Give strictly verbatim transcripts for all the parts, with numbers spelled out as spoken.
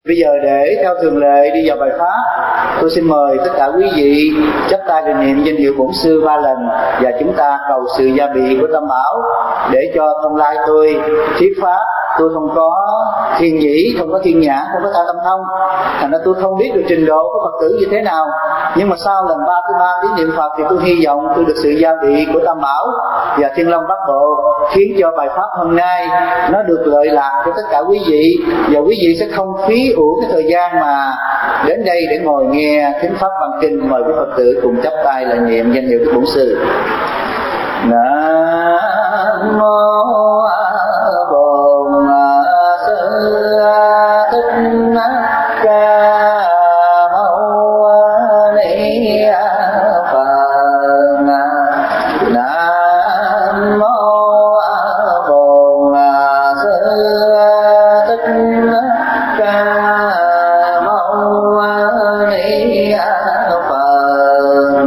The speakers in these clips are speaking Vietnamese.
Bây giờ để theo thường lệ đi vào bài pháp, tôi xin mời tất cả quý vị chắp tay để niệm danh hiệu Bổn Sư ba lần và chúng ta cầu sự gia bị của Tam Bảo để cho tương lai tôi thuyết pháp. Tôi không có thiên nhĩ, không có thiên nhãn, không có tha tâm thông, thành ra tôi không biết được trình độ của Phật tử như thế nào. Nhưng mà sau lần ba thứ ba tiếng niệm Phật thì tôi hy vọng tôi được sự gia bị của Tam Bảo và Thiên Long Bát Bộ, khiến cho bài pháp hôm nay nó được lợi lạc cho tất cả quý vị, và quý vị sẽ không phí uổng cái thời gian mà đến đây để ngồi nghe thính pháp văn kinh. Mời quý Phật tử cùng chắp tay là niệm danh hiệu của Bổn Sư. Nam mô Bổn Sư Thích Ca Mâu Ni Phật. Nam mô Bổn Sư Thích Ca Mâu Ni Phật.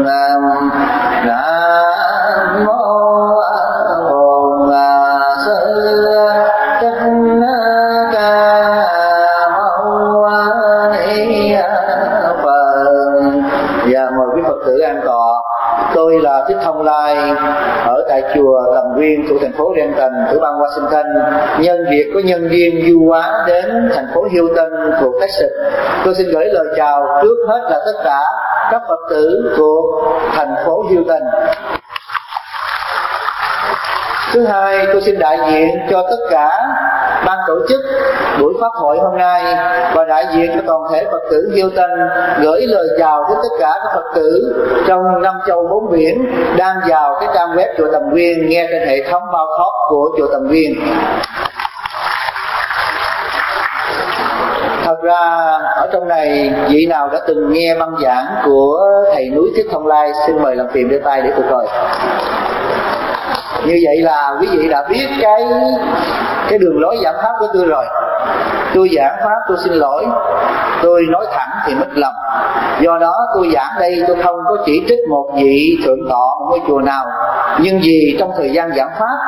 Nam mô Bổn Sư Thích Ca Mâu Ni Phật. Và mời quý Phật tử an tọa. Tôi là Thích Thông Lai ở tại chùa Tầm Nguyên thuộc thành phố Renton, tiểu bang Washington. Nhân việc có nhân viên du hóa đến thành phố Houston thuộc Texas, tôi xin gửi lời chào trước hết là tất cả các Phật tử thuộc thành phố Houston. Thứ hai, tôi xin đại diện cho tất cả ban tổ chức buổi pháp hội hôm nay và đại diện cho toàn thể Phật tử Houston gửi lời chào đến tất cả các Phật tử trong năm châu bốn biển đang vào cái trang web chùa Tầm Nguyên nghe trên hệ thống bao top của chùa Tầm Nguyên. Thật ra ở trong này vị nào đã từng nghe băng giảng của thầy núi Thích Thông Lai, xin mời làm phiền đưa tay để tôi coi. Như vậy là quý vị đã biết cái cái đường lối giảng pháp của tôi rồi. Tôi giảng pháp tôi xin lỗi, tôi nói thẳng thì mất lòng. Do đó tôi giảng đây tôi không có chỉ trích một vị thượng tọa một ngôi chùa nào, nhưng vì trong thời gian giảng pháp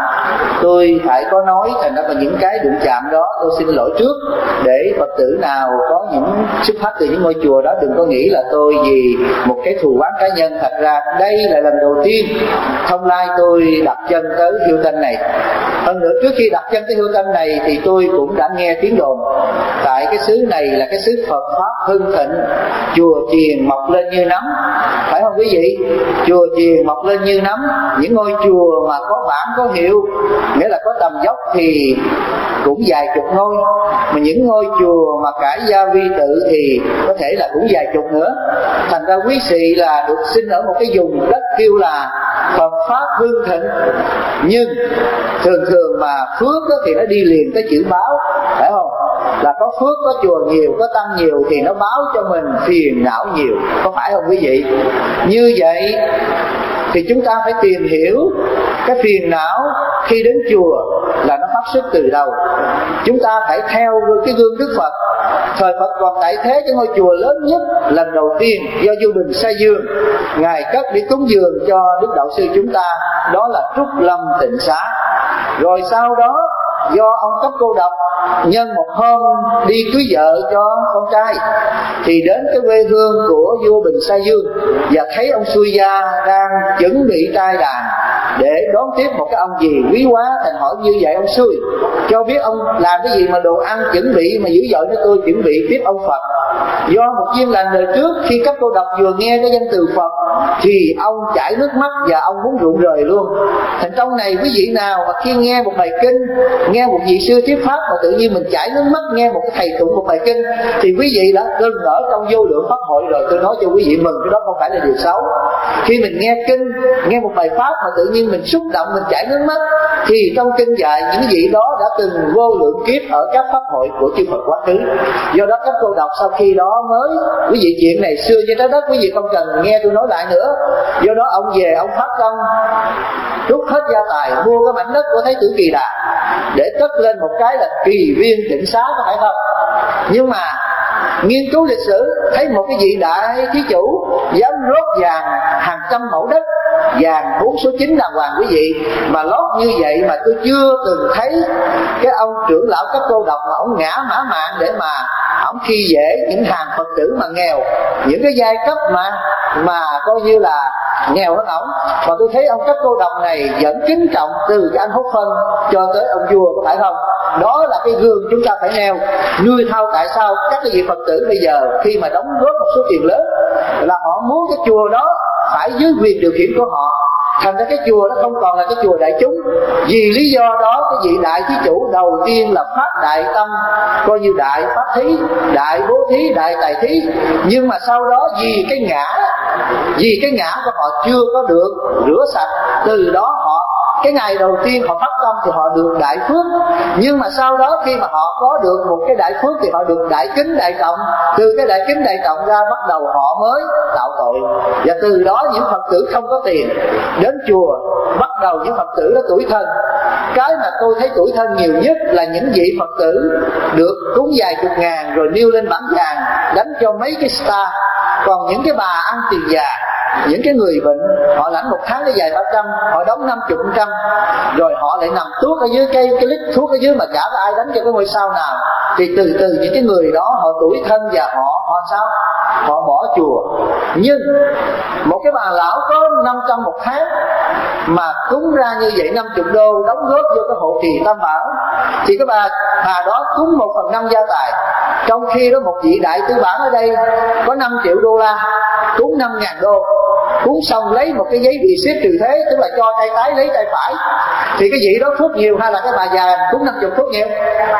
tôi phải có nói, thành ra là những cái đụng chạm đó tôi xin lỗi trước, để Phật tử nào có những xuất phát từ những ngôi chùa đó đừng có nghĩ là tôi vì một cái thù oán cá nhân. Thật ra đây là lần đầu tiên Thông Lai tôi đặt chân tới Houston này. Hơn nữa trước khi đặt chân tới Houston này thì tôi cũng đã nghe tiếng đồn tại cái xứ này là cái xứ Phật pháp hưng thịnh, chùa chiền mọc lên như nấm, phải không quý vị? Chùa chiền mọc lên như nấm, những ngôi chùa mà có bản có hiệu, nghĩa là có tầm dốc thì cũng vài chục ngôi, mà những ngôi chùa mà cải gia vi tự thì có thể là cũng vài chục nữa. Thành ra quý vị là được sinh ở một cái vùng đất kêu là Phật pháp hưng thịnh, nhưng thường thường mà phước thì nó đi liền tới chữ báo, phải không? Là có phước, có chùa nhiều, có tăng nhiều thì nó báo cho mình phiền não nhiều, có phải không quý vị? Như vậy thì chúng ta phải tìm hiểu cái phiền não khi đến chùa là nó phát xuất từ đâu. Chúng ta phải theo cái gương Đức Phật. Thời Phật còn tại thế, cái ngôi chùa lớn nhất lần đầu tiên do vua Bình Sa Dương ngài cất để cúng dường cho Đức Đạo Sư chúng ta, đó là Trúc Lâm Tịnh Xá. Rồi sau đó do ông Cấp Cô Độc nhân một hôm đi cưới vợ cho con trai thì đến cái quê hương của vua Bình Sa Dương và thấy ông Xuôi Gia đang chuẩn bị trai đàn để đón tiếp một cái ông gì quý quá. Thành hỏi như vậy ông Xuôi cho biết ông làm cái gì mà đồ ăn chuẩn bị mà dữ dội nữa, tôi chuẩn bị tiếp ông Phật. Do một duyên lành đời trước khi Cấp Cô Độc vừa nghe cái danh từ Phật thì ông chảy nước mắt và ông muốn rụng rời luôn. Thành trong này quý vị nào mà khi nghe một bài kinh, nghe một vị sư thuyết pháp mà tự nhiên mình chảy nước mắt nghe một cái thầy tụng một bài kinh thì quý vị đã gần ở trong vô lượng pháp hội rồi. Tôi nói cho quý vị mừng, cái đó không phải là điều xấu. Khi mình nghe kinh, nghe một bài pháp mà tự nhiên mình xúc động, mình chảy nước mắt thì trong kinh dạy những vị đó đã từng vô lượng kiếp ở các pháp hội của chư Phật quá khứ. Do đó Cấp Cô Độc sau khi đó mới, quý vị chuyện này xưa như trái đất, quý vị không cần nghe tôi nói lại nữa. Do đó ông về ông phát tâm rút hết gia tài mua cái mảnh đất của Thái tử Kỳ Đà để cất lên một cái là Kỳ Viên Tịnh Xá, có phải không? Nhưng mà nghiên cứu lịch sử thấy một cái vị đại thí chủ dám rót vàng hàng trăm mẫu đất, vàng bốn số chín đàng hoàng quý vị, mà lót như vậy mà tôi chưa từng thấy cái ông trưởng lão Cấp Cô Độc mà ông ngã mã mạng để mà ổng khi dễ những hàng Phật tử mà nghèo, những cái giai cấp mà mà coi như là nghèo hơn ổng. Mà tôi thấy ông cấp cô độc này vẫn kính trọng từ cái anh hút phân cho tới ông vua, có phải không? Đó là cái gương chúng ta phải nêu. Nuôi thao tại sao các cái vị Phật tử bây giờ khi mà đóng góp một số tiền lớn là họ muốn cái chùa đó phải dưới quyền điều khiển của họ, thành ra cái chùa nó không còn là cái chùa đại chúng. Vì lý do đó cái vị đại thí chủ đầu tiên là phát đại tâm, coi như đại pháp thí, đại bố thí, đại tài thí. Nhưng mà sau đó vì cái ngã, vì cái ngã của họ chưa có được rửa sạch, từ đó họ cái ngày đầu tiên họ phát tâm thì họ được đại phước, nhưng mà sau đó khi mà họ có được một cái đại phước thì họ được đại kính đại trọng, từ cái đại kính đại trọng ra bắt đầu họ mới tạo tội. Và từ đó những Phật tử không có tiền đến chùa, bắt đầu những Phật tử đó tủi thân. Cái mà tôi thấy tủi thân nhiều nhất là những vị Phật tử được cúng vài chục ngàn rồi nêu lên bảng vàng đánh cho mấy cái star, còn những cái bà ăn tiền già, những cái người bệnh họ lãnh một tháng cái vài ba trăm, họ đóng năm chục trăm, rồi họ lại nằm thuốc ở dưới cây cái lít thuốc ở dưới mà chả có ai đánh cho cái ngôi sao nào. Thì từ từ những cái người đó họ tủi thân và họ họ sao họ bỏ chùa. Nhưng một cái bà lão có năm trăm một tháng mà cúng ra như vậy năm mươi đô đóng góp vô cái hộ trì Tam Bảo, thì cái bà bà đó cúng một phần năm gia tài. Trong khi đó một vị đại tư bản ở đây có năm triệu đô la cúng năm ngàn đô, cúng xong lấy một cái giấy receipt trừ thế, tức là cho tay trái lấy tay phải. Thì cái vị đó phước nhiều hay là cái bà già cúng năm mươi phước nhiều?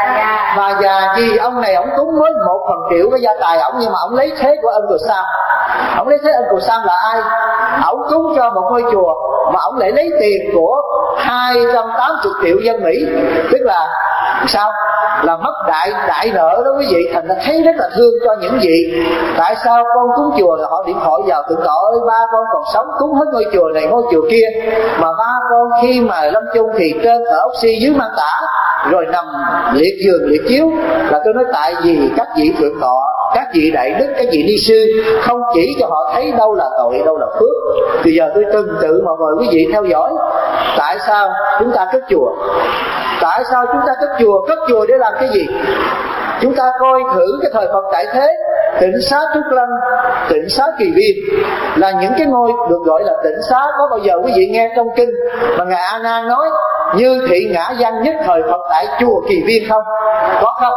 Bà già vì ông này ông cúng mới một phần triệu cái gia tài ổng, nhưng mà ông lấy thế của Uncle Sam. Ông lấy thế Uncle Sam là ai? Ổng cúng cho một ngôi chùa mà ổng lại lấy tiền của hai trăm tám mươi triệu dân Mỹ, tức là sao? Là mất đại đại nợ đó quý vị. Thành ra thấy rất là thương cho những vị. Tại sao con cúng chùa là họ điện thoại vào tượng tọa ơi ba con còn sống cúng hết ngôi chùa này ngôi chùa kia, mà ba con khi mà lâm chung thì trên thở oxy dưới mang tả, rồi nằm liệt giường liệt chiếu. Là tôi nói tại vì các vị thượng tọa, các vị đại đức, các vị ni sư không chỉ cho họ thấy đâu là tội đâu là phước. Thì giờ tôi từng tự mà mời quý vị theo dõi tại sao chúng ta cất chùa. Tại sao chúng ta cất chùa? Cất chùa để làm cái gì? Chúng ta coi thử cái thời Phật tại thế, Tịnh Xá Trúc Lâm, Tịnh Xá Kỳ Viên là những cái ngôi được gọi là tịnh xá. Có bao giờ quý vị nghe trong kinh mà Ngài A Nan nói như thị ngã danh nhất thời Phật tại chùa Kỳ Viên không? Có không?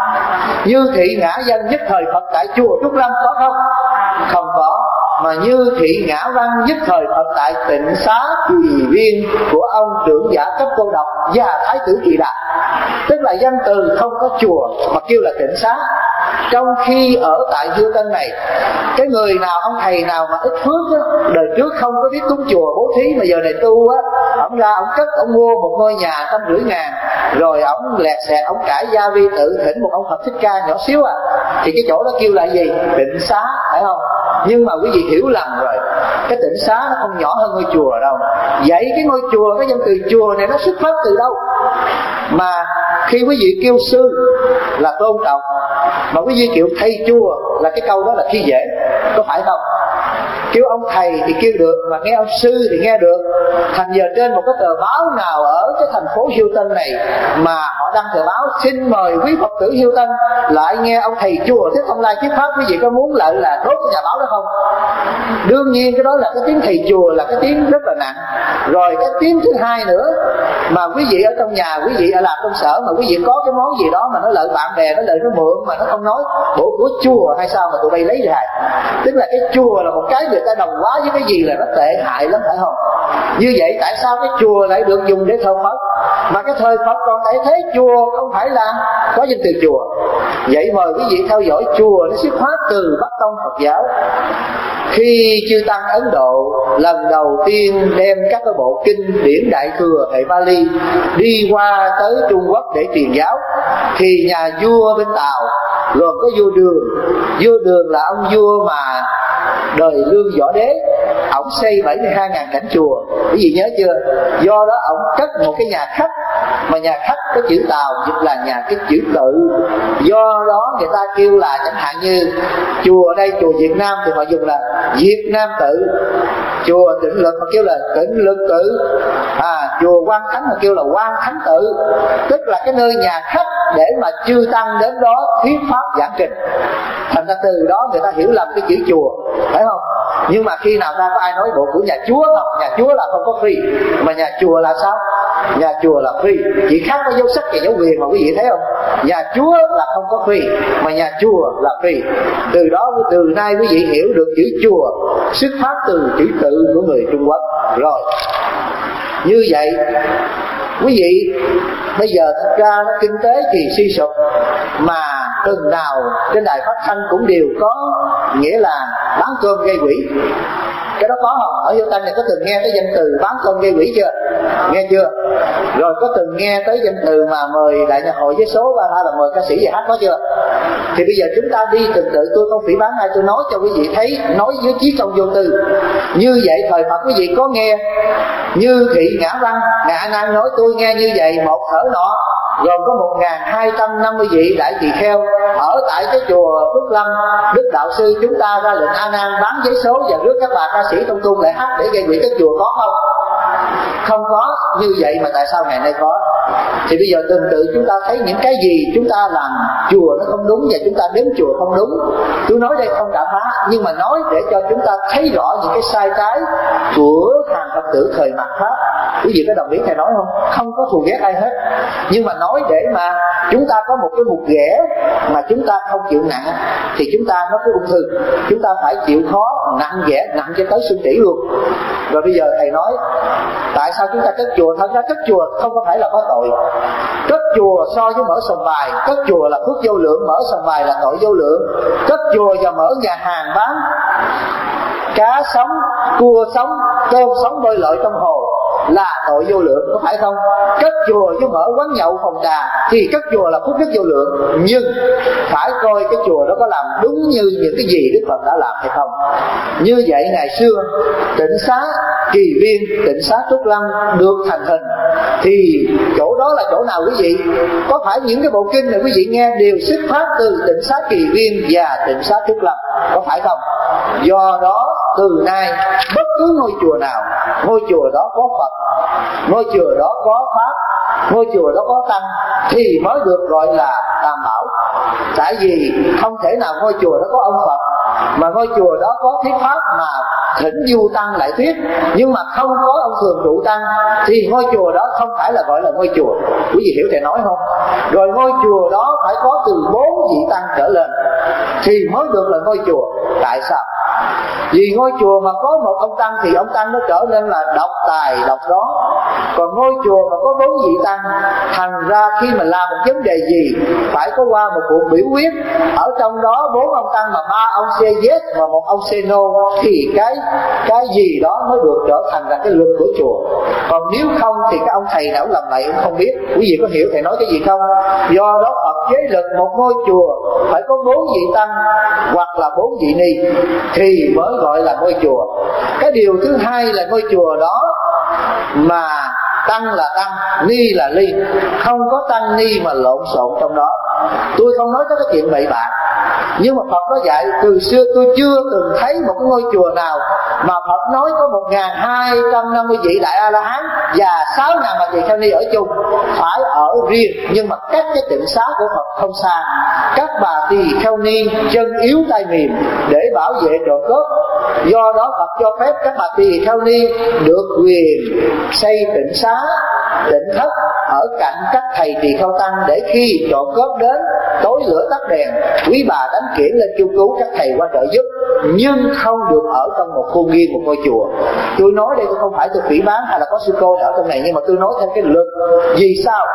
Như thị ngã danh nhất thời Phật tại chùa Trúc Lâm có không? Không có. Mà như thị ngã văn nhất thời Phật tại Tịnh Xá Kỳ Viên của ông trưởng giả cấp cô độc và Thái tử Kỳ Đạt. Tức là danh từ không có chùa mà kêu là tịnh xá. Trong khi ở tại Dư Tân này, cái người nào, ông thầy nào mà ít phước á, đời trước không có biết cúng chùa bố thí, mà giờ này tu á, ông ra ông cất, ông mua một ngôi nhà trăm rưỡi ngàn, rồi ông lẹt xẹt, ông cải gia vi tự thỉnh một ông Phật Thích Ca nhỏ xíu à, thì cái chỗ đó kêu là gì? Tịnh xá, phải không? Nhưng mà quý vị hiểu lầm rồi, cái tịnh xá nó không nhỏ hơn ngôi chùa đâu. Vậy cái ngôi chùa, cái danh từ chùa này nó xuất phát từ đâu? Mà khi quý vị kêu sư là tôn trọng, mà quý vị kêu thầy chùa là cái câu đó là khi dễ, có phải không? Kêu ông thầy thì kêu được, mà nghe ông sư thì nghe được. Thành giờ trên một cái tờ báo nào ở cái thành phố Hilton này mà họ đăng tờ báo xin mời quý Phật tử Hilton lại nghe ông thầy chùa Thích Thông Lai thuyết pháp, quý vị có muốn lại là đốt cái nhà báo đó không? Đương nhiên cái đó là cái tiếng thầy chùa là cái tiếng rất là nặng. Rồi cái tiếng thứ hai nữa, mà quý vị ở trong nhà, quý vị ở làm công sở mà quý vị có cái món gì đó mà nó lợi bạn bè, nó lợi nó mượn mà nó không nói, bộ của chùa hay sao mà tụi bay lấy lại. Tức là cái chùa là một cái người ta đồng hóa với cái gì là nó tệ hại lắm, phải không? Như vậy tại sao cái chùa lại được dùng để thờ Phật, mà cái thời Phật còn tại thế chùa không phải là có danh từ chùa? Vậy mời quý vị theo dõi chùa nó xuất phát từ Bắc Tông Phật giáo. Khi chư tăng Ấn Độ lần đầu tiên đem các cái bộ kinh điển Đại Thừa hệ Bali đi qua tới Trung Quốc để truyền giáo, thì nhà vua bên Tàu gồm có vua Đường. Vua Đường là ông vua mà đời Lương Võ Đế, ổng xây bảy mươi hai ngàn cảnh chùa, quý vị nhớ chưa? Do đó ổng cất một cái nhà khách, mà nhà khách có chữ Tàu dịch là nhà cái chữ tự. Do đó người ta kêu là chẳng hạn như chùa ở đây, chùa Việt Nam thì họ dùng là Việt Nam tự, chùa Tịnh Lực họ kêu là Tịnh Lực tự, à, chùa Quan Thánh họ kêu là Quan Thánh tự. Tức là cái nơi nhà khách để mà chư tăng đến đó thuyết pháp giảng kinh. Thành ra từ đó người ta hiểu lầm cái chữ chùa, phải không? Nhưng mà khi nào ta có ai nói bộ của nhà chúa không? Nhà chúa là không có free, mà nhà chùa là sao? Nhà chùa là free, chỉ khác có dấu sắc và dấu quyền mà quý vị thấy không? Nhà chúa là không có free, mà nhà chùa là free. Từ đó từ nay quý vị hiểu được chữ chùa xuất phát từ chữ tự của người Trung Quốc rồi. Như vậy quý vị bây giờ thật ra nó kinh tế thì suy sụp, mà tuần nào trên đài phát thanh cũng đều có nghĩa là bán cơm gây quỹ. Cái đó có không? Ở Vô Tâm này có từng nghe tới danh từ bán cơm gây quỹ chưa? Nghe chưa? Rồi có từng nghe tới danh từ mà mời đại nhạc hội với số hay là mời ca sĩ về hát có chưa? Thì bây giờ chúng ta đi từng tự, tôi không phỉ bán ai, tôi nói cho quý vị thấy, nói với chí công vô tư. Như vậy thời Phật quý vị có nghe Như Thị Ngã Văn, Ngài A Nan nói tôi nghe như vậy, một thở nọ gồm có một nghìn hai trăm năm mươi vị đại tỳ kheo ở tại cái chùa Phước Lâm. Đức đạo sư chúng ta ra lệnh A Nan bán giấy số và rước các bà ca sĩ trong tu lại hát để gây quỹ cái chùa, có không? Không có. Như vậy mà tại sao ngày nay có? Thì bây giờ tương tự chúng ta thấy những cái gì chúng ta làm chùa nó không đúng và chúng ta đến chùa không đúng. Tôi nói đây không đã phá, nhưng mà nói để cho chúng ta thấy rõ những cái sai trái của hàng Phật tử thời mạt Pháp. Quý vị có đồng ý thầy nói không? Không có thù ghét ai hết, nhưng mà nói để mà chúng ta có một cái mục ghẻ mà chúng ta không chịu nặng thì chúng ta nó có ung thư, chúng ta phải chịu khó nặng ghẻ, nặng cho tới xương tủy luôn. Rồi bây giờ thầy nói tại sao chúng ta cất chùa? Thật ra cất chùa không có phải là có tội. Cất chùa so với mở sòng bài, cất chùa là phước vô lượng, mở sòng bài là tội vô lượng. Cất chùa và mở nhà hàng bán cá sống, cua sống, tôm sống bơi lội trong hồ là tội vô lượng, có phải không? Cất chùa với mở quán nhậu phòng trà thì cất chùa là phước đức vô lượng, nhưng phải coi cái chùa đó có làm đúng như những cái gì Đức Phật đã làm hay không. Như vậy ngày xưa Tịnh Xá Kỳ Viên, Tịnh Xá Trúc Lâm được thành hình thì chỗ đó là chỗ nào quý vị? Có phải những cái bộ kinh này quý vị nghe đều xuất phát từ Tịnh Xá Kỳ Viên và Tịnh Xá Trúc Lâm, có phải không? Do đó từ nay bất cứ ngôi chùa nào, ngôi chùa đó có Phật, ngôi chùa đó có Pháp, ngôi chùa đó có Tăng thì mới được gọi là Tam Bảo. Tại vì không thể nào ngôi chùa đó có ông Phật mà ngôi chùa đó có thuyết pháp mà thỉnh du tăng lại thuyết, nhưng mà không có ông thường trụ tăng thì ngôi chùa đó không phải là gọi là ngôi chùa. Quý vị hiểu thầy nói không? Rồi ngôi chùa đó phải có từ bốn vị tăng trở lên thì mới được là ngôi chùa. Tại sao? Vì ngôi chùa mà có một ông tăng thì ông tăng nó trở nên là độc tài độc đó. Còn ngôi chùa mà có bốn vị tăng, thành ra khi mà làm một vấn đề gì phải có qua một cuộc biểu quyết, ở trong đó bốn ông tăng mà ba ông say yes và một ông say no thì cái cái gì đó mới được trở thành là cái luật của chùa. Còn nếu không thì các ông thầy nào làm vậy cũng không biết. Quý vị có hiểu thầy nói cái gì không? Do đó Phật chế lực một ngôi chùa phải có bốn vị tăng hoặc là bốn vị ni thì mới gọi là ngôi chùa. Cái điều thứ hai là ngôi chùa đó mà tăng là tăng, ni là ni, không có tăng ni mà lộn xộn trong đó. Tôi không nói tới cái chuyện bậy bạ, nhưng mà Phật có dạy. Từ xưa tôi chưa từng thấy một cái ngôi chùa nào mà Phật nói có một nghìn hai trăm năm mươi vị Đại A-la-hán và sáu nghìn bà tỳ kheo ni ở chung, phải ở riêng, nhưng mà cách cái tịnh xá của Phật không xa. Các bà tỳ kheo ni chân yếu tay mềm để bảo vệ trộm cướp, do đó Phật cho phép các bà tỳ kheo ni được quyền xây tịnh xá, tịnh thất ở cạnh các thầy tỳ kheo tăng, để khi trộm cướp đến tối lửa tắt đèn, quý bà đánh kiển lên kêu cứu các thầy qua trợ giúp, nhưng không được ở trong một khuôn viên một ngôi chùa. Tôi nói đây tôi không phải tôi phỉ bán hay là có sư cô ở trong này, nhưng mà tôi nói theo cái luật. Vì sao?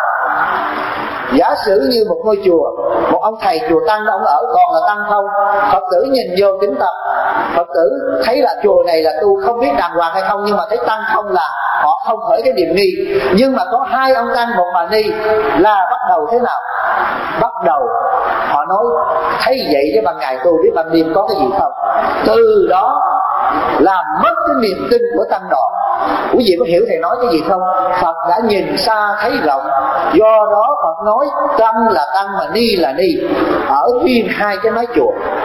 Giả sử như một ngôi chùa, một ông thầy chùa tăng đó ông ở, còn là tăng không, Phật tử nhìn vô kính tập, Phật tử thấy là chùa này là tu không biết đàng hoàng hay không, nhưng mà thấy tăng không là họ không khởi cái niềm nghi. Nhưng mà có hai ông tăng một bà ni là bắt đầu thế nào? Bắt đầu họ nói thấy vậy chứ ban ngày tu biết ban đêm có cái gì không. Từ đó làm mất cái niềm tin của tăng đoàn. Quý vị có hiểu thầy nói cái gì không? Phật đã nhìn xa thấy rộng, do đó Phật nói tăng là tăng mà ni là ni, ở riêng hai cái mái chùa.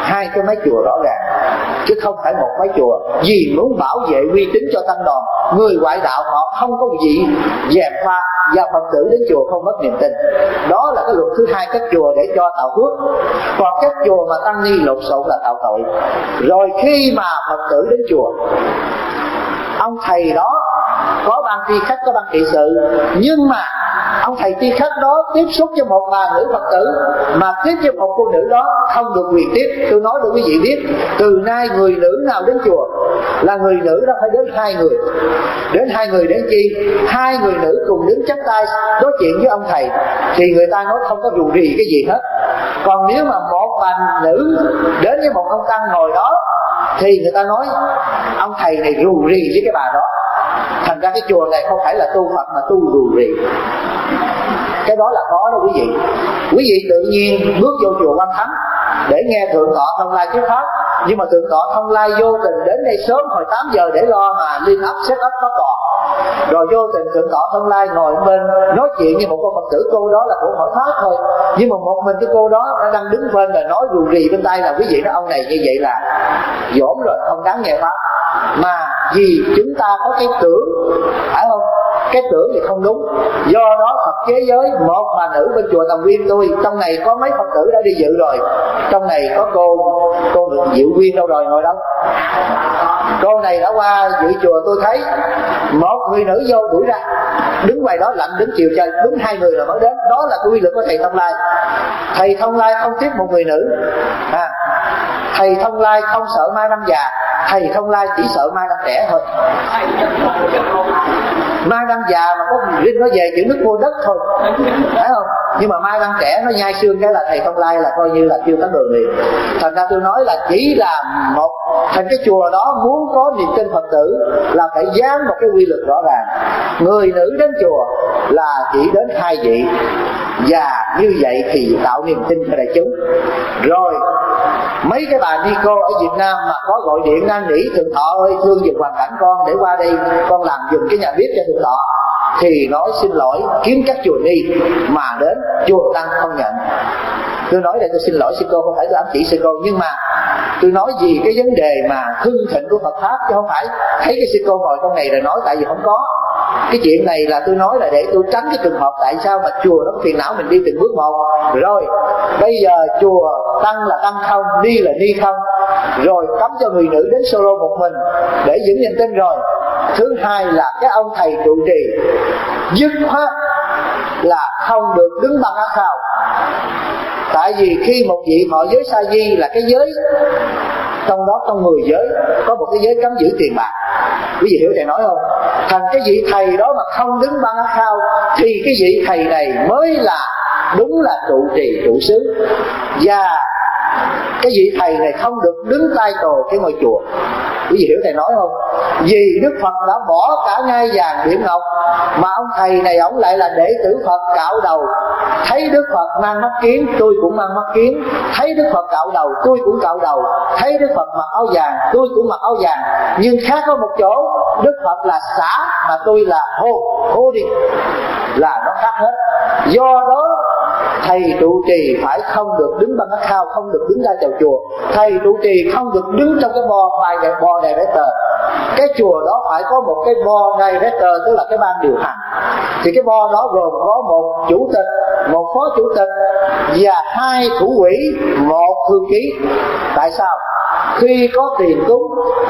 hai cái mái chùa rõ ràng, chứ không phải một mái chùa. Vì muốn bảo vệ uy tín cho tăng đoàn, người ngoại đạo họ không có gì gièm pha và Phật tử đến chùa không mất niềm tin. Đó là cái luật thứ hai các chùa để cho tạo phước. Còn các chùa mà tăng ni lộn xộn là tạo tội. Rồi khi mà Phật tử đến chùa, ông thầy đó có ban tri khách, có ban trị sự, nhưng mà ông thầy tri khách đó tiếp xúc với một bà nữ Phật tử, mà tiếp với một cô nữ đó không được quyền tiếp. Tôi nói để quý vị biết, từ nay người nữ nào đến chùa là người nữ đó phải đến hai người. Đến hai người để chi? Hai người nữ cùng đứng chắp tay nói chuyện với ông thầy thì người ta nói không có rù rì cái gì hết. Còn nếu mà một bà nữ đến với một ông tăng ngồi đó thì người ta nói ông thầy này rù rì với cái bà đó. Thành ra cái chùa này không phải là tu Phật mà tu rù rì. Cái đó là khó đó quý vị. Quý vị tự nhiên bước vô chùa Quan Thánh để nghe Thượng tọa Thông Lai thuyết pháp, nhưng mà Thượng tọa Thông Lai vô tình đến đây sớm hồi tám giờ để lo mà liên ấp set up nó còn. Rồi vô tình Thượng tọa Thông Lai ngồi bên nói chuyện với một cô Phật tử, cô đó là cô hỏi pháp thôi, nhưng mà một mình cái cô đó đang đứng bên là nói rù rì bên tay, là quý vị nói ông này như vậy là dỗm rồi, không đáng nghe pháp. Mà vì chúng ta có cái tưởng, phải không? Cái tưởng thì không đúng. Do đó Phật chế giới một bà nữ bên chùa Tầm Nguyên tôi, trong này có mấy Phật tử đã đi dự rồi. Trong này có cô cô Diệu Nguyên đâu rồi, ngồi đâu? Cô này đã qua dự chùa tôi thấy. Một người nữ vô đuổi ra, đứng ngoài đó lạnh đứng chiều trời, đúng hai người rồi mới đến. Đó là quy luật của thầy Thông Lai. Thầy Thông Lai không tiếp một người nữ à. Thầy Thông Lai không sợ mai năm già, thầy Thông Lai chỉ sợ mai năm trẻ thôi. Mai năm già mà có rinh nó về chữ nước mua đất thôi, phải không? Nhưng mà mai năm trẻ nó nhai xương cái là thầy Thông Lai là coi như là chưa tấn đường liền. Thành ra tôi nói là chỉ là một thành cái chùa đó muốn có niềm tin Phật tử là phải dán một cái quy luật rõ ràng. Người nữ đến chùa là chỉ đến hai vị, và như vậy thì tạo niềm tin cho đại chúng. Rồi mấy cái bà ni cô ở Việt Nam mà có gọi điện năn nỉ Thượng tọa ơi thương giùm hoàn cảnh con để qua đây con làm giùm cái nhà bếp cho Thượng tọa, thì nói xin lỗi kiếm các chùa ni mà đến chùa tăng không nhận. Tôi nói đây tôi xin lỗi sư cô, không phải tôi ám chỉ sư cô, nhưng mà tôi nói vì cái vấn đề mà hưng thịnh của Phật pháp, chứ không phải thấy cái sư cô ngồi trong này rồi nói, tại vì không có. Cái chuyện này là tôi nói là để tôi tránh cái trường hợp tại sao mà chùa nó có phiền não mình đi từng bước một. Rồi bây giờ chùa tăng là tăng không, ni là ni không, rồi cấm cho người nữ đến solo một mình để giữ niềm tin. Rồi thứ hai là cái ông thầy trụ trì dứt khoát là không được đứng bằng ác khao. Tại vì khi một vị thọ giới sa di là cái giới, trong đó trong mười giới có một cái giới cấm giữ tiền bạc. Quý vị hiểu thầy nói không? Thành cái vị thầy đó mà không đứng ban ác khao thì cái vị thầy này mới là đúng là trụ trì trụ xứ. Và cái vị thầy này không được đứng tay tổ cái ngôi chùa. Quý vị hiểu thầy nói không? Vì Đức Phật đã bỏ cả ngai vàng điện ngọc, mà ông thầy này ông lại là đệ tử Phật cạo đầu. Thấy Đức Phật mang mắt kiến, tôi cũng mang mắt kiến. Thấy Đức Phật cạo đầu, tôi cũng cạo đầu. Thấy Đức Phật mặc áo vàng, tôi cũng mặc áo vàng. Nhưng khác có một chỗ, Đức Phật là xả mà tôi là hô, hô đi, là nó khác hết. Do đó thầy trụ trì phải không được đứng bằng ác khao, không được đứng ra chào chùa. Thầy trụ trì không được đứng trong cái bo bài đẹp bo này đấy tờ. Cái chùa đó phải có một cái bo này đấy tờ, tức là cái ban điều hành. Thì cái bo đó gồm có một chủ tịch, một phó chủ tịch và hai thủ quỹ, một thư ký. Tại sao? Khi có tiền cúng,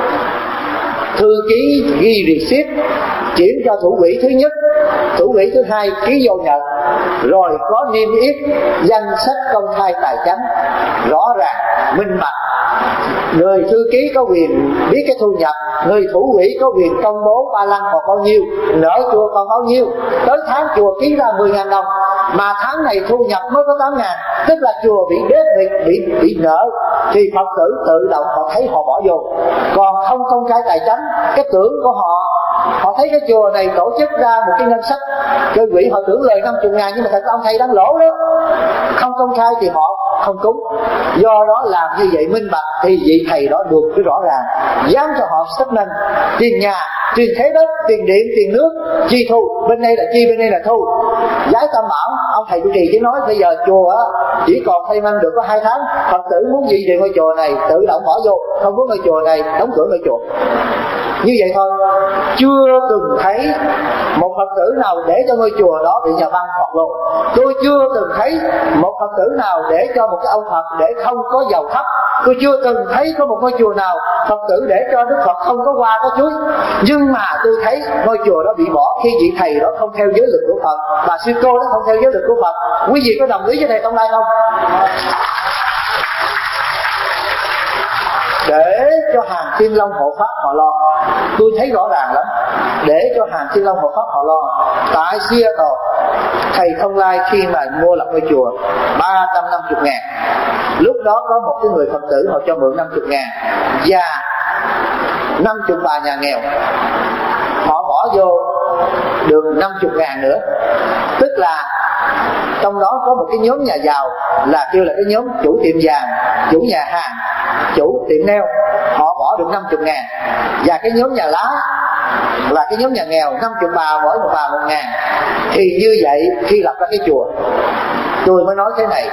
thư ký ghi receipt chuyển cho thủ quỹ thứ nhất, thủ quỹ thứ hai ký vô nhận, rồi có niêm yết danh sách công khai tài chánh rõ ràng minh bạch. Người thư ký có quyền biết cái thu nhập, người thủ quỹ có quyền công bố ba lăng còn bao nhiêu, nợ chùa còn bao nhiêu. Tới tháng chùa ký ra mười ngàn đồng, mà tháng này thu nhập mới có tám ngàn, tức là chùa bị đế bị, bị, bị nợ, thì Phật tử tự động họ thấy họ bỏ vô. Còn không công khai tài chánh, cái tưởng của họ, họ thấy cái chùa này tổ chức ra một cái ngân sách cho quỹ, họ tưởng lời năm mươi ngàn, nhưng mà thật ra ông thầy đang lỗ đó. Không công khai thì họ không cúng. Do đó làm như vậy minh bạch thì vị thầy đó được cái rõ ràng, dám cho họ statement tiền nhà, tiền thế đất, tiền điện, tiền nước chi thu, bên đây là chi, bên đây là thu. Giải Tam Bảo ông thầy trụ trì chỉ nói bây giờ chùa á chỉ còn thay măng được có hai tháng, Phật tử muốn gì về ngôi chùa này tự động bỏ vô, không muốn ngôi chùa này đóng cửa ngôi chùa. Như vậy thôi. Chưa từng thấy một Phật tử nào để cho ngôi chùa đó bị nhà băng hoặc lộ. Tôi chưa từng thấy một Phật tử nào để cho một cái ông Phật để không có dầu thắp. Tôi chưa từng thấy có một ngôi chùa nào Phật tử để cho Đức Phật không có hoa có chuối. Nhưng mà tôi thấy ngôi chùa đó bị bỏ khi vị thầy đó không theo giới luật của Phật, bà sư cô đó không theo giới luật của Phật. Quý vị có đồng ý với thầy Tông Lai không? Để cho hàng Thiên Long hộ pháp họ lo. Tôi thấy rõ ràng lắm. Để cho hàng Thiên Long hộ pháp họ lo. Tại Seattle, thầy Thông Lai khi mà mua lập ngôi chùa ba trăm năm mươi ngàn, lúc đó có một cái người Phật tử họ cho mượn năm mươi ngàn và năm mươi bà nhà nghèo họ bỏ vô được năm mươi ngàn nữa. Tức là trong đó có một cái nhóm nhà giàu là kêu là cái nhóm chủ tiệm vàng, chủ nhà hàng, chủ tiệm nail, họ bỏ được năm mươi ngàn. Và cái nhóm nhà lá là cái nhóm nhà nghèo, năm mươi bà mỗi một bà một ngàn. Thì như vậy khi lập ra cái chùa, tôi mới nói thế này,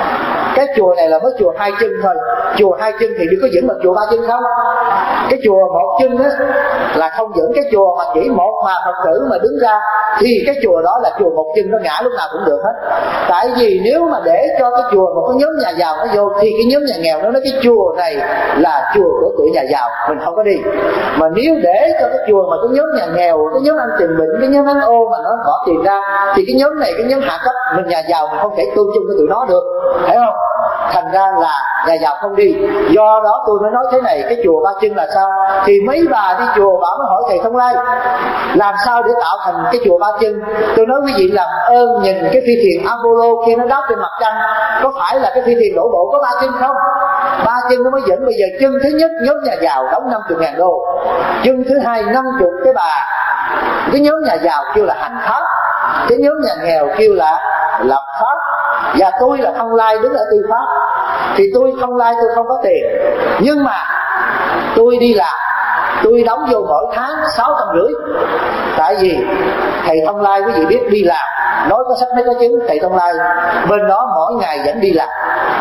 cái chùa này là mới chùa hai chân thôi. Chùa hai chân thì đừng có dẫn bằng chùa ba chân không. Cái chùa một chân á là không dẫn. Cái chùa mà chỉ một mà Phật tử mà đứng ra thì cái chùa đó là chùa một chân, nó ngã lúc nào cũng được hết. Tại vì nếu mà để cho cái chùa một cái nhóm nhà giàu nó vô thì cái nhóm nhà nghèo nó nói cái chùa này là chùa của tụi nhà giàu, mình không có đi. Mà nếu để cho cái chùa mà cái nhóm nhà nghèo, cái nhóm ăn tiền bệnh, cái nhóm ăn ô mà nó bỏ tiền ra thì cái nhóm này, cái nhóm hạ cấp, mình nhà giàu mình không thể tôn chung với tụi nó được, thấy không? Thành ra là nhà giàu không đi. Do đó tôi mới nói thế này, cái chùa ba chân là sao? Thì mấy bà đi chùa bà mới hỏi thầy Thông Lai làm sao để tạo thành cái chùa ba chân. Tôi nói quý vị làm ơn nhìn cái phi thuyền Apollo khi nó đáp trên mặt trăng, có phải là cái phi thuyền đổ bộ có ba chân không? Ba chân nó mới dẫn. Bây giờ chân thứ nhất nhóm nhà giàu đóng năm mươi ngàn đô, chân thứ hai năm mươi cái bà, cái nhóm nhà giàu kêu là hành pháp, cái nhóm nhà nghèo kêu là lập pháp. Và tôi là Thông Lai đứng ở tư pháp. Thì tôi Thông Lai tôi không có tiền, nhưng mà tôi đi làm, tôi đóng vô mỗi tháng sáu trăm rưỡi. Tại vì thầy Thông Lai quý vị biết đi làm, nói có sách mấy có chứng, thầy Thông Lai bên đó mỗi ngày vẫn đi làm.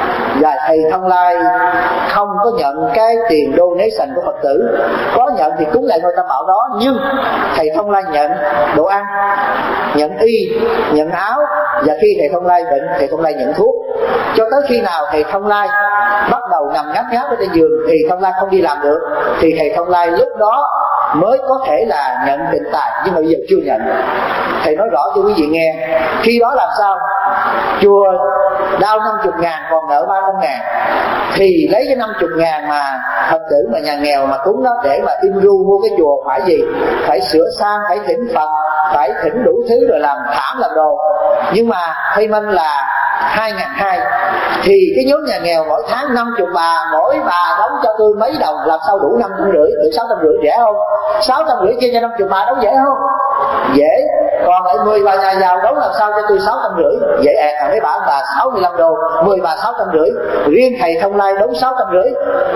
Và thầy Thông Lai không có nhận cái tiền donation của Phật tử, có nhận thì cúng lại ngôi Tam Bảo đó. Nhưng thầy Thông Lai nhận đồ ăn, nhận y, nhận áo. Và khi thầy Thông Lai bệnh, thầy Thông Lai nhận thuốc. Cho tới khi nào thầy Thông Lai bắt đầu nằm ngáp ngáp ở trên giường thì Thông Lai không đi làm được, thì thầy Thông Lai lúc đó mới có thể là nhận định tài. Nhưng mà bây giờ chưa nhận. Thầy nói rõ cho quý vị nghe. Khi đó làm sao? Chùa đau năm mươi ngàn còn nợ ba trăm ngàn, thì lấy cái năm mươi ngàn mà Phật tử mà nhà nghèo mà cúng đó để mà im ru mua cái chùa phải gì? Phải sửa sang, phải thỉnh Phật, phải thỉnh đủ thứ rồi làm thảm làm đồ. Nhưng mà thầy Minh là hai ngàn hai, thì cái nhóm nhà nghèo mỗi tháng năm mươi bà, mỗi bà đóng cho tôi mấy đồng, làm sao đủ năm trăm rưỡi, được sáu trăm rưỡi dễ không? Sáu trăm rưỡi chia cho năm mươi bà đóng dễ không? Dễ. Còn lại mười bà nhà giàu đóng làm sao cho tôi sáu trăm rưỡi, dễ ẹt à, mấy bà bà sáu mươi lăm đô, mười bà sáu trăm rưỡi. Riêng thầy Thông Lai đóng sáu trăm rưỡi.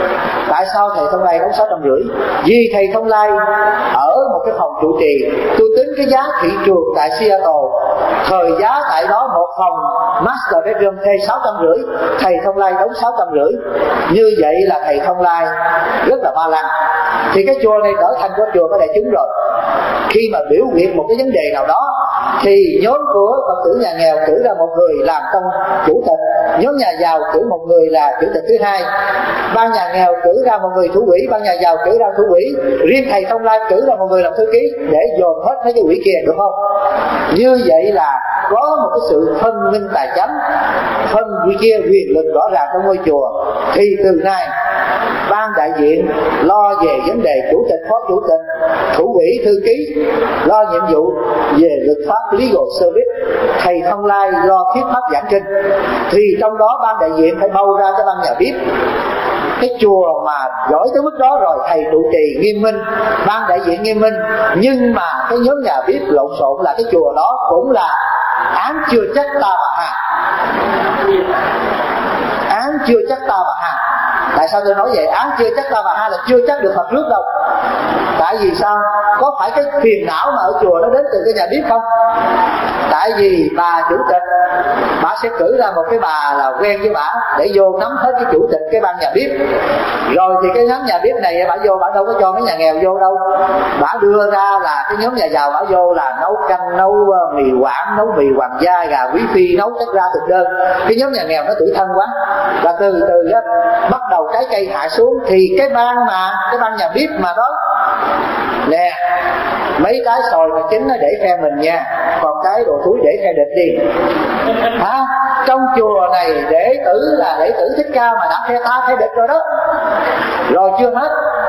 Tại sao thầy Thông Lai đóng sáu trăm rưỡi? Vì thầy Thông Lai ở một cái phòng trụ trì, tôi tính cái giá thị trường tại Seattle, thời giá tại đó một phòng master bedroom thuê sáu trăm rưỡi, thầy Thông Lai đóng sáu trăm rưỡi. Như vậy là thầy Thông Lai rất là ba lăng. Thì cái chùa này trở thành của chùa có đại chúng rồi. Khi mà biểu hiện một cái vấn đề nào đó thì nhóm của Phật tử nhà nghèo cử ra một người làm công chủ tịch, nhóm nhà giàu cử một người là chủ tịch thứ hai, ban nhà nghèo cử ra một người thủ quỹ, ban nhà giàu cử ra thủ quỹ, riêng thầy Thông Lai cử ra một người làm thư ký để dồn hết mấy cái quỹ kia, được không? Như vậy là có một cái sự phân minh tài chánh, phân quỹ kia quyền lực rõ ràng trong ngôi chùa. Thì từ nay ban đại diện lo về vấn đề chủ tịch, phó chủ tịch, thủ quỹ, thư ký, lo nhiệm vụ về luật pháp legal service, thầy Thông Lai lo thuyết pháp giảng kinh. Thì trong đó ban đại diện phải bầu ra cho ban nhà bếp. Cái chùa mà giỏi tới mức đó rồi, thầy trụ trì nghiêm minh, ban đại diện nghiêm minh, nhưng mà cái nhóm nhà bếp lộn xộn là cái chùa đó cũng là án chưa chắc ta mà hà. chưa chắc ta bà ha. Tại sao tôi nói vậy? Án chưa chắc ta bà ha là chưa chắc được Phật rước đâu. Tại vì sao? Có phải cái phiền não mà ở chùa nó đến từ cái nhà bếp không? Tại vì bà chủ tịch bà sẽ cử ra một cái bà là quen với bà để vô nắm hết cái chủ tịch cái ban nhà bếp. Rồi thì cái nhóm nhà bếp này bà vô, bà đâu có cho mấy nhà nghèo vô đâu. Bà đưa ra là cái nhóm nhà giàu bà vô là nấu canh, nấu mì quảng, nấu mì hoàng gia, gà quý phi, nấu tất ra thực đơn. Cái nhóm nhà nghèo nó tủi thân quá, và từ từ đó bắt đầu trái cây hạ xuống. Thì cái ban mà cái ban nhà bếp mà đó nè, mấy cái sòi mà chín nó để phe mình nha, còn cái đồ túi để phe địch đi hả? Trong chùa này đệ tử là đệ tử Thích Ca mà đã phe ta phe địch rồi đó. Rồi chưa hết,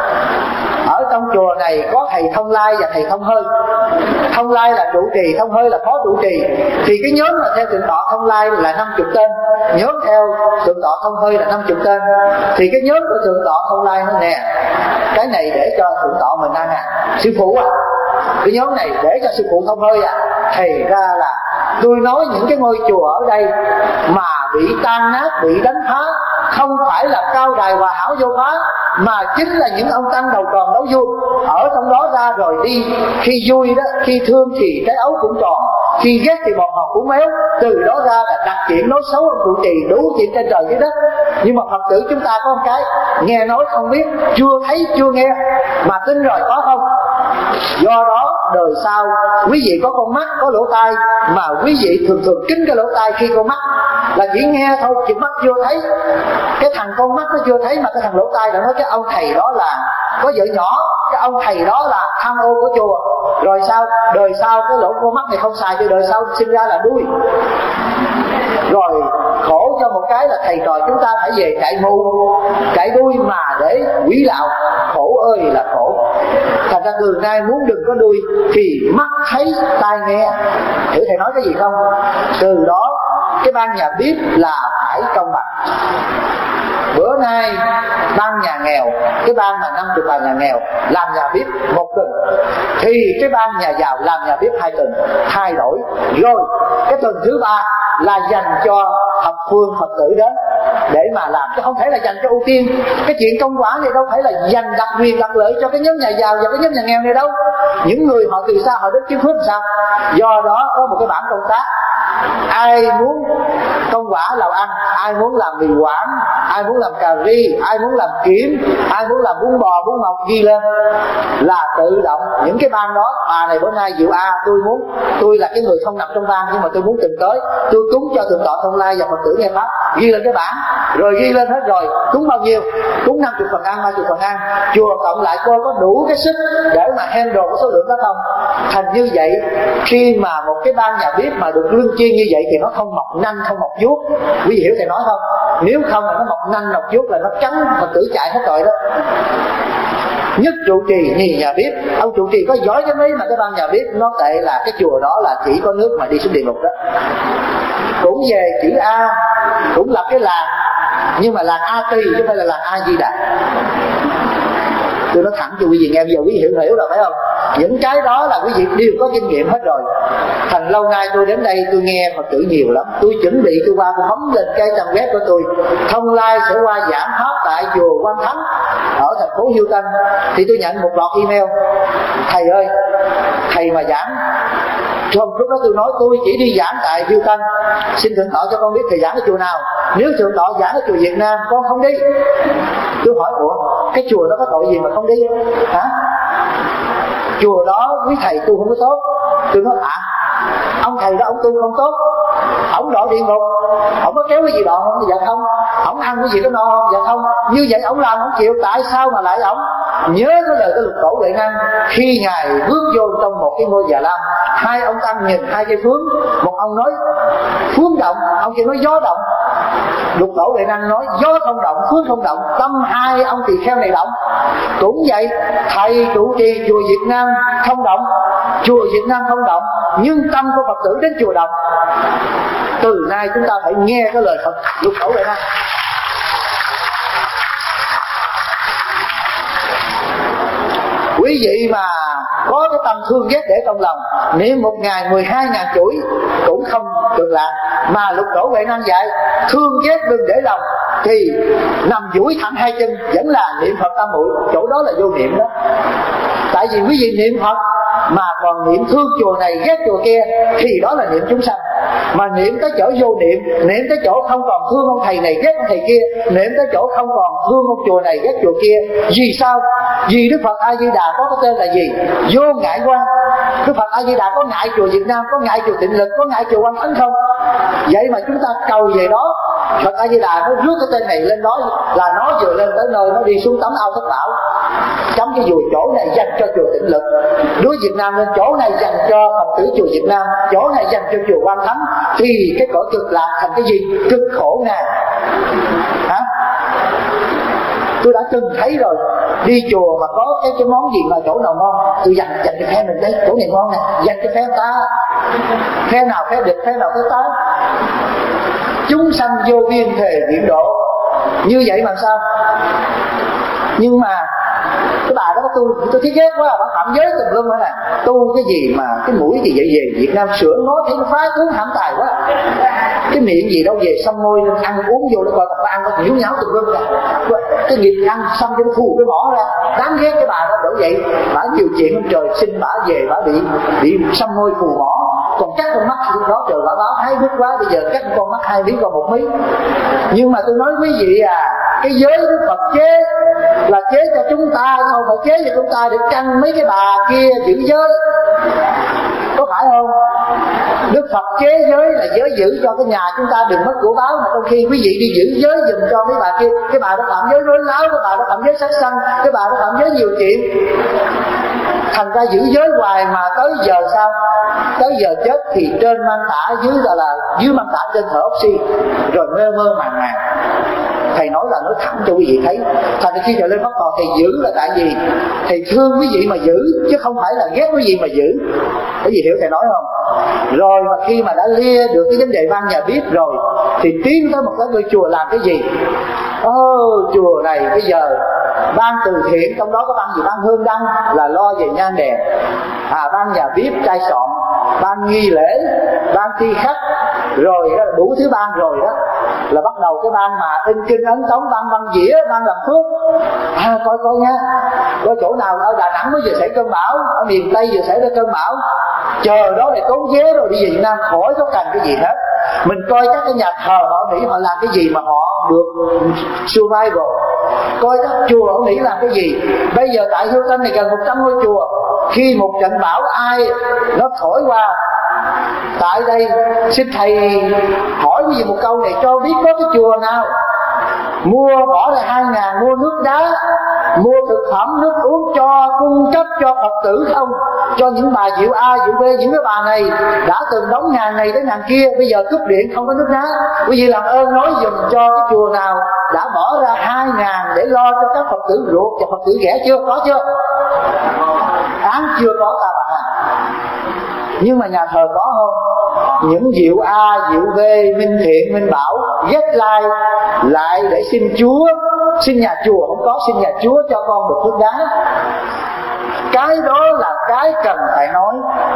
ở trong chùa này có thầy Thông Lai và thầy Thông Hơi. Thông Lai là trụ trì, Thông Hơi là phó trụ trì. Thì cái nhóm mà theo thượng tọa Thông Lai là năm mươi tên, nhóm theo thượng tọa Thông Hơi là năm mươi tên. Thì cái nhóm của thượng tọa Thông Lai nó nè, cái này để cho thượng tọa mình ăn à, sư phụ à, cái nhóm này để cho sư phụ Thông Hơi à. Thì ra là tôi nói những cái ngôi chùa ở đây mà bị tan nát, bị đánh phá, không phải là cao đài hòa hảo vô phá, mà chính là những ông tăng đầu tròn đấu vui ở trong đó ra rồi đi. Khi vui đó, khi thương thì cái ấu cũng tròn, khi ghét thì bọt hòn cũng méo. Từ đó ra là đặt chuyện nói xấu ông trụ trì, đủ chuyện trên trời dưới đất. Nhưng mà Phật tử chúng ta có một cái nghe nói không biết, chưa thấy chưa nghe mà tin rồi, có không? Do đó đời sau quý vị có con mắt, có lỗ tai, mà quý vị thường thường kính cái lỗ tai khi con mắt là chỉ nghe thôi, chỉ mắt chưa thấy. Cái thằng con mắt nó chưa thấy mà cái thằng lỗ tai đã nói cái ông thầy đó là có vợ nhỏ, cái ông thầy đó là tham ô của chùa. Rồi sao? Đời sau cái lỗ con mắt này không xài cho đời sau sinh ra là đuôi. Rồi khổ cho một cái là thầy trò chúng ta phải về chạy mù, chạy đuôi mà để quỷ đạo. Khổ ơi là khổ. Thành ra từ nay muốn đừng có đuôi thì mắt thấy tai nghe. Thử thầy nói cái gì không? Từ đó cái ban nhà bếp là phải công bằng. Bữa nay ban nhà nghèo, cái ban mà năm mươi bà nhà nghèo làm nhà bếp một tuần, thì cái ban nhà giàu làm nhà bếp hai tuần, thay đổi. Rồi cái tuần thứ ba là dành cho thập phương Phật tử đến để mà làm, chứ không thể là dành cho ưu tiên. Cái chuyện công quả này đâu phải là dành đặc quyền đặc lợi cho cái nhóm nhà giàu và cái nhóm nhà nghèo này đâu. Những người họ từ xa họ đến kiếm phước sao? Do đó có một cái bảng công tác, ai muốn công quả làm ăn, ai muốn làm mì quảng, ai muốn làm cà ri, ai muốn làm kiểm, ai muốn làm bún bò, bún mọc, ghi lên là tự động những cái ban đó. Bà này bữa nay Diệu A, tôi muốn, tôi là cái người không nằm trong ban nhưng mà tôi muốn từng tới, tôi cúng cho thượng tọa Thông Lai và Phật tử nghe pháp, ghi lên cái bảng, rồi ghi lên hết rồi cúng bao nhiêu, cúng năm mươi phần ăn, ba mươi phần ăn. Chùa cộng lại coi có đủ cái sức để mà handle cái số lượng đó không. Thành như vậy, khi mà một cái ban nhà bếp mà được lương chiên như vậy thì nó không mọc nanh, không mọc vuốt. Quý vị hiểu thầy nói không? Nếu không là nó mọc nanh, mọc vuốt là nó cắn Phật tử chạy hết rồi đó. Nhất trụ trì, nhì nhà bếp. Ông trụ trì có giỏi cái mấy mà cái ban nhà bếp nó tệ là cái chùa đó là chỉ có nước mà đi xuống địa ngục đó. Cũng về chữ A, cũng là cái làng, nhưng mà làng A Tỳ chứ không phải là làng A Di Đà. Tôi nói thẳng cho quý vị nghe, bây giờ quý vị hiểu hiểu rồi phải không? Những cái đó là quý vị đều có kinh nghiệm hết rồi. Thành lâu nay tôi đến đây tôi nghe Phật tử nhiều lắm. Tôi chuẩn bị tôi qua tôi bấm lên cái trang web của tôi, Thông Lai sẽ qua giảng pháp tại chùa Quan Thánh ở thành phố Hiêu Tân. Thì tôi nhận một loạt email: thầy ơi, thầy mà giảng. Trong lúc đó tôi nói tôi chỉ đi giảng tại Hiêu Tân, xin thượng tọa cho con biết thầy giảng ở chùa nào. Nếu thượng tọa giảng ở chùa Việt Nam con không đi. Tôi hỏi ủa cái chùa đó có tội gì mà không đi hả? Chùa đó quý thầy tu không có tốt. Tôi nói à, ông thầy đó ông tu không tốt, ông đọa địa ngục, ông có kéo cái gì đọa không? Dạ không. Ông ăn cái gì có no không? Dạ không. Như vậy ông làm ông chịu, tại sao mà lại ông? Nhớ cái lời của Lục Tổ Huệ Năng khi ngài bước vô trong một cái ngôi Già Lam, hai ông tăng nhìn hai cây phướng, một ông nói phướng động, ông kia nói gió động. Lục Tổ Huệ Năng nói gió không động, phướng không động, tâm hai ông tỳ kheo này động. Cũng vậy, thầy trụ trì chùa Việt Nam không động, chùa Việt Nam không động, nhưng tâm của Phật tử đến chùa động. Từ nay chúng ta phải nghe cái lời Phật Lục Tổ Huệ Năng. Quý vị mà có cái tâm thương ghét để trong lòng, niệm một ngày mười hai ngàn chuỗi cũng không được lạc. Mà Lục Tổ Huệ Năng dạy thương ghét đừng để lòng, thì nằm duỗi thẳng hai chân vẫn là niệm Phật tam muội, chỗ đó là vô niệm đó. Tại vì quý vị niệm Phật mà còn niệm thương chùa này ghét chùa kia thì đó là niệm chúng sanh. Mà niệm tới chỗ vô niệm, niệm tới chỗ không còn thương ông thầy này ghét ông thầy kia, niệm tới chỗ không còn thương ông chùa này ghét chùa kia. Vì sao? Vì Đức Phật A Di Đà có cái tên là gì? Vô ngại quan. Đức Phật A Di Đà có ngại chùa Việt Nam, có ngại chùa Tịnh Lực, có ngại chùa Quan Thánh không? Vậy mà chúng ta cầu về đó, Phật A Di Đà nó rước cái tên này lên đó, là nó vừa lên tới nơi nó đi xuống tắm ao Thất Bảo, cắm cái dùi chỗ này dành cho chùa Tịnh Lực, đứa Việt Nam lên chỗ này dành cho Phật tử chùa Việt Nam, chỗ này dành cho chùa Quan Thánh, thì cái cõi cực lạc thành cái gì? Cực khổ nè. Hả? Tôi đã từng thấy rồi, đi chùa mà có cái, cái món gì mà chỗ nào ngon, tôi dành dành cho phe mình đây, chỗ này ngon nè, dành cho phe ta. Phe nào phe địch, phe nào phe ta. Chúng sanh vô biên thề viễn độ. Như vậy mà sao? Nhưng mà cái bà đó tôi tôi thấy ghét quá, bà phạm giới tùm lum nữa nè. Tu cái gì mà cái mũi thì vậy về Việt Nam sửa nó thấy nó phá cuốn hãm tài quá. Cái miệng gì đâu về xăm môi nên ăn uống vô nó coi bà ăn nó nhiễu nháo tùm lum cả. Cái nghiệp ăn xăm cho nó phù cái mỏ ra. Đáng ghét cái bà đó đổ vậy. Bà nhiều chuyện ông trời xin bà về, bà bị bị xăm môi phù mỏ. Còn cắt con mắt lúc đó trời bà báo hái biết quá, bây giờ cắt con mắt hai miếng còn một miếng. Nhưng mà tôi nói quý vị à, cái giới Đức Phật chế là chế cho chúng ta, không phải chế cho chúng ta để căng mấy cái bà kia giữ giới, có phải không? Đức Phật chế giới là giới giữ cho cái nhà chúng ta đừng mất của báo, mà trong khi quý vị đi giữ giới giùm cho mấy bà kia, cái bà đó phạm giới nói láo, cái bà đó phạm giới sát sanh, cái bà đó phạm giới nhiều chuyện, thành ra giữ giới hoài mà tới giờ sao? Tới giờ chết thì trên mang tả, dưới là, là dưới mang tả, trên thở oxy, rồi mơ mơ màng màng. Thầy nói là nói thẳng cho quý vị thấy. Thành ra khi thầy lên Pháp Tòa, thầy giữ là tại vì thầy thương quý vị mà giữ, chứ không phải là ghét quý vị mà giữ. Quý vị hiểu thầy nói không? Rồi mà khi mà đã lia được cái vấn đề ban nhà biết rồi, thì tiến tới một cái ngôi chùa làm cái gì? Ồ, chùa này bây giờ ban từ thiện, trong đó có ban gì? Ban hương đăng là lo về nhang đèn, à, ban nhà bếp trai soạn, ban nghi lễ, ban thi khách, rồi đó, đủ thứ ban rồi đó, là bắt đầu cái ban mà in kinh ấn tống, ban băng dĩa, ban làm phước. À, coi coi nha, coi chỗ nào ở Đà Nẵng mới vừa xảy cơn bão, ở miền Tây vừa xảy ra cơn bão, chờ đó để tốn vé rồi đi về Việt Nam khỏi có cần cái gì hết. Mình coi các cái nhà thờ họ Mỹ họ làm cái gì mà họ được survival, coi các chùa ở Mỹ làm cái gì. Bây giờ tại Houston này gần một trăm ngôi chùa, khi một trận bão ai nó thổi qua tại đây, xin thầy hỏi cái gì một câu này, cho biết có cái chùa nào mua bỏ ra hai ngàn mua nước đá, mua thực phẩm nước uống cho cung cấp cho Phật tử không? Cho những bà diệu A diệu B, những cái bà này đã từng đóng ngàn này đến ngàn kia, bây giờ cúp điện không có nước đá. Quý vị làm ơn nói dùm cho cái chùa nào đã bỏ ra hai ngàn để lo cho các Phật tử ruột và Phật tử ghẻ chưa? Có chưa? Án chưa có ta bà. Nhưng mà nhà thờ có không? Những diệu A, diệu B, Minh Thiện, Minh Bảo ghét lai lại để xin Chúa, xin nhà chùa không có, xin nhà Chúa cho con được nước đá. Cái đó là cái cần phải nói.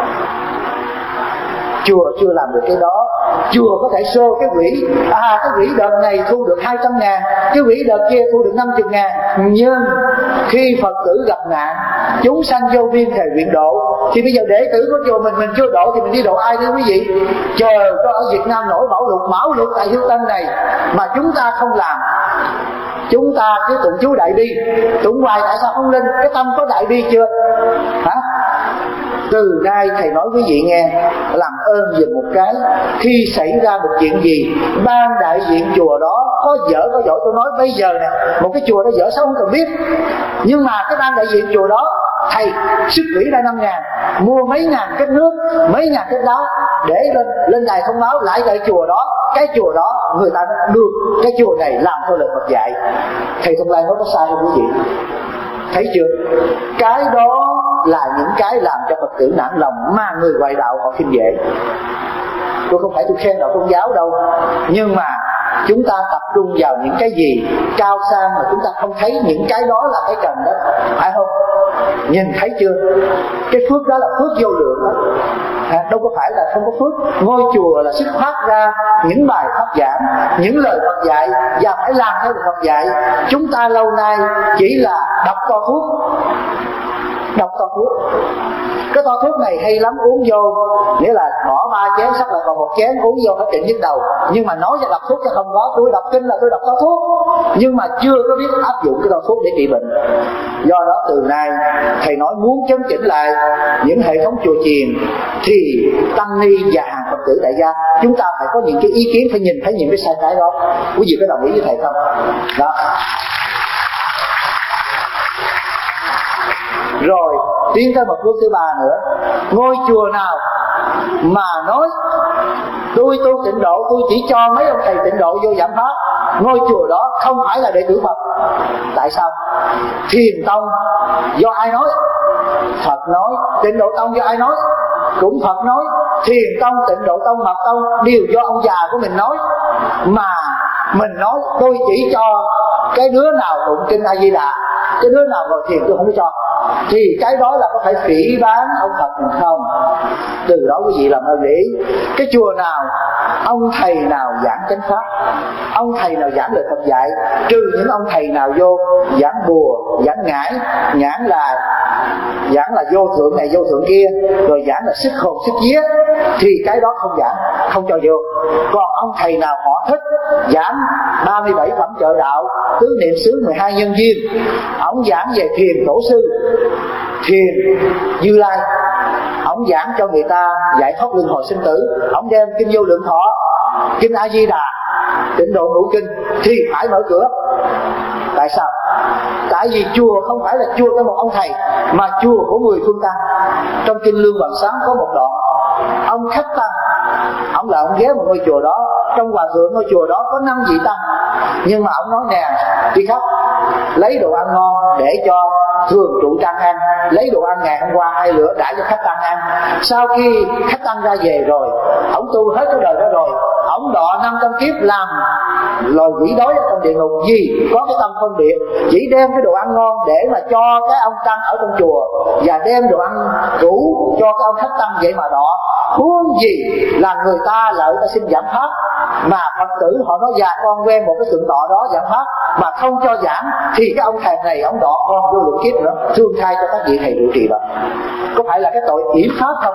Chùa chưa làm được cái đó. Chùa có thể show cái quỹ, à cái quỹ đợt này thu được hai trăm ngàn, cái quỹ đợt kia thu được năm mươi ngàn. Nhưng khi Phật tử gặp nạn, chúng sanh vô biên thề nguyện độ, thì bây giờ đệ tử của chùa mình mình chưa độ thì mình đi độ ai thưa quý vị? Chờ có ở Việt Nam nổi bão lụt, bão lụt tại Houston này mà chúng ta không làm. Chúng ta cứ tụng chú Đại Bi, tụng hoài tại sao không lên? Cái tâm có Đại Bi chưa? Hả? Từ nay thầy nói quý vị nghe, làm ơn giùm một cái, khi xảy ra một chuyện gì, ban đại diện chùa đó có dở có giỏi, tôi nói bây giờ nè, một cái chùa đó dở xấu không cần biết, nhưng mà cái ban đại diện chùa đó thầy sức quỹ ra năm ngàn, mua mấy ngàn cái nước, mấy ngàn cái đá để lên lên đài thông báo lại tại chùa đó, cái chùa đó người ta được cái chùa này làm theo lời Phật dạy. Thầy Thông Lai nói có sai không quý vị? Thấy chưa? Cái đó là những cái làm cho Phật tử nản lòng mà người ngoại đạo họ khinh dễ. Tôi không phải tôi khen đạo tôn giáo đâu, nhưng mà chúng ta tập trung vào những cái gì cao sang mà chúng ta không thấy những cái đó là cái trần đất, phải không? Nhìn thấy chưa? Cái phước đó là phước vô lượng đó. À, đâu có phải là không có phước. Ngôi chùa là xuất phát ra những bài pháp giảng, những lời Phật dạy, và phải làm theo lời Phật dạy. Chúng ta lâu nay chỉ là đọc to thuốc, đọc to thuốc. Cái to thuốc này hay lắm, uống vô nghĩa là bỏ ba chén sắp lại còn một chén, uống vô hết trận nhức đầu. Nhưng mà nói cho đọc thuốc chứ không có. Tôi đọc kinh là tôi đọc to thuốc, nhưng mà chưa có biết áp dụng cái to thuốc để trị bệnh. Do đó từ nay thầy nói muốn chấn chỉnh lại những hệ thống chùa chiền thì tăng ni và hàng Phật tử tại gia chúng ta phải có những cái ý kiến, phải nhìn thấy những cái sai trái đó. Quý vị có đồng ý với thầy không? Đó. Rồi tiến tới một bước thứ ba nữa. Ngôi chùa nào mà nói tôi tu tịnh độ, tôi chỉ cho mấy ông thầy tịnh độ vô giảng pháp, ngôi chùa đó không phải là đệ tử Phật. Tại sao? Thiền tông do ai nói? Phật nói. Tịnh độ tông do ai nói? Cũng Phật nói. Thiền tông, tịnh độ tông, mật tông đều do ông già của mình nói. Mà mình nói tôi chỉ cho cái đứa nào tụng kinh A Di Đà, cái đứa nào ngồi thiền tôi không có cho, thì cái đó là có phải phỉ báng ông Phật mình không? Từ đó quý vị làm ơn để ý. Cái chùa nào ông thầy nào giảng chánh pháp, ông thầy nào giảng lời Phật dạy, trừ những ông thầy nào vô giảng bùa, giảng ngải, giảng là giảng là vô thượng này vô thượng kia, rồi giảng là sức hồn sức vía, thì cái đó không giảng, không cho vô. Còn ông thầy nào họ thích giảng ba mươi bảy phẩm trợ đạo, tứ niệm xứ, mười hai nhân duyên, ông giảng về thiền tổ sư, thiền Như Lai, ông giảng cho người ta giải thoát luân hồi sinh tử, ông đem kinh Vô Lượng Thọ, kinh A Di Đà, Tịnh Độ Ngũ Kinh thì phải mở cửa. Tại sao? Tại vì chùa không phải là chùa của một ông thầy, mà chùa của mười phương tăng. Trong kinh Lương Hoàng Sáng có một đoạn, ông khách tăng, ông là ông ghé một ngôi chùa đó, trong hòa thượng ngôi chùa đó có năm vị tăng, nhưng mà ông nói nè, đi khách lấy đồ ăn ngon để cho thường trụ tăng ăn, lấy đồ ăn ngày hôm qua hai lửa đã cho khách tăng ăn. Sau khi khách tăng ra về rồi, ông tu hết cái đời đó rồi, ông đọ năm trăm kiếp làm loài quỷ đói ở trong địa ngục, vì có cái tâm phân biệt, chỉ đem cái đồ ăn ngon để mà cho cái ông tăng ở trong chùa, và đem đồ ăn rủ cho cái ông khách tăng, vậy mà đọ. Huống gì là người ta lợi ta xin giảng pháp, mà Phật tử họ nói dạ con quen một cái tượng tọa đó giảng pháp mà không cho giảng, thì cái ông thầy này ông đọ con vô lượng kiếp nữa, thương thay cho các vị thầy trụ trì đó. Có phải là cái tội yểm pháp không?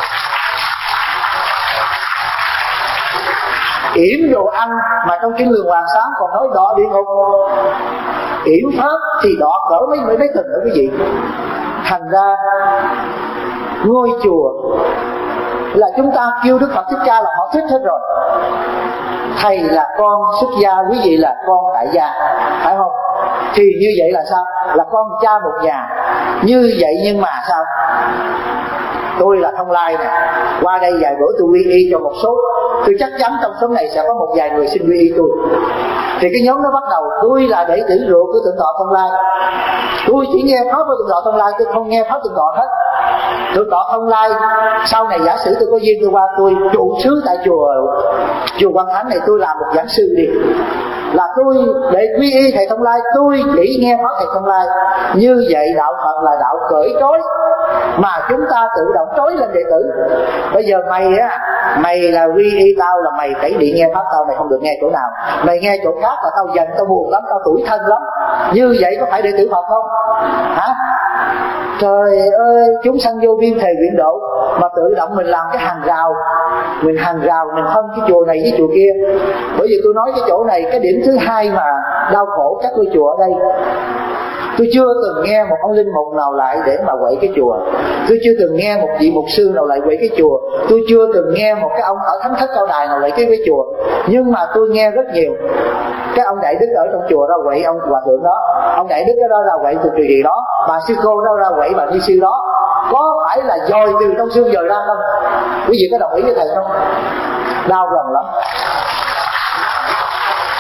Yểm đồ ăn mà trong kinh Lương Hoàng Sáng còn nói đọ địa ngục. Yểm pháp thì đọ cỡ mấy mấy mấy từng nữa quý vị. Thành ra ngôi chùa là chúng ta kêu Đức Phật Thích Ca là họ thích hết rồi. Thầy là con xuất gia, quý vị là con tại gia, phải không? Thì như vậy là sao? Là con cha một nhà. Như vậy nhưng mà sao? Tôi là Thông Lai nè, qua đây vài bữa tôi quy y cho một số, tôi chắc chắn trong số này sẽ có một vài người xin quy y tôi. Thì cái nhóm nó bắt đầu, tôi là đệ tử ruột của Thượng tọa Thông Lai, tôi chỉ nghe pháp của Thượng tọa Thông Lai, tôi không nghe pháp Thượng tọa hết. Thượng tọa Thông Lai sau này giả sử tôi có duyên tôi qua, tôi trụ xứ tại chùa chùa Quan Thánh này, tôi làm một giảng sư đi, là tôi để quy y thầy Thông Lai, tôi chỉ nghe pháp thầy Thông Lai. Như vậy đạo Phật là đạo cởi trói, mà chúng ta tự động trói lên đệ tử. Bây giờ mày á, mày là quy y tao là mày phải đi nghe pháp tao, mày không được nghe chỗ nào, mày nghe chỗ khác là tao giận, tao buồn lắm, tao tủi thân lắm. Như vậy có phải đệ tử Phật không? Hả? Trời ơi, chúng sanh vô biên thề nguyện độ, mà tự động mình làm cái hàng rào, mình hàng rào, mình phân cái chùa này với chùa kia. Bởi vì tôi nói cái chỗ này, cái điểm thứ hai mà đau khổ các ngôi chùa ở đây, tôi chưa từng nghe một ông linh mục nào lại để mà quậy cái chùa, tôi chưa từng nghe một vị mục sư nào lại quậy cái chùa, tôi chưa từng nghe một cái ông ở Thánh Thất Cao Đài nào lại cái cái chùa. Nhưng mà tôi nghe rất nhiều cái ông đại đức ở trong chùa đó quậy ông hòa thượng đó, ông đại đức đó ra quậy từ trì đó, bà sư cô đó ra quậy bà ni sư đó. Có phải là dòi từ trong xương dòi ra không? Quý vị có đồng ý với thầy không? Đau lòng lắm.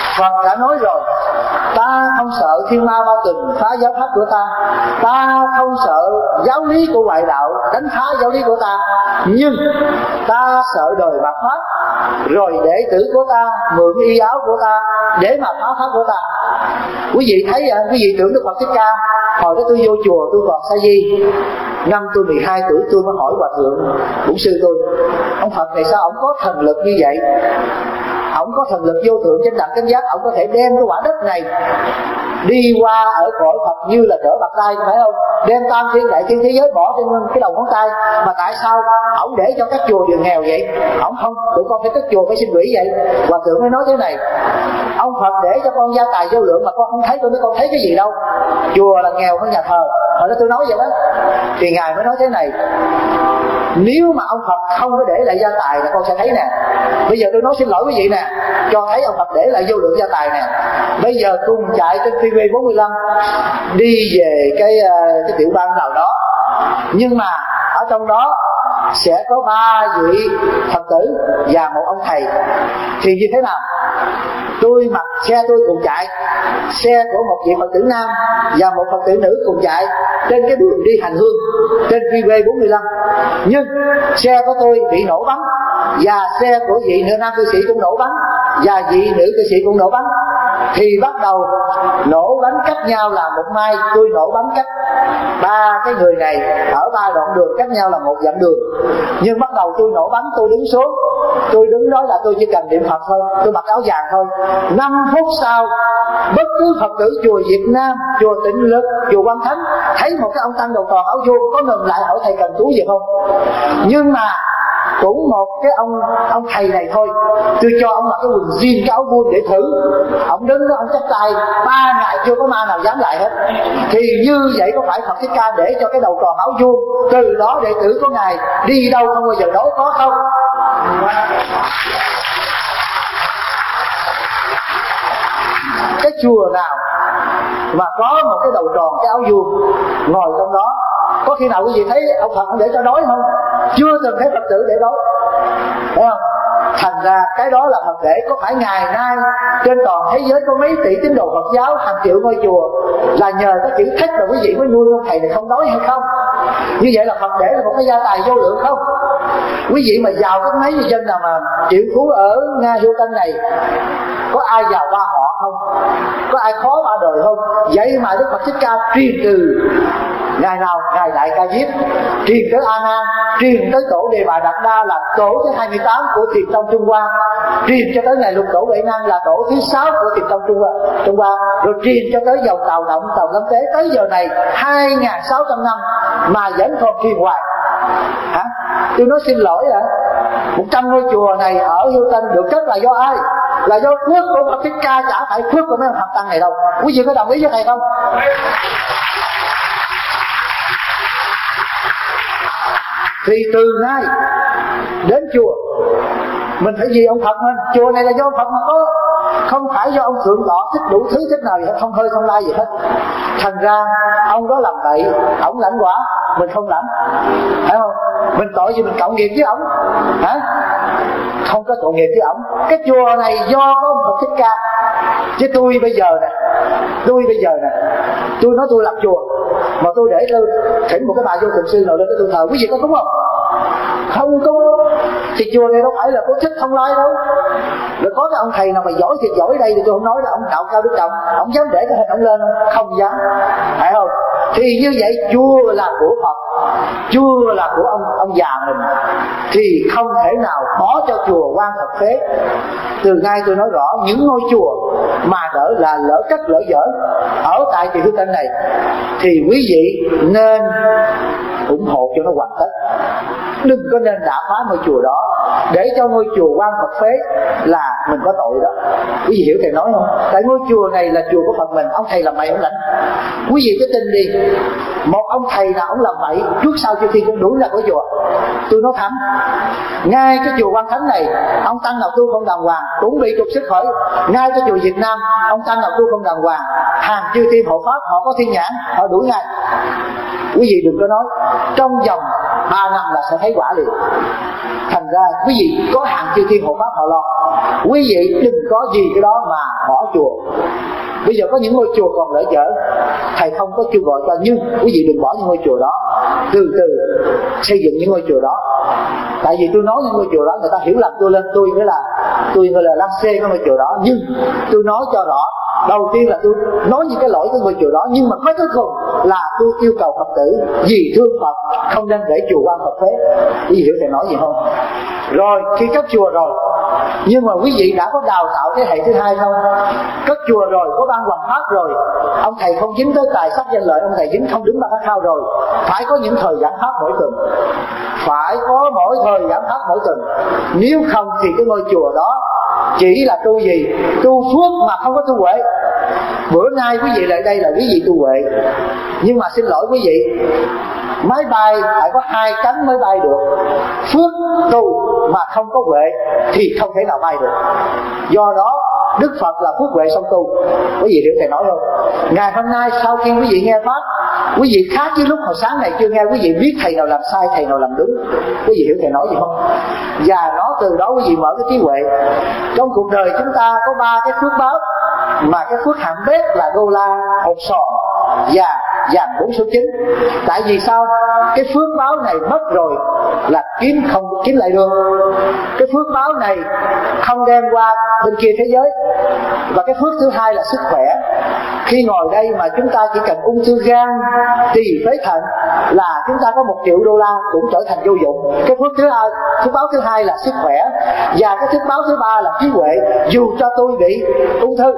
Phật đã nói rồi, ta không sợ thiên ma bao trùm phá giáo pháp của ta, ta không sợ giáo lý của ngoại đạo đánh phá giáo lý của ta, nhưng ta sợ đời bạc pháp, rồi đệ tử của ta mượn y áo của ta để mà phá pháp của ta. Quý vị thấy à, quý vị tưởng Đức Phật Thích Ca hồi đó tôi vô chùa tôi còn sa di, năm tôi mười hai tuổi tôi mới hỏi hòa thượng bổn sư tôi, ông Phật này sao ông có thần lực như vậy, ông có thần lực vô thượng trên đẳng chánh giác, ông có thể đem cái quả đất này đi qua ở cõi Phật như là trở bạc tay, phải không? Đem tam thiên đại thiên thế giới bỏ trên cái đầu ngón tay, mà tại sao ông để cho các chùa đều nghèo vậy? Ông không, tụi con phải cất chùa phải xin quỷ vậy. Hòa thượng mới nói thế này, ông Phật để cho con gia tài vô lượng mà con không thấy, tôi nói con thấy cái gì đâu, chùa là nghèo hơn nhà thờ. Hồi đó tôi nói vậy đó, thì ngài mới nói thế này, nếu mà ông Phật không có để lại gia tài là con sẽ thấy nè. Bây giờ tôi nói xin lỗi quý vị nè, cho thấy ông Phật để lại vô lượng gia tài nè. Bây giờ cùng chạy trên T V bốn mươi lăm đi về cái cái tiểu bang nào đó, nhưng mà ở trong đó sẽ có ba vị Phật tử và một ông thầy. Thì như thế nào? Tôi mặc xe tôi cùng chạy, xe của một vị Phật tử nam và một Phật tử nữ cùng chạy trên cái đường đi hành hương trên T V bốn mươi lăm, nhưng xe của tôi bị nổ bắn và xe của vị nữ nam cư sĩ cũng nổ bắn và vị nữ cư sĩ cũng nổ bắn. Thì bắt đầu nổ bắn cách nhau là một mai, tôi nổ bắn cách ba cái người này ở ba đoạn đường cách nhau là một dặm đường. Nhưng bắt đầu tôi nổ bắn, tôi đứng xuống, tôi đứng đó là tôi chỉ cần niệm Phật thôi, tôi mặc áo vàng thôi. Năm phút sau, bất cứ Phật tử chùa Việt Nam, chùa Tịnh Lực, chùa Quan Thánh thấy một cái ông tăng đầu tròn áo vuông có ngừng lại hỏi thầy cần cứu gì không. Nhưng mà cũng một cái ông ông thầy này thôi, tôi cho ông mặc cái quần jean cái áo vuông để thử. Ông đứng đó ông chắp tay, ba ngày chưa có ma nào dám lại hết. Thì như vậy có phải Phật Thích Ca để cho cái đầu tròn áo vuông, từ đó đệ tử của ngài đi đâu không bao giờ đối có không? Cái chùa nào mà có một cái đầu tròn cái áo vuông ngồi trong đó, có khi nào quý vị thấy ông Phật để cho đói không? Chưa từng thấy Phật tử để đói, phải không? Thành ra cái đó là Phật để. Có phải ngày nay trên toàn thế giới có mấy tỷ tín đồ Phật giáo, hàng triệu ngôi chùa là nhờ cái chữ thích là quý vị mới nuôi ông thầy này không đói hay không? Như vậy là Phật để là một cái gia tài vô lượng không? Quý vị mà giàu có mấy người dân nào mà chịu phú ở Nga Hiêu Tân này, có ai giàu ba họ không? Có ai khó ba đời không? Vậy mà Đức Phật Thích Ca truyền từ ngày nào ngài Đại Ca Diếp, truyền tới A Nan, truyền tới tổ Đề Bà Đạt Đa là tổ thứ hai mươi tám của Thiền Tông Trung Hoa, truyền cho tới ngày Lục Tổ Huệ Năng là tổ thứ sáu của Thiền Tông Trung Hoa, Trung Hoa, rồi truyền cho tới dòng Tàu Động, Tàu Lâm Tế tới giờ này hai nghìn sáu trăm năm mà vẫn còn truyền hoài. Hả? Tôi nói xin lỗi ạ, một trăm ngôi chùa này ở Hiêu Tân được cất là do ai? Là do phước của Phật Thích Ca, chả phải phước của mấy ông Phật tăng này đâu. Quý vị có đồng ý với thầy không? Thì từ nay đến chùa mình phải vì ông Phật hơn. Chùa này là do ông Phật mà có, không phải do ông thượng tọa thích đủ thứ thích nào gì hết, không hơi không lai gì hết. Thành ra ông đó làm bậy, ông lãnh quả, mình không lãnh, phải không? Mình tội gì mình cộng nghiệp với ông, hả? Không có tội nghiệp với ông. Cái chùa này do có ông Phật Thích Ca. Chứ tôi bây giờ nè, tôi bây giờ nè, tôi nói tôi lập chùa mà tôi để tôi thỉnh một cái bà vô thường sư nào lên cái tôi thờ, quý vị có đúng không? Không có. Thì chùa này đâu phải là có thích không lai đâu. Rồi có cái ông thầy nào mà giỏi thiệt giỏi đây thì tôi không nói là ông đạo cao đức trọng, ông dám để cái hình ông lên không? Không dám, phải không? Thì như vậy chùa là của Phật, chùa là của ông ông già mình, thì không thể nào bỏ cho chùa quan Phật phế. Từ nay tôi nói rõ, những ngôi chùa mà đỡ là lỡ cất lỡ dở ở tại Thiền Hữu Tân này thì quý vị nên ủng hộ cho nó hoàn tất. Đừng có nên đả phá ngôi chùa đó để cho ngôi chùa quan Phật phế là mình có tội đó. Quý vị hiểu thầy nói không? Tại ngôi chùa này là chùa của Phật mình, ông thầy làm bậy ông lãnh. Quý vị cứ tin đi, một ông thầy nào ông làm bậy trước sau chưa khi cũng đuổi ra khỏi chùa. Tôi nói thẳng, ngay cái chùa Quan Thánh này, ông tăng nào tu không đàng hoàng cũng bị trục xuất khỏi. Ngay cái chùa Việt Nam, ông tăng nào tu không đàng hoàng, hàng chư thiên hộ pháp họ có thiên nhãn, họ đuổi ngay. Quý vị đừng có nói trong vòng ba năm là sẽ thấy quả liền. Thành ra quý vị có hàng chư thiên hộ pháp họ lo, Quý vị đừng có vì cái đó mà bỏ chùa. Bây giờ có những ngôi chùa còn lỡ dở, thầy không có kêu gọi cho, nhưng quý vị đừng bỏ những ngôi chùa đó, từ từ xây dựng những ngôi chùa đó. Tại vì tôi nói những ngôi chùa đó người ta hiểu lầm tôi lên, tôi nghĩa là tôi gọi là lăng xê cái ngôi chùa đó. Nhưng tôi nói cho rõ, đầu tiên là tôi nói những cái lỗi của ngôi chùa đó, nhưng mà cái cuối cùng là tôi yêu cầu Phật tử vì thương Phật không nên để chùa quan Phật phế. Quý vị hiểu thầy nói gì không? Rồi khi cất chùa rồi, nhưng mà quý vị đã có đào tạo thế hệ thứ hai không? Cất chùa rồi, có ban hoằng pháp rồi, ông thầy không dính tới tài sắc danh lợi, ông thầy dính không đứng ban khát khao rồi, phải có những thời giảng pháp mỗi tuần, phải có mỗi thời giảng pháp mỗi tuần. Nếu không thì cái ngôi chùa đó chỉ là tu gì? Tu phước mà không có tu huệ. Bữa nay quý vị lại đây là quý vị tu huệ, nhưng mà xin lỗi quý vị, máy bay phải có hai cánh mới bay được. Phước tu mà không có huệ thì không thể nào bay được. Do đó Đức Phật là phước huệ song tu. Quý vị hiểu thầy nói không? Ngày hôm nay sau khi quý vị nghe pháp, quý vị khác với lúc hồi sáng này chưa nghe, quý vị biết thầy nào làm sai, thầy nào làm đúng. Quý vị hiểu thầy nói gì không? Và nó từ đó quý vị mở cái trí huệ. Trong cuộc đời chúng ta có ba cái phước báo, mà cái phước hạng bét là đô la, hột sòn và vàng bốn số chín. Tại vì sao? Cái phước báo này mất rồi là kiếm không kiếm lại được. Cái phước báo này không đem qua bên kia thế giới. Và cái phước thứ hai là sức khỏe. Khi ngồi đây mà chúng ta chỉ cần ung thư gan, tỳ phế thận là chúng ta có một triệu đô la cũng trở thành vô dụng. Cái phước thứ hai, phước báo thứ hai là sức khỏe. Và cái phước báo thứ ba là trí huệ. Dù cho tôi bị ung thư,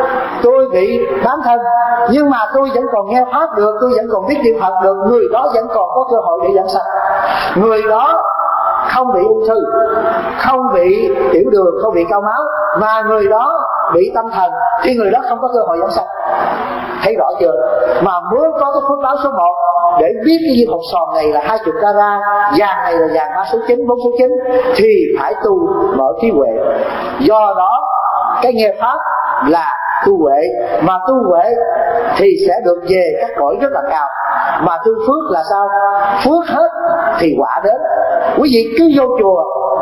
tôi bị bán thân, nhưng mà tôi vẫn còn nghe pháp được, tôi vẫn còn biết niệm Phật được, người đó vẫn còn có cơ hội để giảng sanh. Người đó không bị ung thư, không bị tiểu đường, không bị cao máu, mà người đó bị tâm thần thì người đó không có cơ hội giảng sanh. Thấy rõ chưa? Mà muốn có cái phước báo số một để biết cái viên hột sòn này là hai mươi carat, vàng này là vàng ba số chín, bốn số chín, thì phải tu mở trí huệ. Do đó cái nghe pháp là tu huệ, mà tu huệ thì sẽ được về các cõi rất là cao. Mà tu phước là sao? Phước hết thì quả đến. Quý vị cứ vô chùa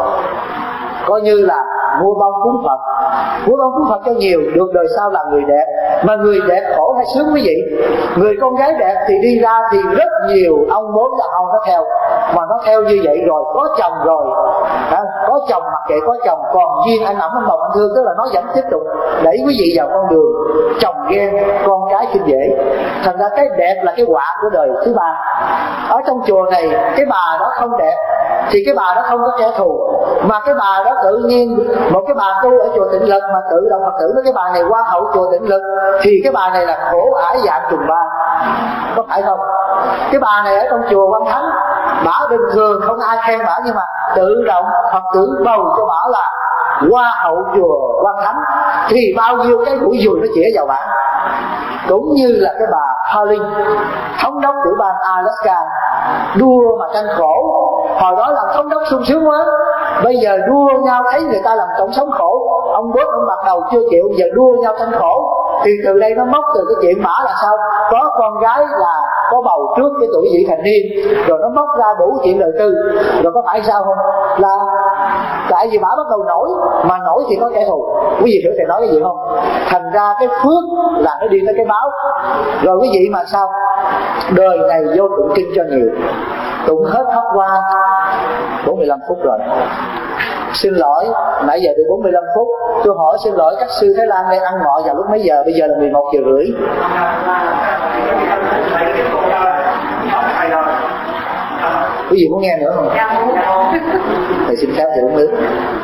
coi như là mua bông cúng Phật, mua bông cúng Phật cho nhiều, được đời sau là người đẹp. Mà người đẹp khổ hay sướng quý vị? Người con gái đẹp thì đi ra thì rất nhiều ông bố đàn ông nó theo, mà nó theo như vậy rồi có chồng rồi, à, có chồng mặc kệ có chồng, còn duyên anh ẩm anh bồng anh thương, tức là nó vẫn tiếp tục đẩy quý vị vào con đường chồng ghen, con cái khinh dễ. Thành ra cái đẹp là cái quả của đời thứ ba. Ở trong chùa này cái bà đó không đẹp thì cái bà đó không có kẻ thù, mà cái bà đó tự nhiên một cái bà tu ở chùa Tịnh Lực mà tự động Phật tử nói cái bà này hoa hậu chùa Tịnh Lực thì cái bà này là khổ ải dạng trùng ba, có phải không? Cái bà này ở trong chùa Quan Thánh, bả bình thường không ai khen bả, nhưng mà tự động Phật tử bầu cho bả là hoa hậu chùa Quan Thánh thì bao nhiêu cái mũi dùi nó chĩa vào bả. Cũng như là cái bà Palin, thống đốc tiểu bang Alaska, đua mà tranh khổ. Hồi đó làm thống đốc sung sướng quá, bây giờ đua nhau thấy người ta làm tổng thống khổ. Ông Bush ông bắt đầu chưa chịu, giờ đua nhau tranh khổ. Thì từ đây nó móc từ cái chuyện bả là sao? Có con gái là có bầu trước cái tuổi vị thành niên, rồi nó móc ra đủ chuyện đời tư. Rồi có phải sao không? Là tại vì bả bắt đầu nổi, mà nổi thì có kẻ thù. Quý vị hiểu thầy nói cái gì không? Thành ra cái phước là nó đi tới cái báo. Rồi quý vị mà sao? Đời này vô tụng kinh cho nhiều, tụng hết hấp qua bốn mươi lăm phút rồi. Xin lỗi, nãy giờ được bốn mươi lăm phút. Tôi hỏi xin lỗi các sư Thái Lan đây ăn ngọ vào lúc mấy giờ? Bây giờ là mười một giờ rưỡi. Quý vị muốn nghe nữa không? Thầy xin phép thầy uống nước.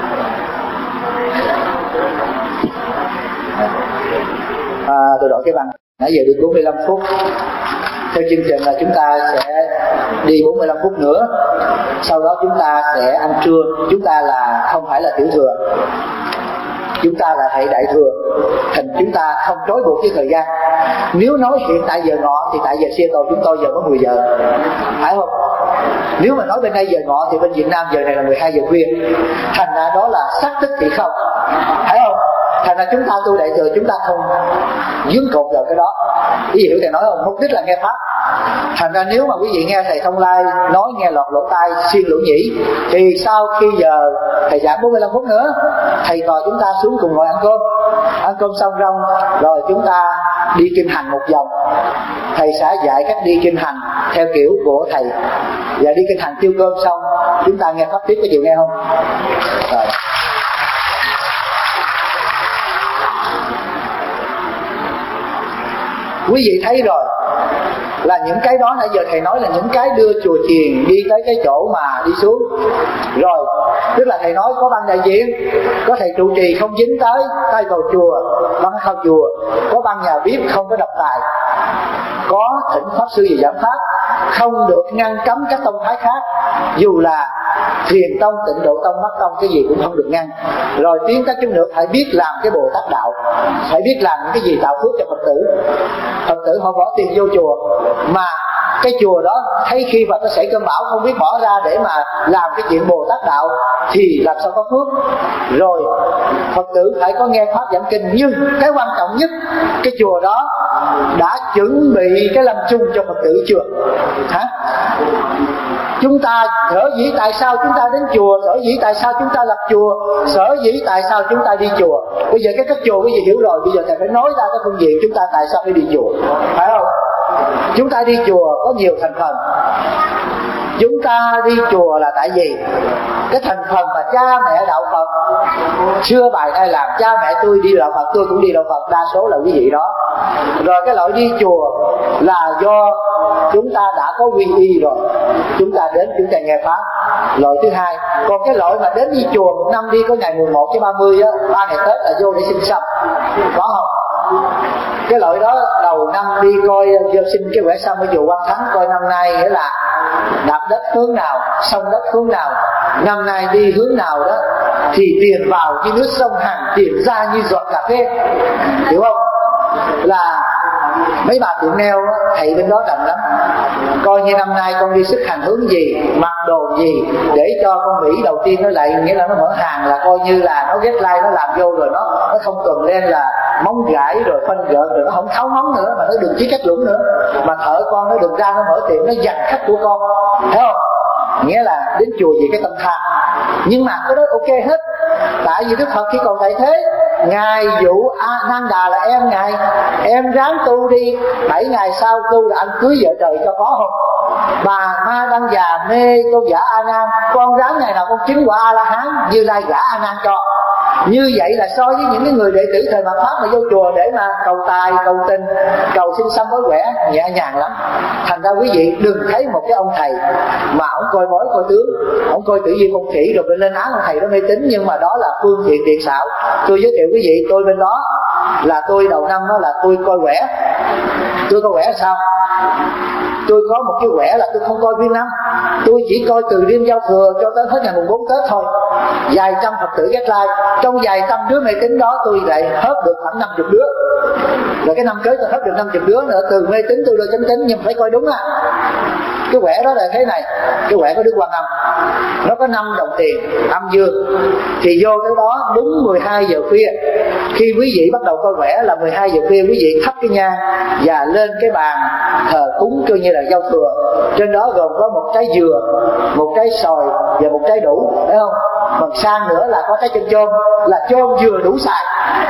À, tôi đổi cái băng. Nãy giờ được bốn mươi lăm phút. Theo chương trình là chúng ta sẽ đi bốn mươi lăm phút nữa. Sau đó chúng ta sẽ ăn trưa. Chúng ta là không phải là tiểu thừa, chúng ta là hệ đại thừa. Thành chúng ta không trói buộc với thời gian. Nếu nói hiện tại giờ ngọ thì tại giờ Seattle chúng tôi giờ có mười giờ, phải không? Nếu mà nói bên đây giờ ngọ thì bên Việt Nam giờ này là mười hai giờ khuya. Thành ra đó là xác tức thì không, phải không? Thành ra chúng ta tu đại thừa chúng ta không dướng cột vào cái đó. Ý hiểu thầy nói không? Mục đích là nghe pháp. Thành ra nếu mà quý vị nghe thầy Thông Lai nói nghe lọt lỗ tai xuyên lỗ nhĩ, thì sau khi giờ thầy giảng bốn mươi lăm phút nữa, thầy trò chúng ta xuống cùng ngồi ăn cơm. Ăn cơm xong rong rồi chúng ta đi kinh hành một vòng. Thầy sẽ dạy cách đi kinh hành theo kiểu của thầy. Và đi kinh hành tiêu cơm xong chúng ta nghe pháp tiếp, có chịu nghe không? Rồi. Quý vị thấy rồi, là những cái đó nãy giờ thầy nói là những cái đưa chùa chiền đi tới cái chỗ mà đi xuống. Rồi, tức là thầy nói có ban đại diện, có thầy trụ trì không dính tới tay cầu chùa, ban khao chùa, có ban nhà bếp không có độc tài, có thỉnh pháp sư về giảng pháp, không được ngăn cấm các tông phái khác, dù là Thiền tông, Tịnh Độ tông, Bắc tông, cái gì cũng không được ngăn. Rồi tiến các chúng nữa phải biết làm cái Bồ Tát đạo, phải biết làm những cái gì tạo phước cho Phật tử. Phật tử họ bỏ tiền vô chùa, mà cái chùa đó thấy khi Phật nó xảy cơn bão không biết bỏ ra để mà làm cái chuyện Bồ Tát đạo thì làm sao có phước. Rồi Phật tử phải có nghe pháp giảng kinh, nhưng cái quan trọng nhất, cái chùa đó đã chuẩn bị cái lâm chung cho Phật tử chưa? Hả? Chúng ta sở dĩ tại sao chúng ta đến chùa, sở dĩ tại sao chúng ta lập chùa, sở dĩ tại sao chúng ta đi chùa. Bây giờ cái cách chùa quý vị hiểu rồi, bây giờ thầy phải nói ra cái phương diện chúng ta tại sao phải đi chùa, phải không? Chúng ta đi chùa có nhiều thành phần. Chúng ta đi chùa là tại vì cái thành phần mà cha mẹ đạo Phật xưa bài nay làm, cha mẹ tôi đi đạo Phật, tôi cũng đi đạo Phật, đa số là quý vị đó. Rồi cái loại đi chùa là do chúng ta đã có quy y rồi, chúng ta đến chúng ta nghe pháp. Loại thứ hai, còn cái loại mà đến đi chùa một năm đi có ngày mười một với ba mươi á, ba ngày Tết là vô để xin xăm, có không? Cái loại đó đầu năm đi coi vô xin cái quẻ xăm ở chùa Quan Thắng, coi năm nay nghĩa là đạp đất hướng nào, sông đất hướng nào, năm nay đi hướng nào đó, thì tiền vào như nước sông Hằng, tiền ra như giọt cà phê, hiểu không? Là mấy bà tượng neo thầy bên đó rành lắm, coi như năm nay con đi xuất hành hướng gì, mặc đồ gì, để cho con Mỹ đầu tiên nó lại, nghĩa là nó mở hàng là coi như là nó ghét like, nó làm vô rồi nó nó không cần lên là móng gãi rồi phân gợn rồi nó không tháo móng nữa, mà nó đừng chỉ cách lũng nữa, mà thợ con nó đừng ra nó mở tiệm nó giành khách của con, thấy không? Nghĩa là đến chùa vì cái tâm tham. Nhưng mà cái đó ok hết, tại vì Đức Phật khi còn tại thế, ngài dụ A Nan Đà là em ngài, em ráng tu đi, bảy ngày sau tu là anh cưới vợ trời cho có không? Bà Ma Đăng già mê tôn giả A Nan, con ráng ngày nào con chứng quả A La Hán, Như Lai gả A Nan cho. Như vậy là so với những cái người đệ tử thời mạt Pháp mà vô chùa để mà cầu tài, cầu tình, cầu xin xăm mối quẻ, nhẹ nhàng lắm. Thành ra quý vị đừng thấy một cái ông thầy mà ông coi bói coi tướng, ông coi tử vi phong thủy rồi bên lên án ông thầy đó mê tín, nhưng mà đó là phương tiện điện xảo. Tôi giới thiệu quý vị, tôi bên đó là tôi đầu năm đó là tôi coi quẻ. Tôi coi quẻ sao? Tôi có một cái quẻ là tôi không coi nguyên năm, tôi chỉ coi từ đêm giao thừa cho tới hết ngày mùng bốn Tết thôi. Vài trăm Phật tử ghét like, trong vài trăm đứa mê tín đó tôi lại hết được khoảng năm mươi đứa. Rồi cái năm kế tôi hết được năm mươi đứa nữa, từ mê tín tôi lên chánh tín, nhưng phải coi đúng á. Cái quẻ đó là thế này, cái quẻ có Đức Quan Âm, nó có năm đồng tiền âm dương, thì vô tới đó đúng mười hai giờ khuya, khi quý vị bắt đầu coi quẻ là mười hai giờ khuya, quý vị thắp cái nhang và lên cái bàn thờ cúng coi như là giao thừa. Trên đó gồm có một trái dừa, một trái xoài và một trái đủ, thấy không? Còn sang nữa là có trái chôm chôm, là chôm dừa đủ xài.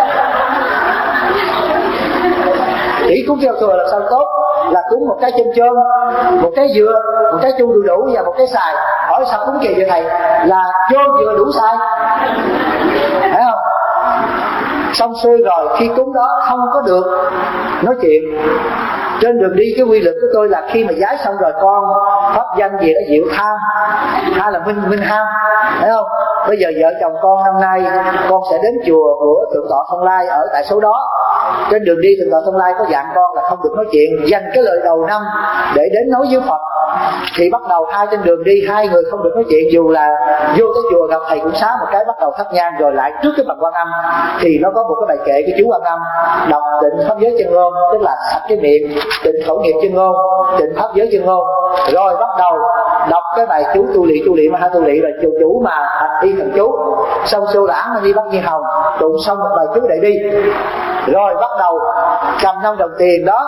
Chỉ cúng giao thừa là sao tốt, là cúng một cái chôm chôm, một cái dừa, một cái chu đu đủ và một cái xài. Hỏi sao cúng kỳ vậy thầy? Là chôm dừa đủ xài, thấy không? Xong xuôi rồi, khi cúng đó không có được nói chuyện. Trên đường đi cái quy luật của tôi là khi mà giái xong rồi con pháp danh gì đó Diệu Tham, hay là Minh Minh Ham, thấy không? Bây giờ vợ chồng con năm nay con sẽ đến chùa của Thượng tọa Thông Lai ở tại số đó. Trên đường đi Thượng tọa Thông Lai có dặn con là không được nói chuyện, dành cái lời đầu năm để đến nói với Phật. Thì bắt đầu hai trên đường đi hai người không được nói chuyện, dù là vô tới chùa gặp thầy cũng xá một cái, bắt đầu thắp nhang rồi lại trước cái bằng Quan Âm thì nó có một cái bài kệ cái chú Quan Âm đọc tịnh pháp giới chân ngôn, tức là sạch cái miệng, tịnh khẩu nghiệp chân ngôn, tịnh pháp giới chân ngôn, rồi bắt đầu đọc cái bài chú tu lị tu lị mà hai tu lị là chủ chủ mà hành y thần chú. Xong xô lãng nó đi bắt Như Hồng, tụng xong một bài chú để đi, rồi bắt đầu cầm năm đồng tiền đó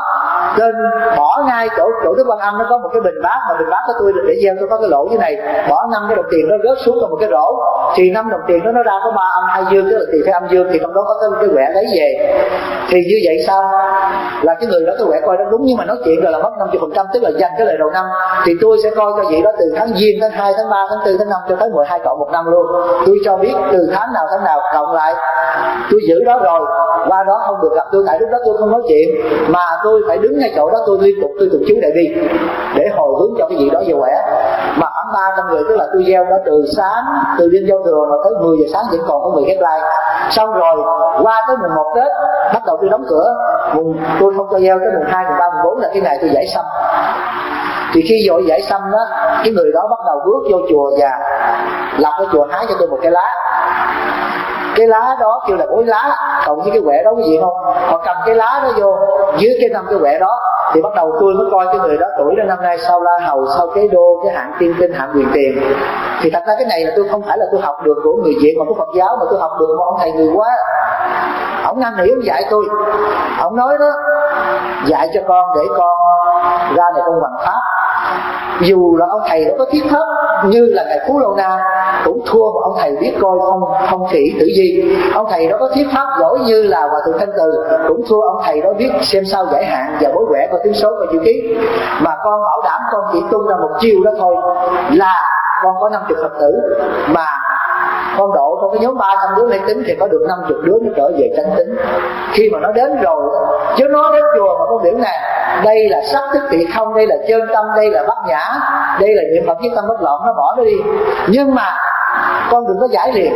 trên bỏ ngay chỗ chỗ Đức Quan Âm nó có một cái bình bát, mà bình bát của tôi để gieo tôi có cái lỗ như này, bỏ năm cái đồng tiền nó rớt xuống vào một cái rổ, thì năm đồng tiền đó nó ra có ba âm hai dương, tức là tiền phải âm dương, thì trong đó có cái, cái quẻ lấy về. Thì như vậy sao? Là cái người đó cái quẻ coi nó đúng, nhưng mà nói chuyện rồi là mất năm mươi phần trăm, tức là dành cái lời đầu năm. Thì tôi sẽ coi cho vậy đó từ tháng Giêng, tháng hai, tháng ba, tháng tư, tháng năm cho tới mười hai cộng một năm luôn. Tôi cho biết từ tháng nào tháng nào cộng lại, tôi giữ đó rồi, qua đó không được gặp tôi, tại lúc đó tôi không nói chuyện, mà tôi phải đứng ngay chỗ đó tôi liên tục tôi tụng chú đại bi để hồi hướng cho cái gì đó về khỏe. Mà khoảng ba trăm người, tức là tôi gieo đó từ sáng, từ đêm giao thừa mà tới mười giờ sáng vẫn còn có người ghép like. Xong rồi qua tới mùng một Tết bắt đầu tôi đóng cửa, mùng tôi không cho gieo tới mùng hai, mùng ba, mùng bốn là cái ngày tôi giải sâm. Thì khi dội giải sâm đó, cái người đó bắt đầu bước vô chùa và lập cái chùa hái cho tôi một cái lá. Cái lá đó kêu là bối lá, cộng với cái quẻ đó cái gì không? Họ cầm cái lá đó vô dưới cái năm cái quẻ đó, thì bắt đầu tôi mới coi cái người đó tuổi đó năm nay sau la hầu, sau kế đô, cái hạng tiên tinh, hạng quyền tiền. Thì thật ra cái này là tôi không phải là tôi học được của người Việt mà của Phật giáo, mà tôi học được một ông thầy người quá. Ông năn nỉ ông dạy tôi, ông nói đó, dạy cho con để con ra này con hoằng pháp. Dù là ông thầy đó có thiết thấp như là ngài Phú Lô Na cũng thua một ông thầy biết coi phong phong thủy tử vi. Ông thầy đó có thiết pháp giỏi như là Hòa Thượng Thanh Từ cũng thua ông thầy đó biết xem sao giải hạn và bối quẻ, coi tiếng số, coi chữ ký. Mà con bảo đảm con chỉ tung ra một chiêu đó thôi là con có năm mươi Phật tử, mà con độ trong cái nhóm ba trăm đứa lên tính thì có được năm mươi đứa nó trở về chánh tính. Khi mà nó đến rồi, chứ nó đến chùa mà con biểu này, đây là sắc tức thị không, đây là chân tâm, đây là bát nhã, đây là niệm Phật với tâm bất loạn, nó bỏ nó đi. Nhưng mà con đừng có giải liền.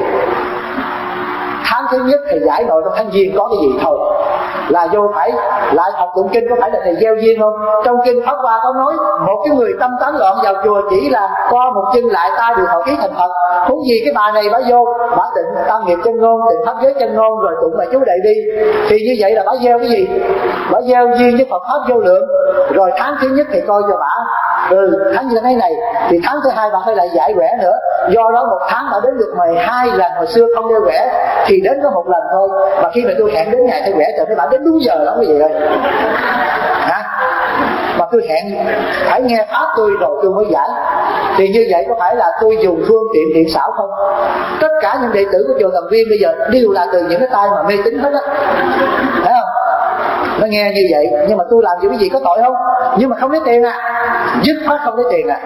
Tháng thứ nhất thì giải nội trong tháng Giêng có cái gì thôi, là vô phải lại học tụng kinh. Có phải là thầy gieo duyên không? Trong kinh Pháp Hoa có nói một cái người tâm tán loạn vào chùa chỉ là co một chân lại, ta đều hội ý thành Phật. Huống gì cái bà này bà vô, bà tịnh tam nghiệp chân ngôn, tịnh pháp giới chân ngôn, rồi tụng bài chú đại bi. Thì như vậy là bà gieo cái gì? Bà gieo duyên với Phật pháp vô lượng. Rồi tháng thứ nhất thì coi cho bà, ừ tháng như thế này, thì tháng thứ hai bà phải lại giải quẻ nữa. Do đó một tháng bà đến được mười hai lần, hồi xưa không đeo quẻ thì đến có một lần thôi. Mà khi mà tôi hẹn đến ngày thay quẻ trời, mấy bạn đến đúng giờ lắm cái gì rồi hả? Mà tôi hẹn phải nghe pháp tôi rồi tôi mới giải. Thì như vậy có phải là tôi dùng phương tiện điện xảo không? Tất cả những đệ tử của chùa Thần Viên bây giờ đều là từ những cái tay mà mê tín hết á, thấy không? Nó nghe như vậy, nhưng mà tôi làm gì cái gì có tội không? Nhưng mà không lấy tiền à, dứt khoát không lấy tiền à.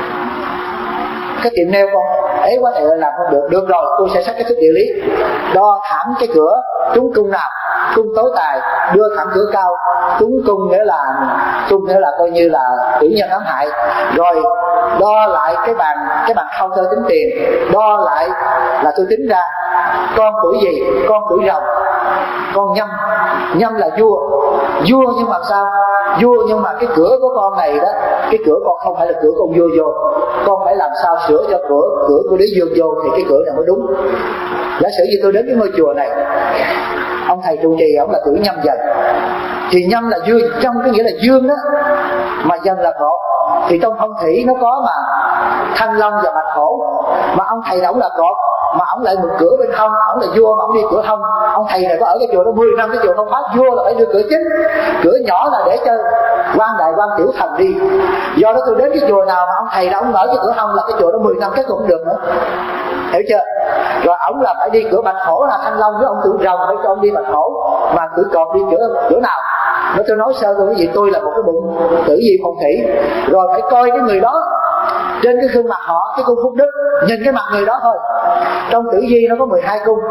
Cái tiệm nail con ấy quá thầy ơi làm không được. Được rồi, tôi sẽ xét cái thức địa lý, đo thảm cái cửa trúng cung nào, cung tối tài, đưa thảm cửa cao trúng cung, nghĩa là cung nghĩa là coi như là tử nhân ám hại. Rồi đo lại cái bàn cái bàn khâu thơ tính tiền, đo lại là tôi tính ra con tuổi gì, con tuổi rồng, con nhâm, nhâm là vua, vua nhưng mà sao? Vua nhưng mà cái cửa của con này đó, cái cửa con không phải là cửa con vua vô, con phải làm sao sửa cho cửa cửa của đế vương vô thì cái cửa này mới đúng. Giả sử như tôi đến cái ngôi chùa này, ông thầy trụ trì ông là tuổi nhâm dần, thì nhâm là dương, trong cái nghĩa là dương đó, mà dần là cột. Thì trong phong thủy nó có mà thanh long và bạch hổ, mà ông thầy là ông là cột, mà ông lại một cửa bên hông, ông là vua mà ông đi cửa hông. Ông thầy này có ở cái chùa đó mười năm, cái chùa không phát, vua là phải đưa cửa chính, cửa nhỏ là để cho quan đại quan tiểu thần đi. Do đó tôi đến cái chùa nào mà ông thầy đó ông mở cái cửa hông là cái chùa đó mười năm cái cũng không được nữa, hiểu chưa? Rồi ông là phải đi cửa bạch hổ là thanh long, với ông tự rồng phải cho ông đi bạch hổ, mà cửa cột đi cửa cửa nào? Nó tôi nói sơ tôi cái gì, tôi là một cái bụng tử vi phong thủy. Rồi phải coi cái người đó trên cái gương mặt họ, cái cung phúc đức, nhìn cái mặt người đó thôi. Trong tử vi nó có mười hai cung: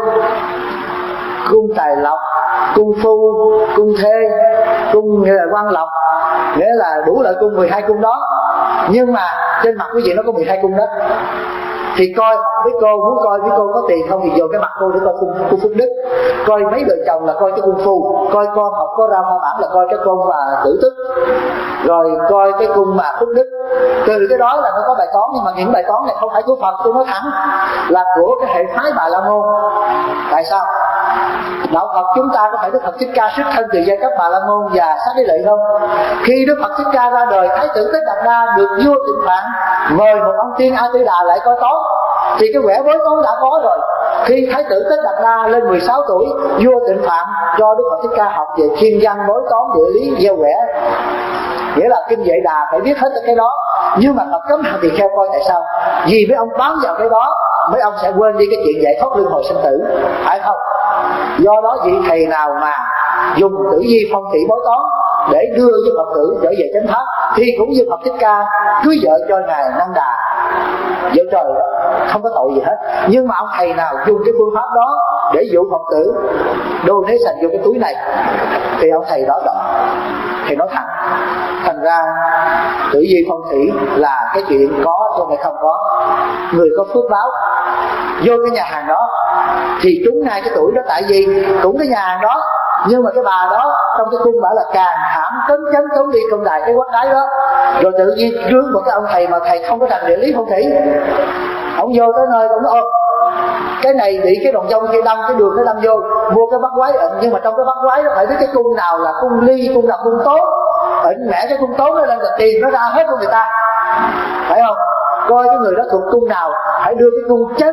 cung tài lộc, cung phu, cung thê, cung nghĩa là quan lộc, nghĩa là đủ loại cung, mười hai cung đó. Nhưng mà trên mặt quý vị nó có mười hai cung đó. Thì coi với cô, muốn coi với cô có tiền không thì vô cái mặt cô để coi cung, cung phúc đức. Coi mấy đời chồng là coi cái cung phu, coi con học có ra hoa bản là coi cái cung mà tử tức. Rồi coi cái cung mà phúc đức. Từ cái đó là nó có bài toán, nhưng mà những bài toán này không phải của Phật, tôi nói thẳng là của cái hệ phái Bà La Môn. Tại sao? Đạo Phật chúng ta có phải Đức Phật Thích Ca xuất thân từ giai cấp Bà La Môn và Xá Đế Lợi không? Khi Đức Phật Thích Ca ra đời, Thái tử Tất Đạt Đa được vua Tịnh Phạn mời một ông tiên A Tư Đà lại coi toán. thì cái quẻ bói toán đã có rồi. Khi Thái tử Tất Đạt Đa lên mười sáu tuổi, vua Tịnh Phạn cho Đức Phật Thích Ca học về thiên văn, bói toán, địa lý, gieo quẻ, nghĩa là kinh Vệ Đà phải biết hết cái đó. Nhưng mà Phật cấm hàng tỳ kheo coi tại sao? Vì mấy ông bám vào cái đó, mấy ông sẽ quên đi cái chuyện giải thoát luân hồi sinh tử, phải không? Do đó vị thầy nào mà dùng tử vi phong thủy bói toán để đưa với Phật tử trở về chánh pháp thì cũng như Phật Thích Ca cưới vợ cho ngài Năng Đà, vợ trời đó, không có tội gì hết. Nhưng mà ông thầy nào dùng cái phương pháp đó để dụ Phật tử đô thế sành vô cái túi này thì ông thầy đó đỏ, thầy nói thẳng. Thành ra tử vi phong thủy là cái chuyện có chứ không không có. Người có phước báo vô cái nhà hàng đó thì trúng ngay cái tuổi đó, tại vì cũng cái nhà hàng đó, nhưng mà cái bà đó trong cái cung bà là càng hãm tấn chấn trốn đi công đài cái quán đái đó, rồi tự nhiên rước một cái ông thầy mà thầy không có rành địa lý phong thủy. Ông vô tới nơi ông nói ơ cái này bị cái đòn dông kia đâm, cái đường nó đâm vô, mua cái bắt quái ịnh, nhưng mà trong cái bắt quái nó phải biết cái cung nào là cung ly, cung nào cung tốt, ịnh mẹ cái cung tốt nó lên là tiền nó ra hết của người ta, phải không? Coi cái người đó thuộc cung nào hãy đưa cái cung chấn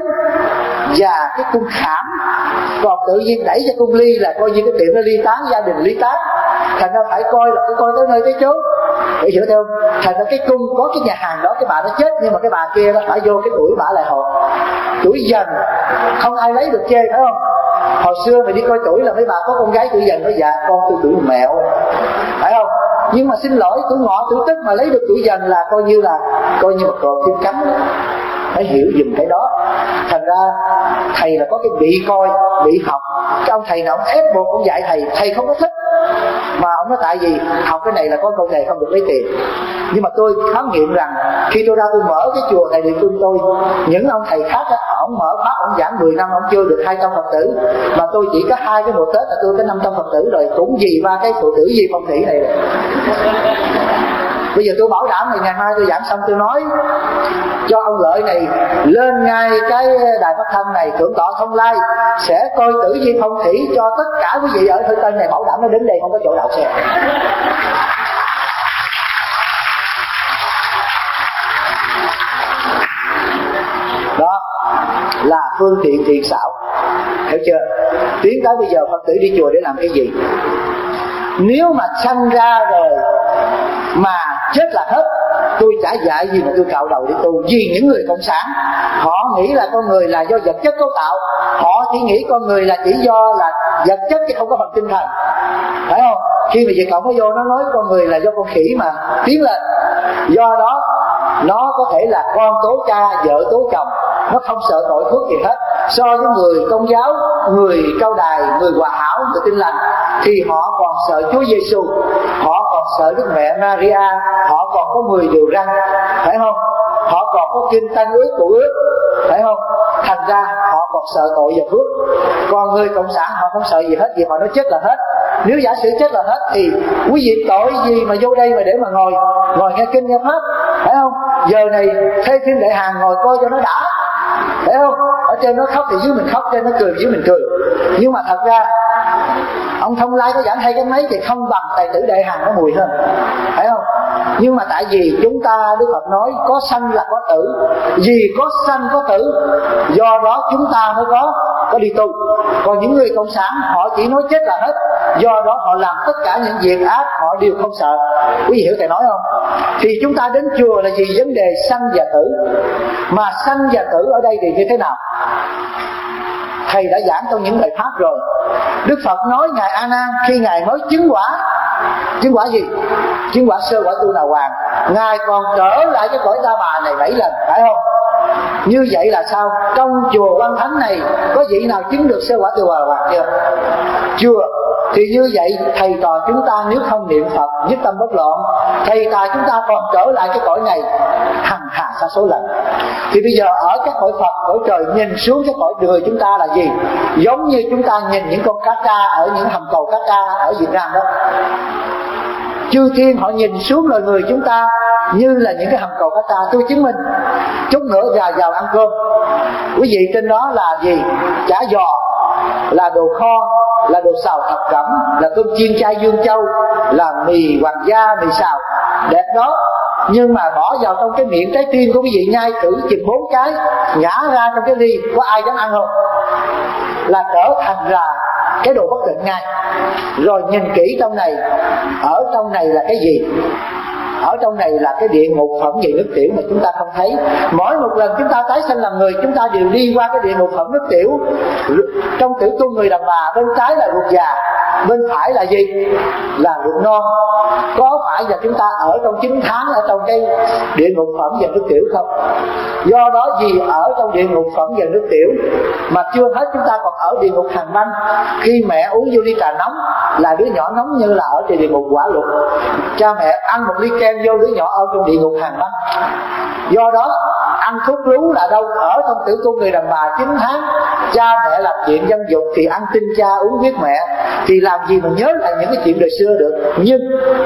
và cái cung khảm, còn tự nhiên đẩy cho cung ly là coi như cái tiệm nó ly tán, gia đình ly tán. Thành ra phải coi là phải coi tới nơi tới chốn, để hiểu theo. Thành ra cái cung có cái nhà hàng đó cái bà nó chết, nhưng mà cái bà kia nó phải vô cái tuổi bà lại hột, tuổi dần không ai lấy được chê, phải không? Hồi xưa mày đi coi tuổi là mấy bà có con gái tuổi dần nói dạ con tôi tuổi mẹo, phải không? Nhưng mà xin lỗi tuổi ngọ tuổi Tức mà lấy được tuổi dần là coi như là coi như một cột thêm cánh đó. Phải hiểu dùm cái đó. Thành ra thầy là có cái bị coi, bị học. Cái ông thầy nào ông ép buộc ông dạy thầy, thầy không có thích, mà ông nói tại vì học cái này là có câu thầy không được lấy tiền. Nhưng mà tôi khám nghiệm rằng khi tôi ra tôi mở cái chùa thầy địa phương tôi, những ông thầy khác á, ông mở pháp ông giảng mười năm ông chưa được hai trăm Phật tử, mà tôi chỉ có hai cái mùa Tết là tôi có năm trăm Phật tử rồi, cũng vì ba cái phụ tử gì phong thủy này rồi. Bây giờ tôi bảo đảm là ngày mai tôi giảng xong tôi nói cho ông Lợi này lên ngay cái đài phát thanh này thượng tọa Thông Lai sẽ coi tử vi phong thủy cho tất cả quý vị ở Thư Tân này, bảo đảm nó đến đây không có chỗ đậu xe. Đó là phương tiện thiện xảo, hiểu chưa? Tiến tới bây giờ Phật tử đi chùa để làm cái gì? Nếu mà sanh ra rồi mà chết là hết, tôi chả dạy gì mà tôi cạo đầu để tu. Vì những người cộng sản họ nghĩ là con người là do vật chất cấu tạo, họ chỉ nghĩ con người là chỉ do là vật chất chứ không có phần tinh thần, phải không? Khi mà Việt Cộng nó vô nó nói con người là do con khỉ mà tiến lên, do đó nó có thể là con tố cha, vợ tố chồng, nó không sợ tội phước gì hết. So với người Công giáo, người Cao Đài, người Hòa Hảo, người Tin Lành thì họ còn sợ Chúa Giêsu, họ còn sợ Đức Mẹ Maria, họ còn có mười điều răn, phải không? Họ còn có kinh Tăng ước, Cụ ước, phải không? Thành ra họ còn sợ tội và phước. Còn người Cộng sản họ không sợ gì hết, vì họ nói chết là hết. Nếu giả sử chết là hết thì quý vị tội gì mà vô đây mà để mà ngồi ngồi nghe kinh nghe pháp, phải không? Giờ này thấy phim Đại Hàn ngồi coi cho nó đã, phải không? Ở trên nó khóc thì dưới mình khóc, trên nó cười dưới mình cười. Nhưng mà thật ra ông Thông Lai có giảng hay cái mấy thì không bằng Tài tử Đại Hàn nó mùi hơn, phải không? Nhưng mà tại vì chúng ta, Đức Phật nói có sanh là có tử, vì có sanh có tử, do đó chúng ta mới có có đi tu. Còn những người cộng sản họ chỉ nói chết là hết, do đó họ làm tất cả những việc ác họ đều không sợ. Quý vị hiểu thầy nói không? Thì chúng ta đến chùa là vì vấn đề sanh và tử. Mà sanh và tử ở đây thì như thế nào? Thầy đã giảng trong những bài pháp rồi. Đức Phật nói ngài A Nan khi ngài mới chứng quả, chứng quả gì? Chứng quả sơ quả Tu Đà Hoàng, ngài còn trở lại cái cõi Ta Bà này bảy lần, phải không? Như vậy là sao? Trong chùa Văn Thánh này có vị nào chứng được sơ quả Tu Đà Hoàng chưa? Chưa. Thì như vậy thầy trò chúng ta nếu không niệm Phật nhất tâm bất loạn, thầy trò chúng ta còn trở lại cái cõi này hằng hà sa số lần. Thì bây giờ ở cái cõi Phật, cõi trời nhìn xuống cái cõi người chúng ta là gì? Giống như chúng ta nhìn những con cá tra ở những hầm cầu cá tra ở Việt Nam đó. Chư thiên họ nhìn xuống loài người chúng ta như là những cái hầm cầu cá tra. Tôi chứng minh. Chút nữa vào vào ăn cơm, quý vị trên đó là gì? Chả giò, là đồ kho, là đồ xào thập cẩm, là cơm chiên chay Dương Châu, là mì hoàng gia, mì xào đẹp đó. nhưng mà bỏ vào trong cái miệng trái tim của quý vị nhai thử chừng bốn cái, nhả ra trong cái ly, có ai dám ăn không? Là trở thành là cái đồ bất tịnh ngay. Rồi nhìn kỹ trong này, ở trong này là cái gì? Ở trong này là cái địa ngục phẩm về nước tiểu mà chúng ta không thấy. Mỗi một lần chúng ta tái sanh làm người, chúng ta đều đi qua cái địa ngục phẩm nước tiểu. Trong tử cung người đàn bà, bên trái là ruột già, bên phải là gì? Là ruột non. Có phải là chúng ta ở trong chín tháng ở trong cái địa ngục phẩm về nước tiểu không? Do đó vì ở trong địa ngục phẩm về nước tiểu mà chưa hết, chúng ta còn ở địa ngục hàng băng. Khi mẹ uống vô ly trà nóng là đứa nhỏ nóng như là ở trên địa ngục quả lục. Cha mẹ ăn một ly kem vô, đứa nhỏ ở trong địa ngục hàng băng. Do đó ăn thuốc lú là đâu? Ở trong tử cung người đàn bà chín tháng. Cha mẹ làm chuyện dâm dục thì ăn tin cha uống huyết mẹ, thì làm gì mà nhớ lại những cái chuyện đời xưa được. Nhưng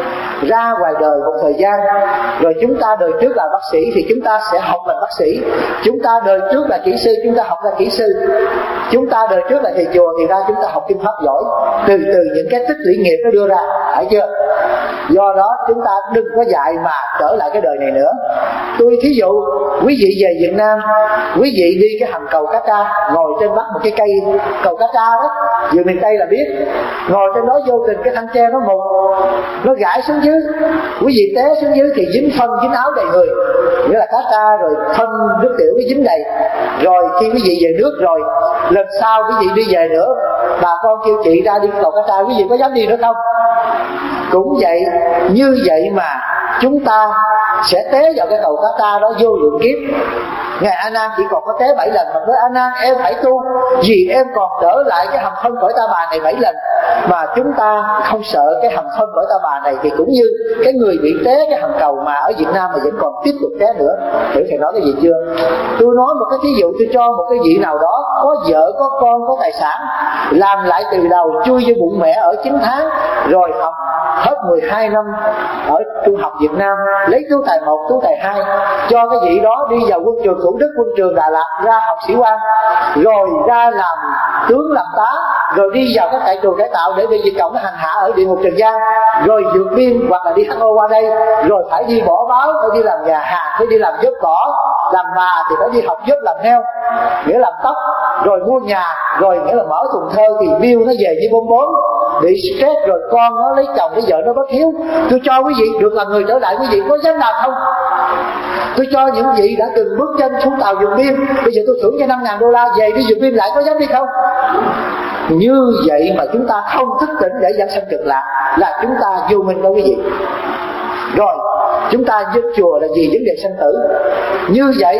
ra ngoài đời một thời gian rồi, chúng ta đời trước là bác sĩ thì chúng ta sẽ học làm bác sĩ, chúng ta đời trước là kỹ sư chúng ta học là kỹ sư, chúng ta đời trước là thầy chùa thì ra chúng ta học kinh pháp giỏi. Từ từ những cái tích lũy nghiệp nó đưa ra, phải chưa? Do đó chúng ta đừng có dạy mà trở lại cái đời này nữa. Tôi thí dụ quý vị về Việt Nam, quý vị đi cái hầm cầu Cá Tra, ngồi trên vắt một cái cây cầu Cá Tra đó, về miền Tây là biết, ngồi trên đó vô tình cái thanh tre nó mục, nó gãy xuống dưới, quý vị té xuống dưới thì dính phân dính áo đầy người, nghĩa là Cá Tra rồi phân nước tiểu nó dính đầy. Rồi khi quý vị về nước rồi, lần sau quý vị đi về nữa, bà con kêu chị ra đi cầu Cá Tra, quý vị có dám đi nữa không? Cũng vậy, như vậy mà chúng ta sẽ té vào cái cầu Cá Tra đó vô lượng kiếp. Ngài A Nan chỉ còn có té bảy lần, mà với A Nan em phải tu, vì em còn trở lại cái hầm phân cõi ta bà này bảy lần. Mà chúng ta không sợ cái hầm phân cõi ta bà này, thì cũng như cái người bị té cái hầm cầu mà ở Việt Nam mà vẫn còn tiếp tục té nữa. Hiểu thầy nói cái gì chưa? Tôi nói một cái ví dụ, tôi cho một cái vị nào đó có vợ, có con, có tài sản, làm lại từ đầu, chui vô bụng mẹ ở chín tháng, rồi học hết mười hai năm ở trung học Việt Nam, lấy tú tài một, tú tài hai, cho cái vị đó đi vào quân trường Thủ Đức, quân trường Đà Lạt, ra học sĩ quan, rồi ra làm tướng làm tá, rồi đi vào các trại tù cải tạo để bị Việt Cộng nó hành hạ ở địa ngục Trần gian, rồi vượt biên hoặc là đi hát ô qua đây, rồi phải đi bỏ báo, phải đi làm nhà hàng, phải đi làm vớt cỏ, làm bà thì phải đi học vớt làm heo, nghĩa làm tóc, rồi mua nhà, rồi nghĩa là mở thùng thơ thì bill nó về như bom bóng, bị stress, rồi con nó lấy chồng, cái vợ nó bất hiếu. Tôi cho quý vị được làm người trở lại, quý vị có dám làm không? Tôi cho những vị đã từng bước chân xuống tàu vượt biên, bây giờ tôi thưởng cho năm ngàn đô la về đi vượt biên lại, có dám đi không? Như vậy mà chúng ta không thức tỉnh để dẫn sanh cực lạc là chúng ta vô minh đó quý vị. Rồi chúng ta giúp chùa là gì? Vấn đề sanh tử. Như vậy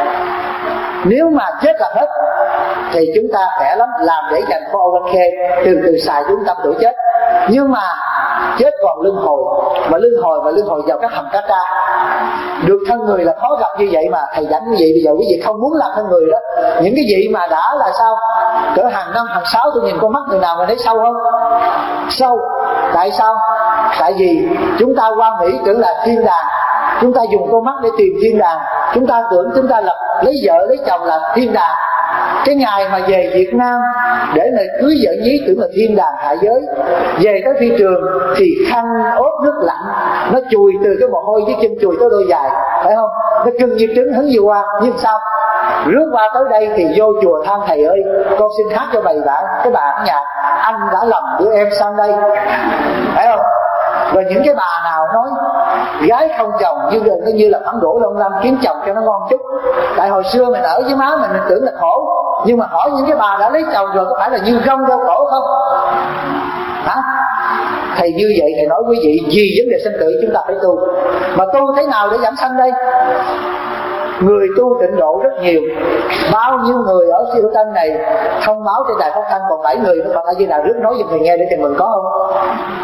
nếu mà chết là hết thì chúng ta khỏe lắm, làm để dành for one k, từ từ xài chúng ta tuổi chết. Nhưng mà chết còn luân hồi, mà luân hồi và luân hồi vào các hầm Cá Tra. Được thân người là khó gặp như vậy mà thầy dẫn quý vị. Bây giờ quý vị không muốn làm thân người đó, những cái vị mà đã là sao, cỡ hàng năm hàng sáu tôi nhìn con mắt người nào mà thấy sâu không? Sâu. Tại sao? Tại vì chúng ta quan nghĩ tưởng là thiên đàng, chúng ta dùng con mắt để tìm thiên đàng, chúng ta tưởng chúng ta lập lấy vợ lấy chồng là thiên đàng. Cái ngày mà về Việt Nam để mà cưới vợ nhí tưởng là thiên đàng hạ giới. Về tới phi trường thì khăn ốp nước lạnh, nó chùi từ cái mồ hôi dưới chân chùi tới đôi dài, phải không? Nó cưng như trứng hứng vừa qua. Nhưng sao? Rước qua tới đây thì vô chùa than thầy ơi, con xin hát cho bầy bạn, cái bà ở nhà, anh đã lầm đưa em sang đây, phải không? Rồi những cái bà nào nói gái không chồng như gần nó như là phản đổ lông lam, kiếm chồng cho nó ngon chút. Tại hồi xưa mình ở với má mình mình tưởng là khổ, nhưng mà hỏi những cái bà đã lấy chồng rồi có phải là như rong đau khổ không? Hả? Thầy như vậy thầy nói quý vị, vì vấn đề sanh tử chúng ta phải tu. Mà tu thế nào để giảm sanh đây? Người tu tịnh độ rất nhiều. Bao nhiêu người ở siêu tân này thông báo trên đài phát thanh, còn bảy người nó còn ở dưới đài rước nói cho người nghe để cho mình có không?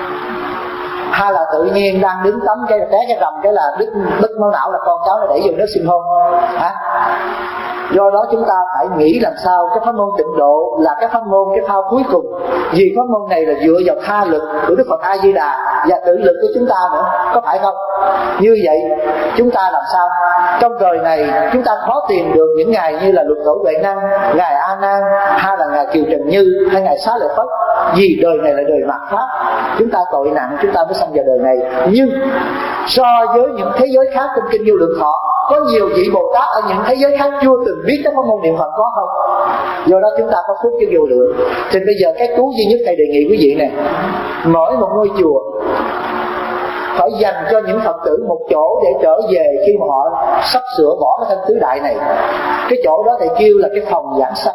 Hay là tự nhiên đang đứng tắm cái té cái rầm cái là đứt đứt máu não, là con cháu nó đẩy vô nước sinh hôn hả? Do đó chúng ta phải nghĩ làm sao cái pháp môn tịnh độ là cái pháp môn cái phao cuối cùng. Vì pháp môn này là dựa vào tha lực của Đức Phật A Di Đà và tự lực của chúng ta nữa, có phải không? Như vậy chúng ta làm sao trong đời này chúng ta khó tìm được những ngài như là Lục Tổ Huệ Năng, ngài A Nan, hay là ngài Kiều Trần Như, hay ngài Xá Lợi Phất. Vì đời này là đời mạt pháp, chúng ta tội nặng chúng ta mới sanh vào đời này. Nhưng so với những thế giới khác trong kinh Vô Lượng Thọ. Có nhiều vị Bồ Tát ở những thế giới khác chưa từng biết cái pháp môn niệm Phật có không? Do đó chúng ta có phước cho vô lượng. Thì bây giờ cái cứu duy nhất thầy đề nghị quý vị này, mỗi một ngôi chùa phải dành cho những Phật tử một chỗ để trở về khi mà họ sắp sửa bỏ cái thân tứ đại này. Cái chỗ đó thầy kêu là cái phòng giảng sanh.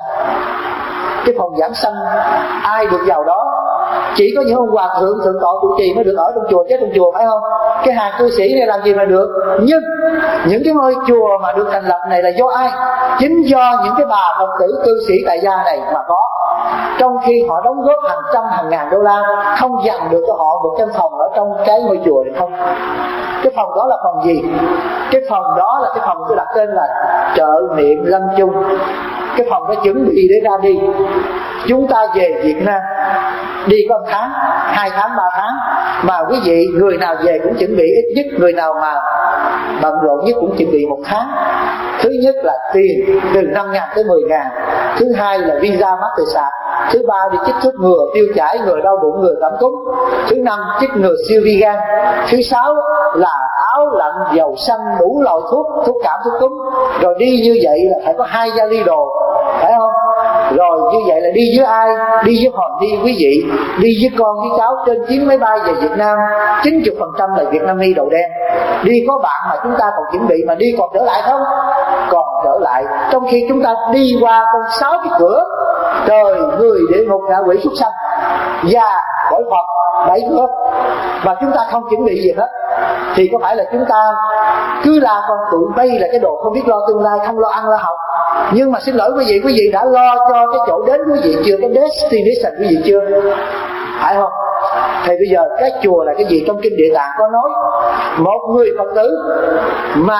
Cái phòng giảng sanh ai được vào đó? Chỉ có những ông hòa thượng thượng tọa trụ trì mới được ở trong chùa, chứ trong chùa phải không? Cái hàng cư sĩ này làm gì mà được? Nhưng những cái ngôi chùa mà được thành lập này là do ai? Chính do những cái bà Phật tử cư sĩ tại gia này mà có. Trong khi họ đóng góp hàng trăm hàng ngàn đô la, không dành được cho họ một căn phòng ở trong cái ngôi chùa này không. Cái phòng đó là phòng gì? Cái phòng đó là cái phòng tôi đặt tên là trợ niệm lâm chung. Cái phòng đó chuẩn bị để ra đi. Chúng ta về Việt Nam đi có một tháng, hai tháng, ba tháng, mà quý vị người nào về cũng chuẩn bị ít nhất, người nào mà bận rộn nhất cũng chuẩn bị một tháng. Thứ nhất là tiền từ năm ngàn tới mười ngàn. Thứ hai là visa Mastercard. Thứ ba đi chích thuốc ngừa tiêu chảy, ngừa đau bụng, ngừa cảm cúm. Thứ năm chích ngừa siêu vi gan. Thứ sáu là áo lạnh, dầu xanh, đủ loại thuốc, thuốc cảm, thuốc cúm. Rồi đi như vậy là phải có hai vali đồ, phải không? Rồi như vậy là đi với ai? Đi với Hoàng Đi quý vị, đi với con với cháu trên chuyến máy bay về Việt Nam. chín mươi phần trăm là Việt Nam y đầu đen. Đi có bạn mà chúng ta còn chuẩn bị mà đi còn trở lại không? Còn trở lại. Trong khi chúng ta đi qua con sáu cái cửa trời, người, địa ngục, ngạ quỷ, súc sanh và cõi Phật, bảy cửa, mà chúng ta không chuẩn bị gì hết, thì có phải là chúng ta cứ là con tụi bay là cái đồ không biết lo tương lai, không lo ăn lo học? Nhưng mà xin lỗi quý vị, quý vị đã lo cho cái chỗ đến quý vị chưa? Cái destination quý vị chưa? Phải không? Thì bây giờ cái chùa là cái gì? Trong kinh Địa Tạng có nói một người Phật tử mà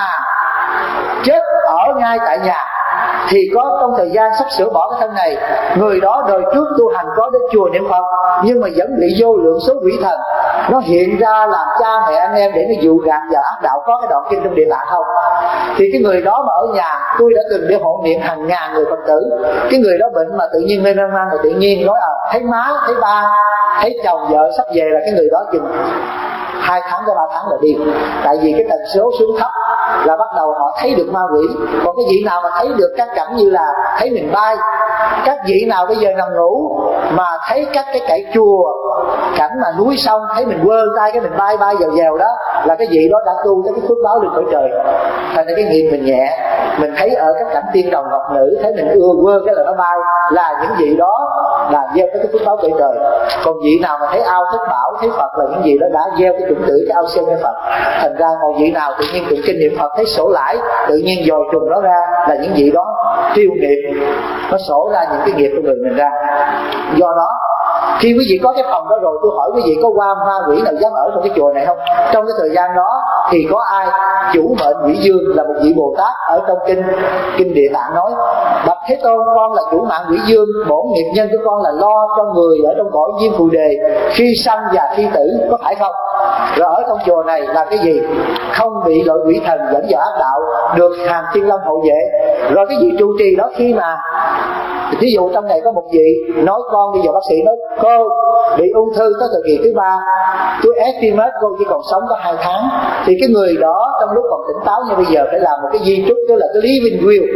chết ở ngay tại nhà thì có trong thời gian sắp sửa bỏ cái thân này, người đó đời trước tu hành có đến chùa niệm Phật, nhưng mà vẫn bị vô lượng số quỷ thần nó hiện ra làm cha mẹ anh em để nó dụ gạt và ác đạo. Có cái đoạn kinh trong Địa Tạng không? Thì cái người đó mà ở nhà, tôi đã từng đi hộ niệm hàng ngàn người Phật tử. Cái người đó bệnh mà tự nhiên mê man man, rồi tự nhiên nói à, thấy má, thấy ba, thấy chồng vợ sắp về là cái người đó chừng hai tháng tới ba tháng là đi. Tại vì cái tần số xuống thấp là bắt đầu họ thấy được ma quỷ. Còn cái vị nào mà thấy được các cảnh như là thấy mình bay, các vị nào bây giờ nằm ngủ mà thấy các cái cải chùa, cảnh mà núi sông, thấy mình quơ tay cái mình bay bay dèo dèo đó, là cái vị đó đã tu tới cái phước báo lên cõi trời. Thành ra cái nghiệp mình nhẹ. Mình thấy ở các cảnh tiên đồng ngọc nữ, thấy mình ưa quơ cái là nó bay, là những vị đó là gieo cái phước báo cõi trời. Còn vị nào mà thấy ao thất bảo, thấy Phật là những vị đó đã gieo cái chủng tử cái ao sen cái Phật. Thành ra còn vị nào tự nhiên tụng kinh niệm Phật thấy sổ lãi, tự nhiên dồi trùng nó ra, là những vị đó tiêu nghiệp, nó sổ ra những cái nghiệp của người mình ra. Do đó khi quý vị có cái phòng đó rồi, tôi hỏi quý vị có qua ma quỷ nào dám ở trong cái chùa này không? Trong cái thời gian đó thì có ai? Chủ mệnh quỷ dương là một vị Bồ Tát ở trong kinh kinh Địa Tạng nói: Bạch Thế Tôn, con là chủ mạng quỷ dương, bổn nghiệp nhân của con là lo cho người ở trong cõi diêm phù đề khi sanh và khi tử, có phải không? Rồi ở trong chùa này là cái gì? Không bị loại quỷ thần dẫn vào ác đạo, được hàng thiên long hộ vệ. Rồi cái vị trụ trì đó khi mà ví dụ trong này có một vị nói con bây giờ bác sĩ nói cô bị ung thư tới thời kỳ thứ ba, tôi estimate cô chỉ còn sống có hai tháng, thì cái người đó trong lúc còn tỉnh táo như bây giờ phải làm một cái di chúc, tức là cái living will.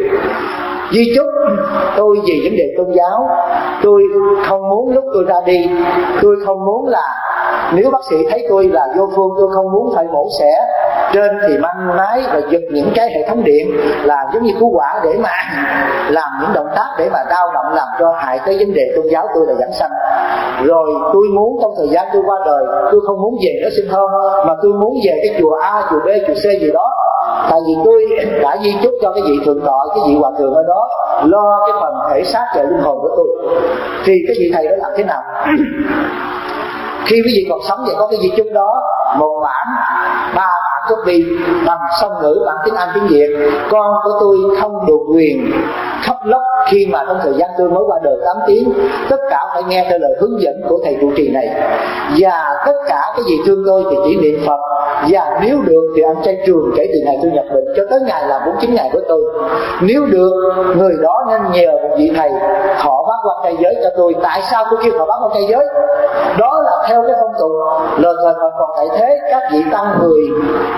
Di chúc tôi vì vấn đề tôn giáo, tôi không muốn lúc tôi ra đi, tôi không muốn là nếu bác sĩ thấy tôi là vô phương, tôi không muốn phải mổ xẻ trên thì mang máy và giật những cái hệ thống điện là giống như cứu quả để mà làm những động tác để mà đau động làm cho hại tới vấn đề tôn giáo tôi là giảng sanh. Rồi tôi muốn trong thời gian tôi qua đời, tôi không muốn về nó sinh thơm, mà tôi muốn về cái chùa A, chùa B, chùa C gì đó. Tại vì tôi đã di chúc cho cái vị thượng tọa, cái vị hòa thượng ở đó lo cái phần thể xác và linh hồn của tôi. Thì cái vị thầy đó làm thế nào? Khi quý vị còn sống vậy có cái di chúc đó, một bản, ba bản copy bằng song ngữ, bằng tiếng Anh, tiếng Việt. Con của tôi không được quyền khóc lóc khi mà trong thời gian tôi mới qua đời tám tiếng. Tất cả phải nghe theo lời hướng dẫn của thầy trụ trì này. Và tất cả cái gì thương tôi thì chỉ niệm Phật, và nếu được thì ăn chay trường kể từ ngày tôi nhập định cho tới ngày làm bốn mươi chín ngày của tôi. Nếu được, người đó nên nhờ một vị thầy thọ bát quan trai giới cho tôi. Tại sao tôi kêu thọ bát quan trai giới? Đó là theo cái phong tục lời thời Phật còn tại thế, các vị tăng người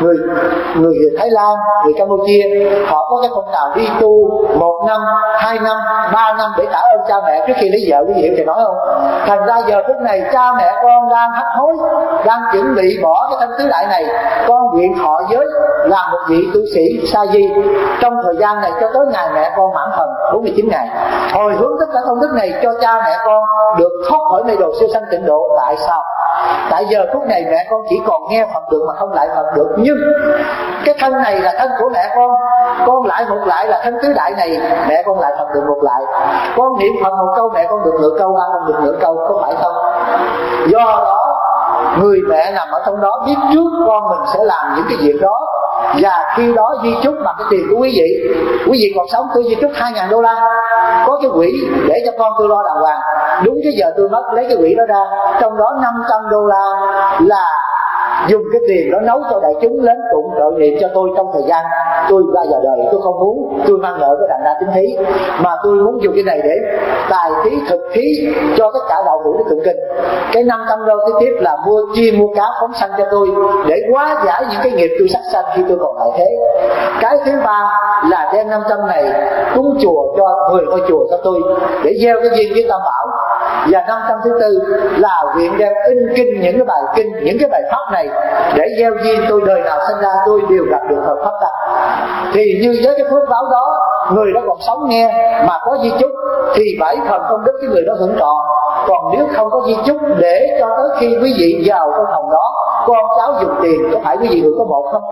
người người Thái Lan, người Campuchia, họ có cái phong trào đi tu một năm, hai năm, ba năm để trả ơn cha mẹ trước khi lấy vợ. Quý vị hiểu thầy nói không? Thành ra giờ phút này cha mẹ con đang hấp hối, đang chuẩn bị bỏ cái thân tứ đại này. Con nguyện thọ giới làm một vị tu sĩ sa di trong thời gian này cho tới ngày mẹ con mãn thần bốn mươi chín ngày, hồi hướng tất cả công đức này cho cha mẹ con được thoát khỏi mê đồ siêu sanh tịnh độ. Tại sao? Tại giờ phút này mẹ con chỉ còn nghe Phật được mà không lại Phật được. Nhưng cái thân này là thân của mẹ con, con lại một lại là thân tứ đại này, mẹ con lại Phật được một lại. Con niệm Phật một câu mẹ con được nửa câu, ba con được nửa câu, có phải không? Do đó người mẹ nằm ở trong đó biết trước con mình sẽ làm những cái việc đó, và khi đó di chúc bằng cái tiền của quý vị. Quý vị còn sống tôi di chúc hai ngàn đô la, có cái quỹ để cho con tôi lo đàng hoàng. Đúng cái giờ tôi mất lấy cái quỹ đó ra, trong đó năm trăm đô la là dùng cái tiền đó nấu cho đại chúng đến tụng trợ niệm cho tôi trong thời gian tôi ra vào đời. Tôi không muốn tôi mang nợ cái đàn đa tính thí, mà tôi muốn dùng cái này để tài thí thực thí cho tất cả đạo hữu để tụng kinh. Cái năm trăm đô kế tiếp là mua chiên mua cá phóng sanh cho tôi để hóa giải những cái nghiệp tôi sát sanh khi tôi còn tại thế. Cái thứ ba là đem năm trăm này cúng chùa cho mười ngôi chùa cho tôi để gieo cái duyên với Tam Bảo. Và năm trăm thứ tư là nguyện đem in kinh những cái bài kinh, những cái bài pháp này để gieo duyên tôi đời nào sinh ra tôi đều gặp được Phật pháp tăng. Thì như với cái phước báo đó, người đó còn sống nghe mà có di chúc thì bảy phần công đức cái người đó hưởng trọn. Còn nếu không có di chúc để cho tới khi quý vị vào trong phòng đó con cháu dùng tiền, có phải quý vị được có một không?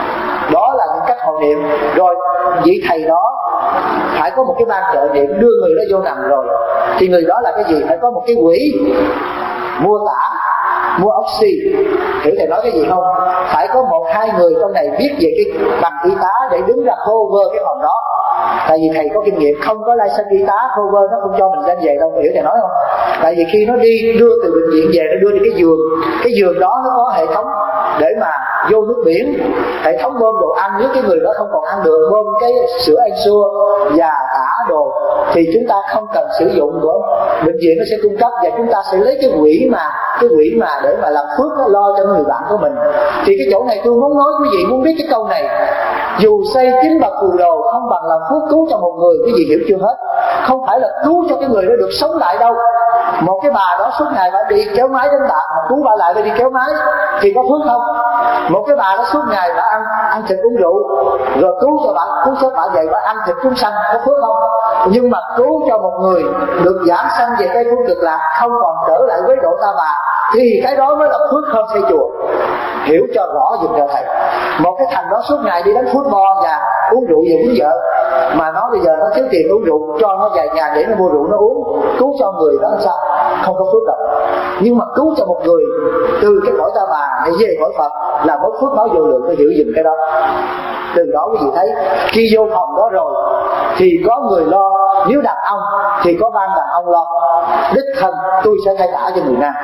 Đó là những cách hộ niệm. Rồi vị thầy đó phải có một cái ban trợ niệm đưa người đó vô nằm rồi, thì người đó là cái gì? Phải có một cái quỹ mua tả, mua oxy. Hiểu thầy nói cái gì không? Phải có một hai người trong này biết về cái bằng y tá để đứng ra cover cái phòng đó. Tại vì thầy có kinh nghiệm, không có license y tá cover nó không cho mình lên về đâu. Hiểu thầy nói không? Tại vì khi nó đi đưa từ bệnh viện về, nó đưa đi cái giường, cái giường đó nó có hệ thống để mà vô nước biển, hệ thống bơm đồ ăn. Nếu cái người đó không còn ăn được, bơm cái sữa Ensure và tả đồ thì chúng ta không cần sử dụng của bệnh viện, nó sẽ cung cấp, và chúng ta sẽ lấy cái quỹ mà cái quỹ mà để mà làm phước nó lo cho người bạn của mình. Thì cái chỗ này tôi muốn nói quý vị muốn biết cái câu này: dù xây chín bậc phù đồ không bằng làm phước cứu cho một người. Quý vị hiểu chưa hết? Không phải là cứu cho cái người đó được sống lại đâu. Một cái bà đó suốt ngày phải đi kéo máy đánh bạc, mà cứu bà lại phải đi kéo máy thì có phước không? Một cái bà đó suốt ngày bà ăn ăn thịt uống rượu, rồi cứu cho bà, cứu cho bà vậy bà ăn thịt chúng sanh, có phước không? Nhưng mà cứu cho một người được giảng sanh về cái phước cực lạc, không còn trở lại với độ ta bà, thì cái đó mới là phước hơn xây chùa. Hiểu cho rõ dùm cho thầy. Một cái thằng đó suốt ngày đi đánh football và uống rượu về uống vợ, mà nó bây giờ nó thiếu tiền uống rượu, cho nó vài nhà để nó mua rượu nó uống, cứu cho người đó sao? Không có phước đâu. Nhưng mà cứu cho một người từ cái cõi ta bà để về cõi Phật là một phước báo vô lượng. Phải hiểu dùm cái đó. Từ đó quý vị thấy khi vô phòng đó rồi thì có người lo. Nếu đàn ông thì có ban đàn ông lo, đích thân tôi sẽ thay tả cho người nam,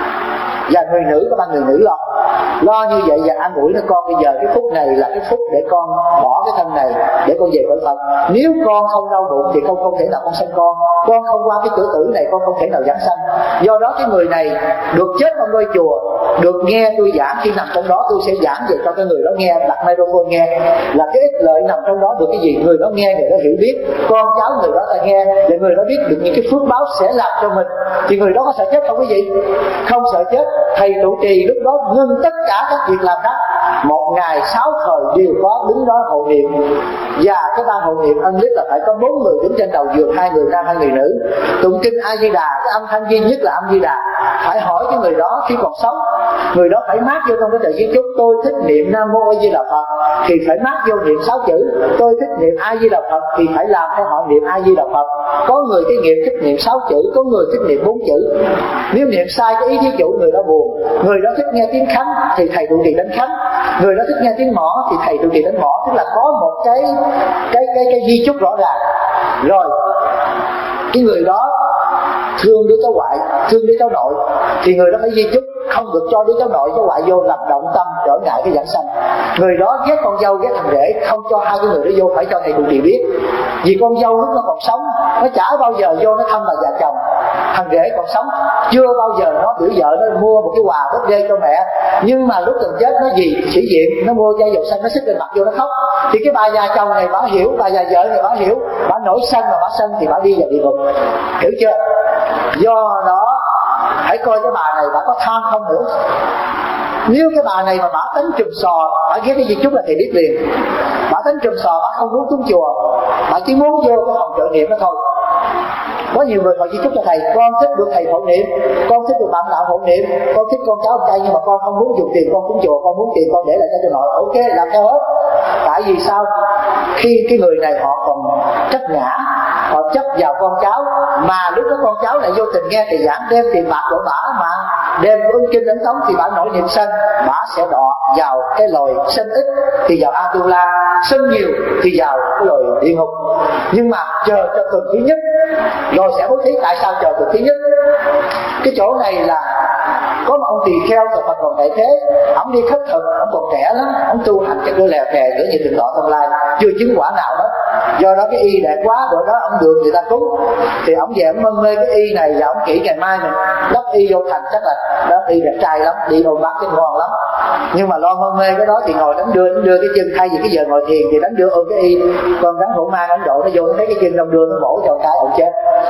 và người nữ có ban người nữ lo. Lo như vậy và an ủi nó: con bây giờ cái phút này là cái phút để con bỏ cái thân này để con về cõi Phật. Nếu con không đau bụng thì con không thể nào con sanh con. Con không qua cái cửa tử này con không thể nào giảng sanh. Do đó cái người này được chết trong ngôi chùa, được nghe tôi giảng. Khi nằm trong đó tôi sẽ giảng về cho cái người đó nghe, đặt microphone nghe, là cái ích lợi nằm trong đó. Được cái gì? Người đó nghe, người đó hiểu biết, con cháu người đó ta nghe, và người đó biết được những cái phước báo sẽ làm cho mình. Thì người đó có sợ chết không quý vị? Không sợ chết. Thầy trụ trì lúc đó ngưng tất cả các việc làm khác, một ngày sáu thời đều có đứng đó hộ niệm. Và cái ban hộ niệm ân liếc là phải có bốn người đứng trên đầu giường, hai người nam hai người nữ, tụng kinh A Di Đà. Cái âm thanh duy nhất là âm Di Đà. Phải hỏi cái người đó khi còn sống, người đó phải mát vô trong cái thời di chúc: tôi thích niệm Nam Mô A Di Đà Phật, thì phải mát vô niệm sáu chữ. Tôi thích niệm A Di Đà Phật thì phải làm theo họ niệm A Di Đà Phật. Có người cái nghiệp thích niệm sáu chữ, có người thích niệm bốn chữ. Nếu niệm sai cái ý thí chủ, người đó buồn. Người đó thích nghe tiếng khánh thì thầy trụ trì đánh khánh, người đó thích nghe tiếng mõ thì thầy trụ trì đánh mõ. Tức là có một cái cái cái cái di chúc rõ ràng. Rồi cái người đó thương đứa cháu ngoại, thương đứa cháu nội, thì người đó phải di chúc không được cho đứa cháu nội cháu ngoại vô làm động tâm trở ngại cái giảng sanh. Người đó ghét con dâu ghét thằng rể, không cho hai cái người đó vô, phải cho thầy trụ trì biết. Vì con dâu lúc nó còn sống nó chả bao giờ vô nó thăm bà già chồng, thằng rể còn sống, chưa bao giờ nó biểu vợ nó mua một cái quà bớt dây cho mẹ, nhưng mà lúc gần chết nó gì sĩ diện, nó mua chai dầu xanh nó xích lên mặt vô nó khóc. Thì cái bà già chồng này bà hiểu, bà già vợ này bà hiểu, bà nổi sân mà bà sân thì bà đi vào địa ngục, hiểu chưa? Do đó hãy coi cái bà này bà có tham không nữa. Nếu cái bà này mà bà tính chùm sò, bà ghét cái gì chút là thầy biết liền. Bà tính chùm sò, bà không muốn xuống chùa, bà chỉ muốn vô cái phòng trợ niệm đó thôi. Có nhiều người họ chỉ chúc cho thầy, con thích được thầy hộ niệm, con thích được bạn đạo hộ niệm, con thích con cháu trai, nhưng mà con không muốn dùng tiền con cúng chùa, con muốn tiền con để lại cho nội. Ok, làm theo hết. Tại vì sao? Khi cái người này họ còn trách ngã, họ chấp vào con cháu, mà lúc đó con cháu lại vô tình nghe thầy giảng đem tiền bạc của bả, mà đem ứng kinh ấn tống thì bả nổi niệm sân, bả sẽ đọa vào cái loài sân ít thì vào Atula, sân nhiều thì vào cái loài địa ngục. Nhưng mà chờ cho tuần thứ nhất rồi sẽ bố thí. Tại sao chờ tuần thứ nhất? Cái chỗ này là có một ông tỳ kheo từ Phật còn tại thế, ông đi khất thực, ông còn trẻ lắm, ông tu hành cái đôi lèo kè giữa như Thượng Tọa Thông Lai, chưa chứng quả nào hết. Do đó cái y đẹp quá, bữa đó ông được người ta cúng, thì ông về ông mân mê cái y này, và ông kỹ ngày mai mình lắp y vô thành chắc là đó y đẹp trai lắm, đi ôm bác cái ngon lắm. Nhưng mà lo mân mê cái đó thì ngồi đánh đưa, đánh đưa cái chân, thay vì cái giờ ngồi thiền thì đánh đưa ôm cái y, còn rắn hổ mang Ấn Độ nó vô nó thấy cái chân ông đưa nó bổ cho cái ông chết.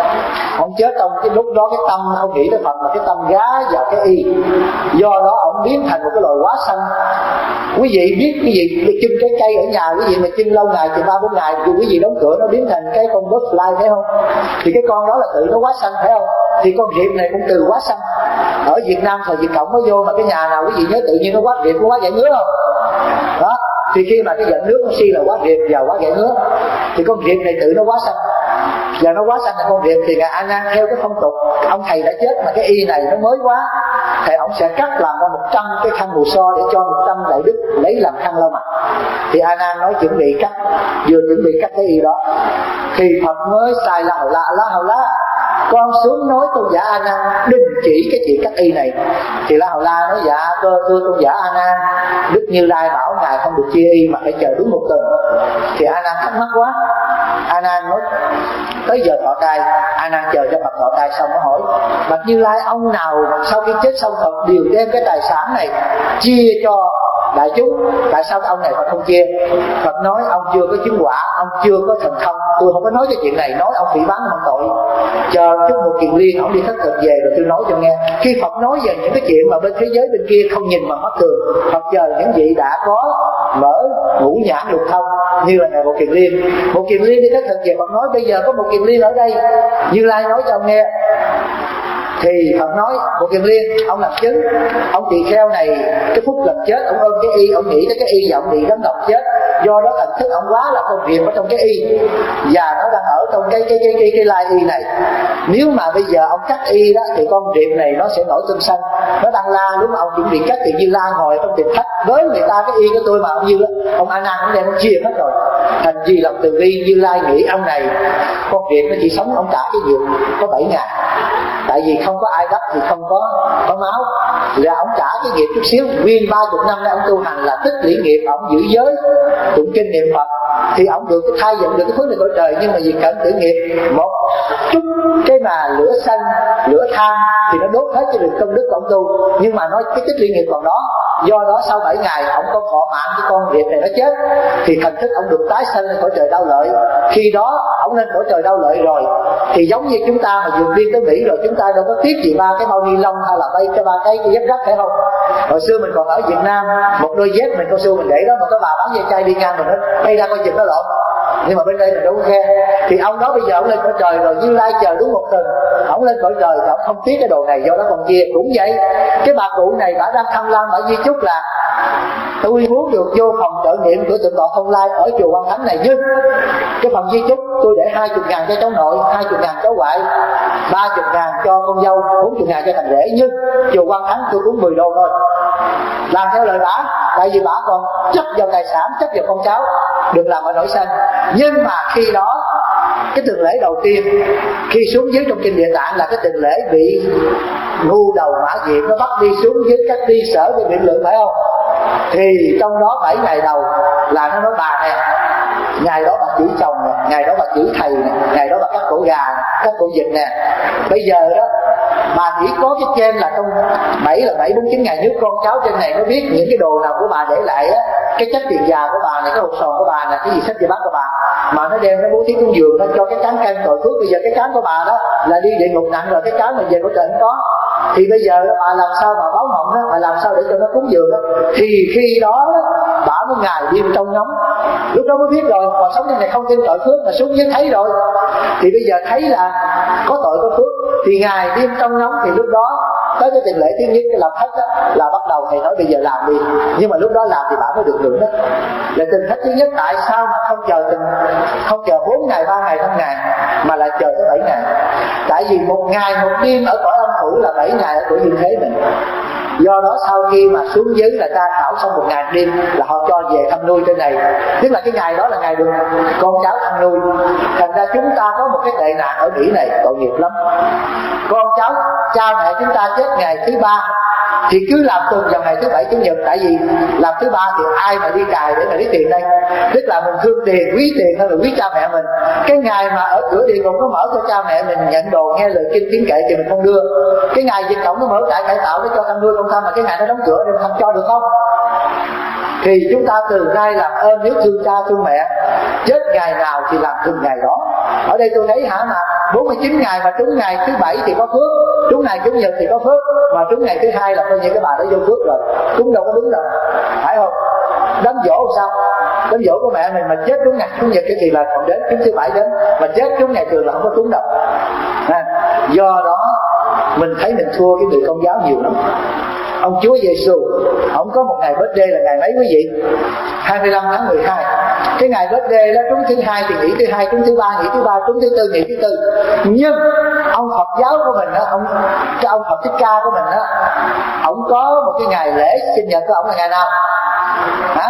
Ông chết trong cái lúc đó cái tâm không nghĩ tới Phật mà cái tâm gá vào cái y, do đó ông biến thành một cái loài quá sanh. Quý vị biết cái gì cái chân cái cây ở nhà quý vị mà chân lâu ngày thì ba bốn ngày thì quý vị đóng cửa nó biến thành cái con butterfly, thấy không? Thì cái con đó là tự nó quá sanh, thấy không? Thì con riệp này cũng từ quá sanh. Ở Việt Nam thời Việt Cộng mới vô mà cái nhà nào quý vị nhớ tự nhiên nó quá riệp, nó quá giải ngứa không? Đó, thì khi mà cái giận nước nó si là quá riệp và quá giải ngứa, thì con riệp này tự nó quá sanh, và nó quá sanh là con riệp. Thì ngài A Nan theo cái phong tục, ông thầy đã chết mà cái y này nó mới quá, thầy ông sẽ cắt làm ra một trăm cái khăn mù so để cho một trăm đại đức lấy làm khăn lau mặt. Thì A Nan nói chuẩn bị cắt, vừa chuẩn bị cắt cái y đó thì Phật mới xài la hầu la la hầu la, con xuống nói tôn giả A Nan đình chỉ cái chuyện cắt y này. Thì la hầu la nói dạ cơ thưa tôn giả A Nan, Đức Như Lai bảo ngài không được chia y mà phải chờ đúng một tuần. Thì A Nan thắc mắc quá. A Nan nói tới giờ thọ trai, A Nan chờ cho Phật thọ trai xong nó hỏi Bạch Như Lai, ông nào sau khi chết xong Phật đều đem cái tài sản này chia cho đại chúng, tại sao ông này Phật không chia? Phật nói ông chưa có chứng quả, ông chưa có thần thông, tôi không có nói cái chuyện này, nói ông phỉ báng ông tội. Chờ chút một Kiền Liên ông đi thất thực về rồi tôi nói cho nghe. Khi Phật nói về những cái chuyện mà bên thế giới bên kia không nhìn bằng mắt thường, Phật chờ những vị đã có mở ngũ nhãn lục thông như là ngày một Kiền Liên. Một Kiền Liên đi thất thực về, Phật nói bây giờ có một Kiền Liên ở đây, Như Lai nói cho ông nghe. Thì Phật nói một Kiền Liên, ông làm chứng, ông tỳ kheo này cái phút gần chết ông ôm cái y, ông nghĩ tới cái y và ông bị rắn độc chết. Do đó thần thức ông quá là con riệp ở trong cái y, và nó đang ở trong cái cái cái cái, cái lai y này. Nếu mà bây giờ ông cắt y đó thì con riệp này nó sẽ nổi cơn sân, nó đang la. Lúc mà ông chuẩn bị cắt thì Như La ngồi trong tiệm khách với người ta cái y của tôi mà ông Như ông A Nan cũng đem nó chia hết rồi. Thành vì lòng từ bi, Như Lai nghĩ ông này con riệp nó chỉ sống ông trả cái nhiều có bảy ngày, tại vì không có ai đắp thì không có có máu, là ông trả cái nghiệp chút xíu. Nguyên ba chục năm nay ông tu hành là tích lũy nghiệp, ông giữ giới tụng kinh niệm Phật thì ông được cái thay dựng được cái phước này cõi trời. Nhưng mà vì cận tử nghiệp một chút cái mà lửa xanh lửa than thì nó đốt hết cho được công đức của ông tu, nhưng mà nói cái tích lũy nghiệp còn đó. Do đó sau bảy ngày ông có thọ mạng cái con riệp này nó chết thì thần thức ông được tái sanh lên cõi trời đau lợi. Khi đó ông lên cõi trời đau lợi rồi thì giống như chúng ta mà vượt biên tới Mỹ rồi, chúng ta đâu có tiếc gì ba cái bao ni lông hay là bay cái ba cái dép rách, phải không? Hồi xưa mình còn ở Việt Nam, một đôi dép mình cao su mình để đó mà có bà bán dây chai đi ngang mình nói bay ra coi chừng nó lộn, nhưng mà bên đây mình đâu có khe. Thì ông đó bây giờ ông lên cõi trời rồi, Như Lai chờ đúng một tuần ông lên cõi trời, ông không tiếc cái đồ này, do đó còn kia cũng vậy. Cái bà cụ này bà đang tham lam ở di chúc là tôi muốn được vô phòng trợ niệm của Thượng Tọa Thông Lai ở chùa Quan Thánh này, nhưng cái phòng di chúc tôi để hai chục ngàn cho cháu nội, hai chục ngàn cháu ngoại, ba chục ngàn cho con dâu, bốn chục ngàn cho thằng rể, nhưng chùa Quan Thánh tôi cũng mười đô thôi. Làm theo lời bả, tại vì bả còn chấp vào tài sản, chấp vào con cháu, đừng làm ở nổi sanh. Nhưng mà khi đó cái tuần lễ đầu tiên khi xuống dưới trong kinh Địa Tạng là cái tuần lễ bị ngu đầu Mã Diệm nó bắt đi xuống dưới các đi sở để biện luận, phải không? Thì trong đó bảy ngày đầu là nó nói bà nè, ngày đó bà chửi chồng nè, ngày đó bà chửi thầy nè, ngày đó bà cắt cổ gà nè, cắt cổ vịt nè. Bây giờ đó bà chỉ có cái trên là trong bảy là bảy bốn chín ngày nước con cháu trên này nó biết những cái đồ nào của bà để lại á, cái chất tiền già của bà này, cái hộp sòn của bà này, cái gì sách gì bác của bà, mà nó đem nó bố thí cúng dường, nó cho cái cán căn tội phước. Bây giờ cái cán của bà đó là đi địa ngục nặng rồi, cái cán mà về của trời không có, thì bây giờ đó, bà làm sao bà báo mộng đó, bà làm sao để cho nó cúng dường đó. Thì khi đó bà mới ngày đêm trong ngóng, lúc đó mới biết rồi, còn sống trên này không tin tội phước mà xuống dưới thấy rồi, thì bây giờ thấy là có tội có phước, thì ngày đêm trong ngóng. Thì lúc đó tới cái tiền lễ thứ nhất, cái làm thất đó, là bắt đầu thầy nói bây giờ làm đi, nhưng mà lúc đó làm thì bà mới được hưởng đó. Là tình thất thứ nhất, tại sao mà không chờ tình không chờ bốn ngày, ba ngày, năm ngày, mà lại chờ tới bảy ngày? Tại vì một ngày một đêm ở cõi âm phủ là bảy ngày ở cõi dương thế mình. Do đó sau khi mà xuống dưới là tra khảo xong một ngày đêm là họ cho về thăm nuôi trên này, tức là cái ngày đó là ngày được con cháu thăm nuôi. Thành ra chúng ta có một cái tệ nạn ở Mỹ này tội nghiệp lắm. Con cháu cha mẹ chúng ta chết ngày thứ ba thì cứ làm tuần vào ngày thứ bảy chủ nhật, tại vì làm thứ ba thì ai mà đi cài để mà lấy tiền đây, tức là mình thương tiền, quý tiền hơn là quý cha mẹ mình. Cái ngày mà ở cửa địa ngục nó mở cho cha mẹ mình nhận đồ nghe lời kinh tiếng kệ thì mình không đưa. Cái ngày dịch cổng nó mở trại cải tạo để cho thăm nuôi con thăm, mà cái ngày nó đóng cửa nên không cho được không? Thì chúng ta từ nay làm ơn, nếu thương cha thương mẹ, chết ngày nào thì làm từng ngày đó. Ở đây tôi thấy hả, mà bốn mươi chín ngày mà trúng ngày thứ bảy thì có phước, trúng ngày chủ nhật thì có phước, mà trúng ngày thứ hai là coi như cái bà đã vô phước rồi, cũng đâu có đúng đâu, phải không? Đám dỗ sao? Đám dỗ của mẹ mình mà chết trúng ngày chủ nhật thì là còn đến trúng thứ bảy đến, mà chết trúng ngày thường là không có trúng đâu. À, do đó mình thấy mình thua cái người công giáo nhiều lắm. Ông Chúa Giêsu, ông có một ngày birthday là ngày mấy quý vị? hai mươi lăm tháng mười hai. Cái ngày birthday đó trúng thứ hai thì nghỉ thứ hai, trúng thứ ba nghỉ thứ ba, trúng thứ tư nghỉ thứ tư. Nhưng ông Phật giáo của mình đó, ông cái ông Phật Thích Ca của mình đó, ông có một cái ngày lễ sinh nhật của ông là ngày nào? Hả?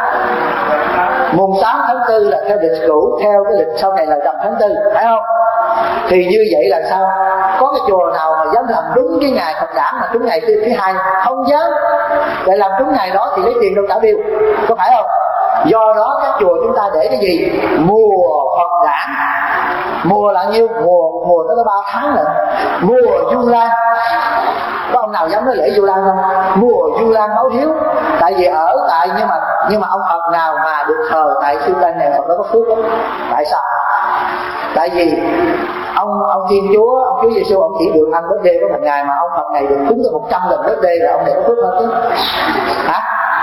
Mùng tám tháng tư là theo lịch cũ, theo cái lịch sau này là rằm tháng tư, phải không? Thì như vậy là sao? Có cái chùa nào mà dám làm đúng cái ngày Phật đản mà trúng ngày thứ, thứ hai? Không dám. Để làm trúng ngày đó thì lấy tiền đâu trả bill, có phải không? Do đó các chùa chúng ta để cái gì? Mùa Phật đản. Mùa là nhiêu? Mùa mùa nó có ba tháng rồi. Mùa Du Lan. Có ông nào dám nói lễ Du Lan không? Mùa Du Lan báo hiếu. Tại vì ở tại nhưng mà nhưng mà ông Phật nào mà được thờ tại sư Tân này Phật đó có phước lắm. Tại sao? Tại vì ông ông Thiên Chúa, ông Chúa Giêsu ông chỉ được ăn birthday có một ngày, mà ông Phật này được cúng tới một trăm lần birthday là ông này có phước hơn chứ. Hả?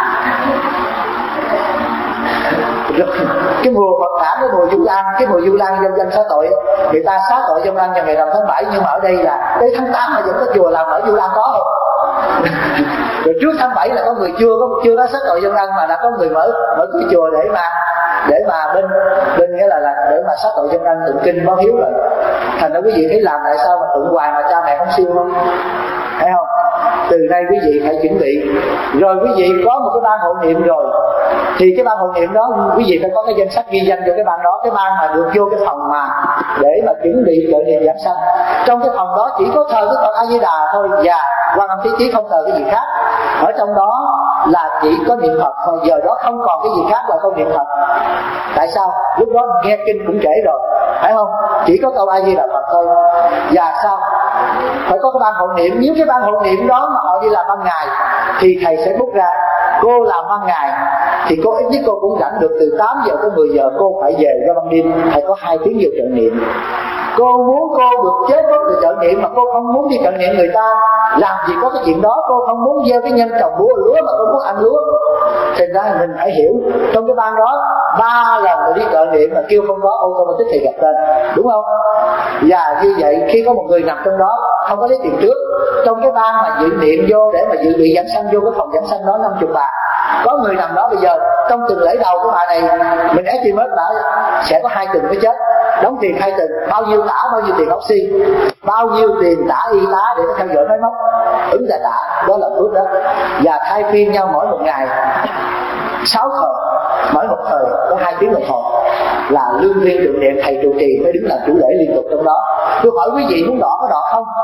Cái mùa Phật đản, cái mùa Du Lan, cái mùa Du Lan dân dân xá tội, người ta xá tội dân Lan vào ngày rằm tháng bảy, nhưng mà ở đây là tới tháng tám mà vẫn có chùa làm ở Du Lan có không? Rồi trước tháng bảy là có người chưa có chưa có xá tội dân Lan mà đã có người mở mở cái chùa để mà để mà bên bên nghĩa là là để mà xá tội dân Lan tụng kinh báo hiếu rồi. Thành ra quý vị thấy làm tại sao mà tụng hoài mà cha mẹ không siêu không? Thấy không? Từ nay quý vị phải chuẩn bị. Rồi quý vị có một cái ban hộ niệm rồi, thì cái ban hộ niệm đó quý vị phải có cái danh sách ghi danh cho cái ban đó, cái ban mà được vô cái phòng mà để mà chuẩn bị trợ niệm giảng sanh. Trong cái phòng đó chỉ có thờ cái Phật A Di Đà thôi, và Quan Âm Thế Chí, không thờ cái gì khác. Ở trong đó là chỉ có niệm Phật thôi, giờ đó không còn cái gì khác là không niệm Phật. Tại sao? Lúc đó nghe kinh cũng trễ rồi, phải không? Chỉ có câu A Di Đà Phật thôi. Và sao? Phải có cái ban hộ niệm. Nếu cái ban hộ niệm đó mà họ đi làm ban ngày thì thầy sẽ bút ra, cô làm ban ngày thì cô ít nhất cô cũng rảnh được từ tám giờ tới mười giờ, cô phải về ra ban đêm, thầy có hai tiếng giờ trợ niệm. Cô muốn cô được chết có được trợ niệm mà cô không muốn đi trợ niệm người ta, làm gì có cái chuyện đó. Cô không muốn gieo cái nhân trồng lúa lúa mà cô muốn ăn lúa. Thành ra mình phải hiểu trong cái ban đó ba lần mà đi trợ niệm mà kêu không có automatic thì gặp tên, đúng không? Và như vậy khi có một người nằm trong đó không có lấy tiền trước, trong cái ban mà dự niệm vô để mà dự bị giảng sanh vô cái phòng giảng sanh đó năm mươi bạc, có người nằm đó bây giờ trong tuần lễ đầu của bà này mình estimate bảo sẽ có hai tuần mới chết, đóng tiền hai tuần, bao nhiêu tả, bao nhiêu tiền oxy, bao nhiêu tiền tả y tá để nó theo dõi máy móc ứng tại tả, đó là phước đó. Và thay phiên nhau mỗi một ngày sáu thời, mỗi một thời có hai tiếng đồng hồ là lương viên tượng niệm, thầy trụ trì mới đứng làm chủ lễ liên tục trong đó. Tôi hỏi quý vị muốn đỏ có đỏ không?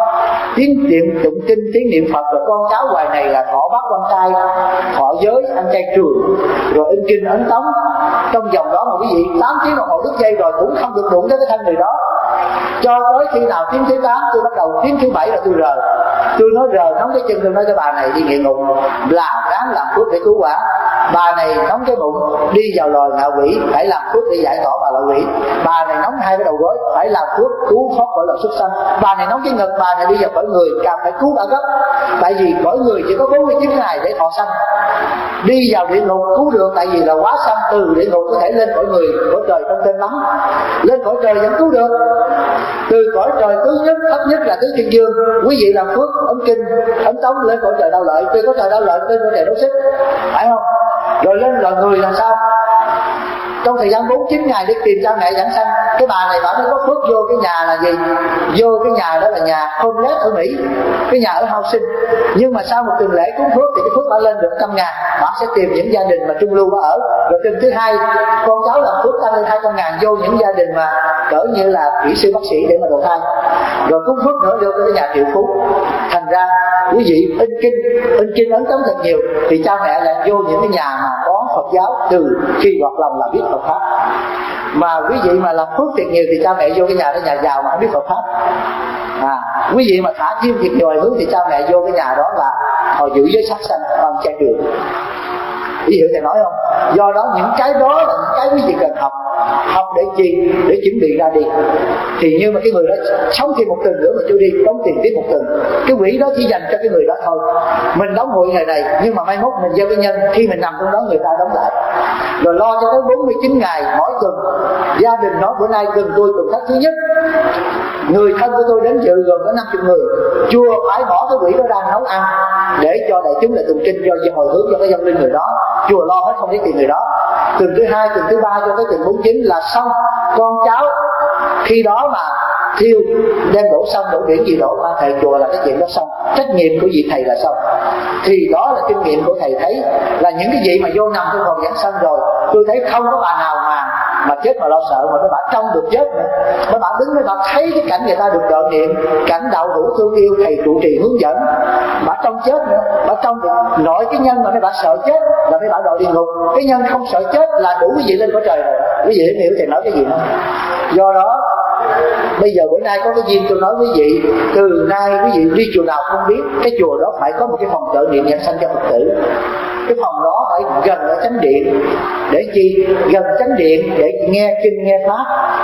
tiếng niệm tụng kinh, tiếng niệm Phật, rồi con cháu hoài này là thọ bát quan trai, thọ giới, ăn chay trường, rồi in kinh ấn tống. Trong vòng đó mà quý vị tám tiếng đồng hồ đứt dây rồi cũng không được đụng tới cái thân người đó. Cho tới khi nào tiếng thứ tám, tôi bắt đầu tiếng thứ bảy là tôi rờ, tôi nói rờ nóng cái chân, tôi nói cho bà này đi địa ngục làm ráng làm phước để cứu quả. Bà này nóng cái bụng đi vào loài ngạ quỷ, phải làm phước để giải tỏa bà là quỷ. Bà này nóng hai cái đầu gối, phải làm phước cứu thoát khỏi loài súc sanh. Bà này nóng cái ngực, bà này đi vào cõi người, càng phải cứu bà gấp. Tại vì cõi người chỉ có bốn mươi chín ngày để thọ sanh. Đi vào địa ngục cứu được, tại vì là quá sanh, từ địa ngục có thể lên cõi người, cõi trời không tên lắm, lên cõi trời vẫn cứu được. Từ cõi trời thứ nhất, thấp nhất là tứ thiên dương, quý vị làm phước ấn kinh ấn tống lên cõi trời đau lợi, từ cõi trời đau lợi lên cõi trời đấu xích, phải không? Rồi lên loài người là sao? Trong thời gian bốn mươi chín ngày để tìm cha mẹ giảng sanh, cái bà này bà mới có phước vô cái nhà là gì? Vô cái nhà đó là nhà homeless ở Mỹ, cái nhà ở housing. Nhưng mà sau một tuần lễ cúng phước thì cái phước bà lên được trăm ngàn, bà sẽ tìm những gia đình mà trung lưu bà ở. Rồi tuần thứ hai con cháu làm phước tăng lên hai trăm ngàn vô những gia đình mà cỡ như là kỹ sư bác sĩ để mà đầu thai. Rồi cúng phước nữa vô cái nhà triệu phú. Thành ra quý vị in kinh in kinh ấn tống thật nhiều thì cha mẹ lại vô những cái nhà mà có Phật giáo từ khi hoạt lòng là biết Phật pháp. Mà quý vị mà làm phước thiệt nhiều thì cha mẹ vô cái nhà đó nhà giàu mà không biết Phật pháp. À, quý vị mà thả chim thiệt nhiều hướng thì cha mẹ vô cái nhà đó là họ giữ giới sát sanh, ăn chay trường. Quý vị hiểu thầy nói không? Do đó những cái đó là những cái quý vị cần học. Học để chi? Để chuẩn bị ra đi. Thì nhưng mà cái người đó sống thêm một tuần nữa mà chưa đi, đóng tiền tiếp một tuần. Cái quỹ đó chỉ dành cho cái người đó thôi. Mình đóng hội ngày này, nhưng mà mai mốt mình gieo cái nhân, khi mình nằm trong đó người ta đóng lại. Rồi lo cho tới bốn mươi chín ngày mỗi tuần. Gia đình nói bữa nay gần tôi tuần thất thứ nhất, người thân của tôi đến dự gồm có năm mươi người, chùa phải bỏ cái quỹ đó ra nấu ăn để cho đại chúng là tụng kinh, do hồi hướng cho cái dân linh người đó. Chùa lo hết không lấy tiền người đó. Tuần thứ hai, tuần thứ ba cho tới tuần bốn mươi chín là xong. Con cháu khi đó mà thiêu đem đổ xong đổ biển gì đổ qua thầy chùa là cái chuyện đó xong, trách nhiệm của vị thầy là xong. Thì đó là kinh nghiệm của thầy thấy là những cái gì mà vô nằm trong phòng giảng sanh rồi, tôi thấy không có bà nào mà mà chết mà lo sợ, mà nó bà trông được chết nữa. Nó bà đứng đó bà thấy cái cảnh người ta được trợ niệm, cảnh đạo hữu thương yêu thầy trụ trì hướng dẫn, bà trông chết nữa. Bà trông được nội cái nhân mà mấy bà sợ chết là mấy bà đòi địa ngục, cái nhân không sợ chết là đủ quý vị lên cõi trời rồi. Quý vị hiểu thầy nói cái gì không? Do đó bây giờ bữa nay có cái duyên tôi nói quý vị, từ nay quý vị đi chùa nào không biết, cái chùa đó phải có một cái phòng trợ niệm giảng sanh cho Phật tử. Cái phòng đó phải gần ở chánh điện. Để chi? Gần chánh điện để nghe kinh nghe pháp,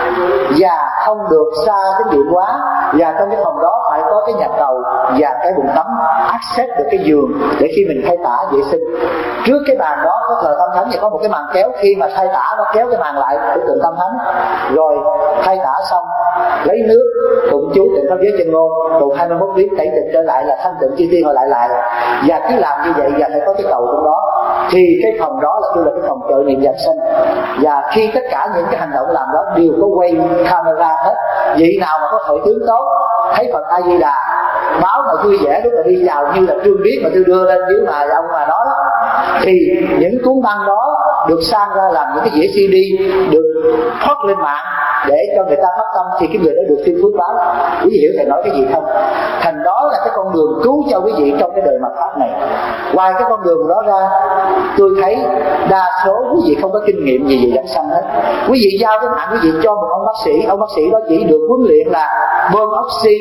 và không được xa chánh điện quá. Và trong cái phòng đó phải có cái nhà cầu và cái bồn tắm, access được cái giường để khi mình thay tả vệ sinh. Trước cái bàn đó có thờ Tam Thánh thì có một cái màn kéo, khi mà thay tả nó kéo cái màn lại của tượng Tam Thánh. Rồi thay tả xong lấy nước tụng chú tịnh pháp giới chân ngôn, tụng hai mươi mốt tiếng tẩy tịnh trở lại là thanh tịnh chư thiên, họ lại lại. Và cứ làm như vậy và phải có cái cầu trong đó. Thì cái phòng đó là tôi là cái phòng trợ niệm giảng sanh. Và khi tất cả những cái hành động làm đó đều có quay camera hết. Vị nào mà có hội tướng tốt, thấy Phật A Di Đà báo mà vui vẻ lúc mà đi vào như là trương biết mà tôi đưa lên dưới mà ông mà nói đó, thì những cuốn băng đó được sang ra làm những cái đĩa xê đê được thoát lên mạng để cho người ta phát tâm, thì cái người đó được thiên phước báo. Quý vị hiểu thầy nói cái gì không? Thành đó là cái con đường cứu cho quý vị trong cái đời mạt pháp này. Ngoài cái con đường đó ra, tôi thấy đa số quý vị không có kinh nghiệm gì về giảng sanh hết. Quý vị giao cái mạng quý vị cho một ông bác sĩ, ông bác sĩ đó chỉ được huấn luyện là bơm oxy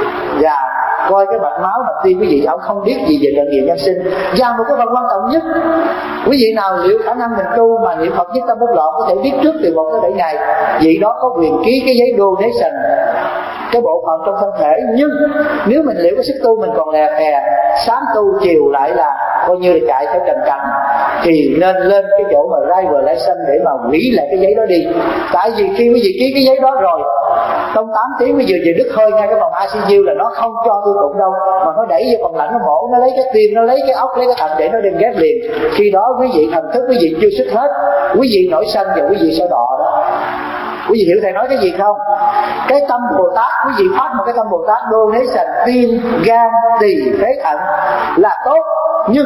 và coi cái mạch máu mạch tim quý vị, ông không biết gì về trợ niệm nhân sinh. Và một cái phần quan trọng nhất, quý vị nào liệu khả năng mình tu mà niệm Phật nhất tâm bất loạn có thể biết trước từ một tới bảy ngày, vị đó có quyền ký cái giấy donation, cái bộ phận trong thân thể. Nhưng nếu mình liệu cái sức tu mình còn lè thè, sáng tu chiều lại là coi như là chạy theo trần cảnh, thì nên lên cái chỗ mà driver license để mà hủy lại cái giấy đó đi. Tại vì khi quý vị ký cái giấy đó rồi, trong tám tiếng bây giờ về đứt hơi ngay cái phòng i xê u là nó không cho tôi tụng đâu, mà nó đẩy vô phòng lạnh, nó mổ, nó lấy cái tim, nó lấy cái ốc, lấy cái thận để nó đem ghép liền. Khi đó quý vị thần thức quý vị chưa sức hết, quý vị nổi sanh và quý vị sẽ đọ đó. Quý vị hiểu thầy nói cái gì không? Cái tâm Bồ Tát, quý vị phát một cái tâm Bồ Tát donation tim, gan, tỳ, phế thận là tốt, nhưng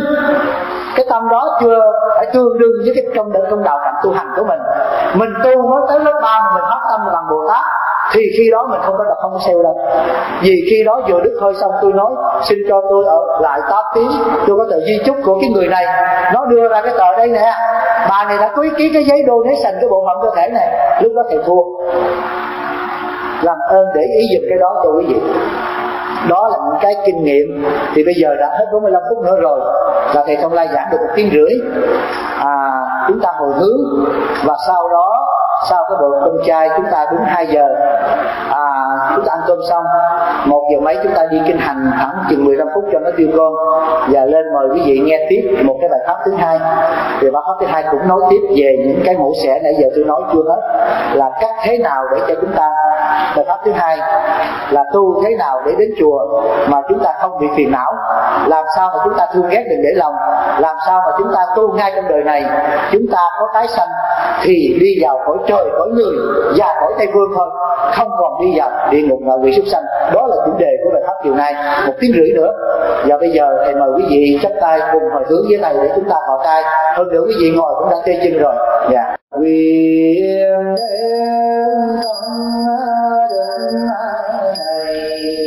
cái tâm đó chưa phải tương đương với cái trong đời trong đạo hạnh tu hành của mình. Mình tu mới tới lớp ba mà mình phát tâm bằng Bồ Tát thì khi đó mình không có không có sale đâu. Vì khi đó vừa đứt hơi xong tôi nói xin cho tôi ở lại tám tiếng, tôi có tờ di chúc của cái người này, nó đưa ra cái tờ đây nè, bà này đã ký ký cái giấy donation cái bộ phận cơ thể này. Lúc đó thầy thua. Làm ơn để ý giùm cái đó cho quý vị. Đó là những cái kinh nghiệm. Thì bây giờ đã hết bốn mươi lăm phút nữa rồi, và thầy Thông Lai giảng được một tiếng rưỡi. à, Chúng ta hồi hướng, và sau đó sau cái bữa cơm chay chúng ta đúng hai giờ à, chúng ta ăn cơm xong một giờ mấy chúng ta đi kinh hành khoảng chừng mười lăm phút cho nó tiêu cơm, và lên mời quý vị nghe tiếp một cái bài pháp thứ hai. Thì bài pháp thứ hai cũng nói tiếp về những cái mổ xẻ nãy giờ tôi nói chưa hết, là cách thế nào để cho chúng ta. Bài pháp thứ hai là tu thế nào để đến chùa mà chúng ta không bị phiền não, làm sao mà chúng ta thương ghét đừng để lòng, làm sao mà chúng ta tu ngay trong đời này chúng ta có tái sanh thì đi vào cõi trời cõi người và cõi Tây Phương thôi, không còn đi vào địa ngục ngạ quỷ súc sanh. Đó là chủ đề của bài pháp chiều nay, một tiếng rưỡi nữa. Và bây giờ thầy mời quý vị chắp tay cùng hồi hướng với thầy để chúng ta thọ cai. Hơn nữa quý vị ngồi cũng đã tê chân rồi. Dạ. Nguyện đến tâm định này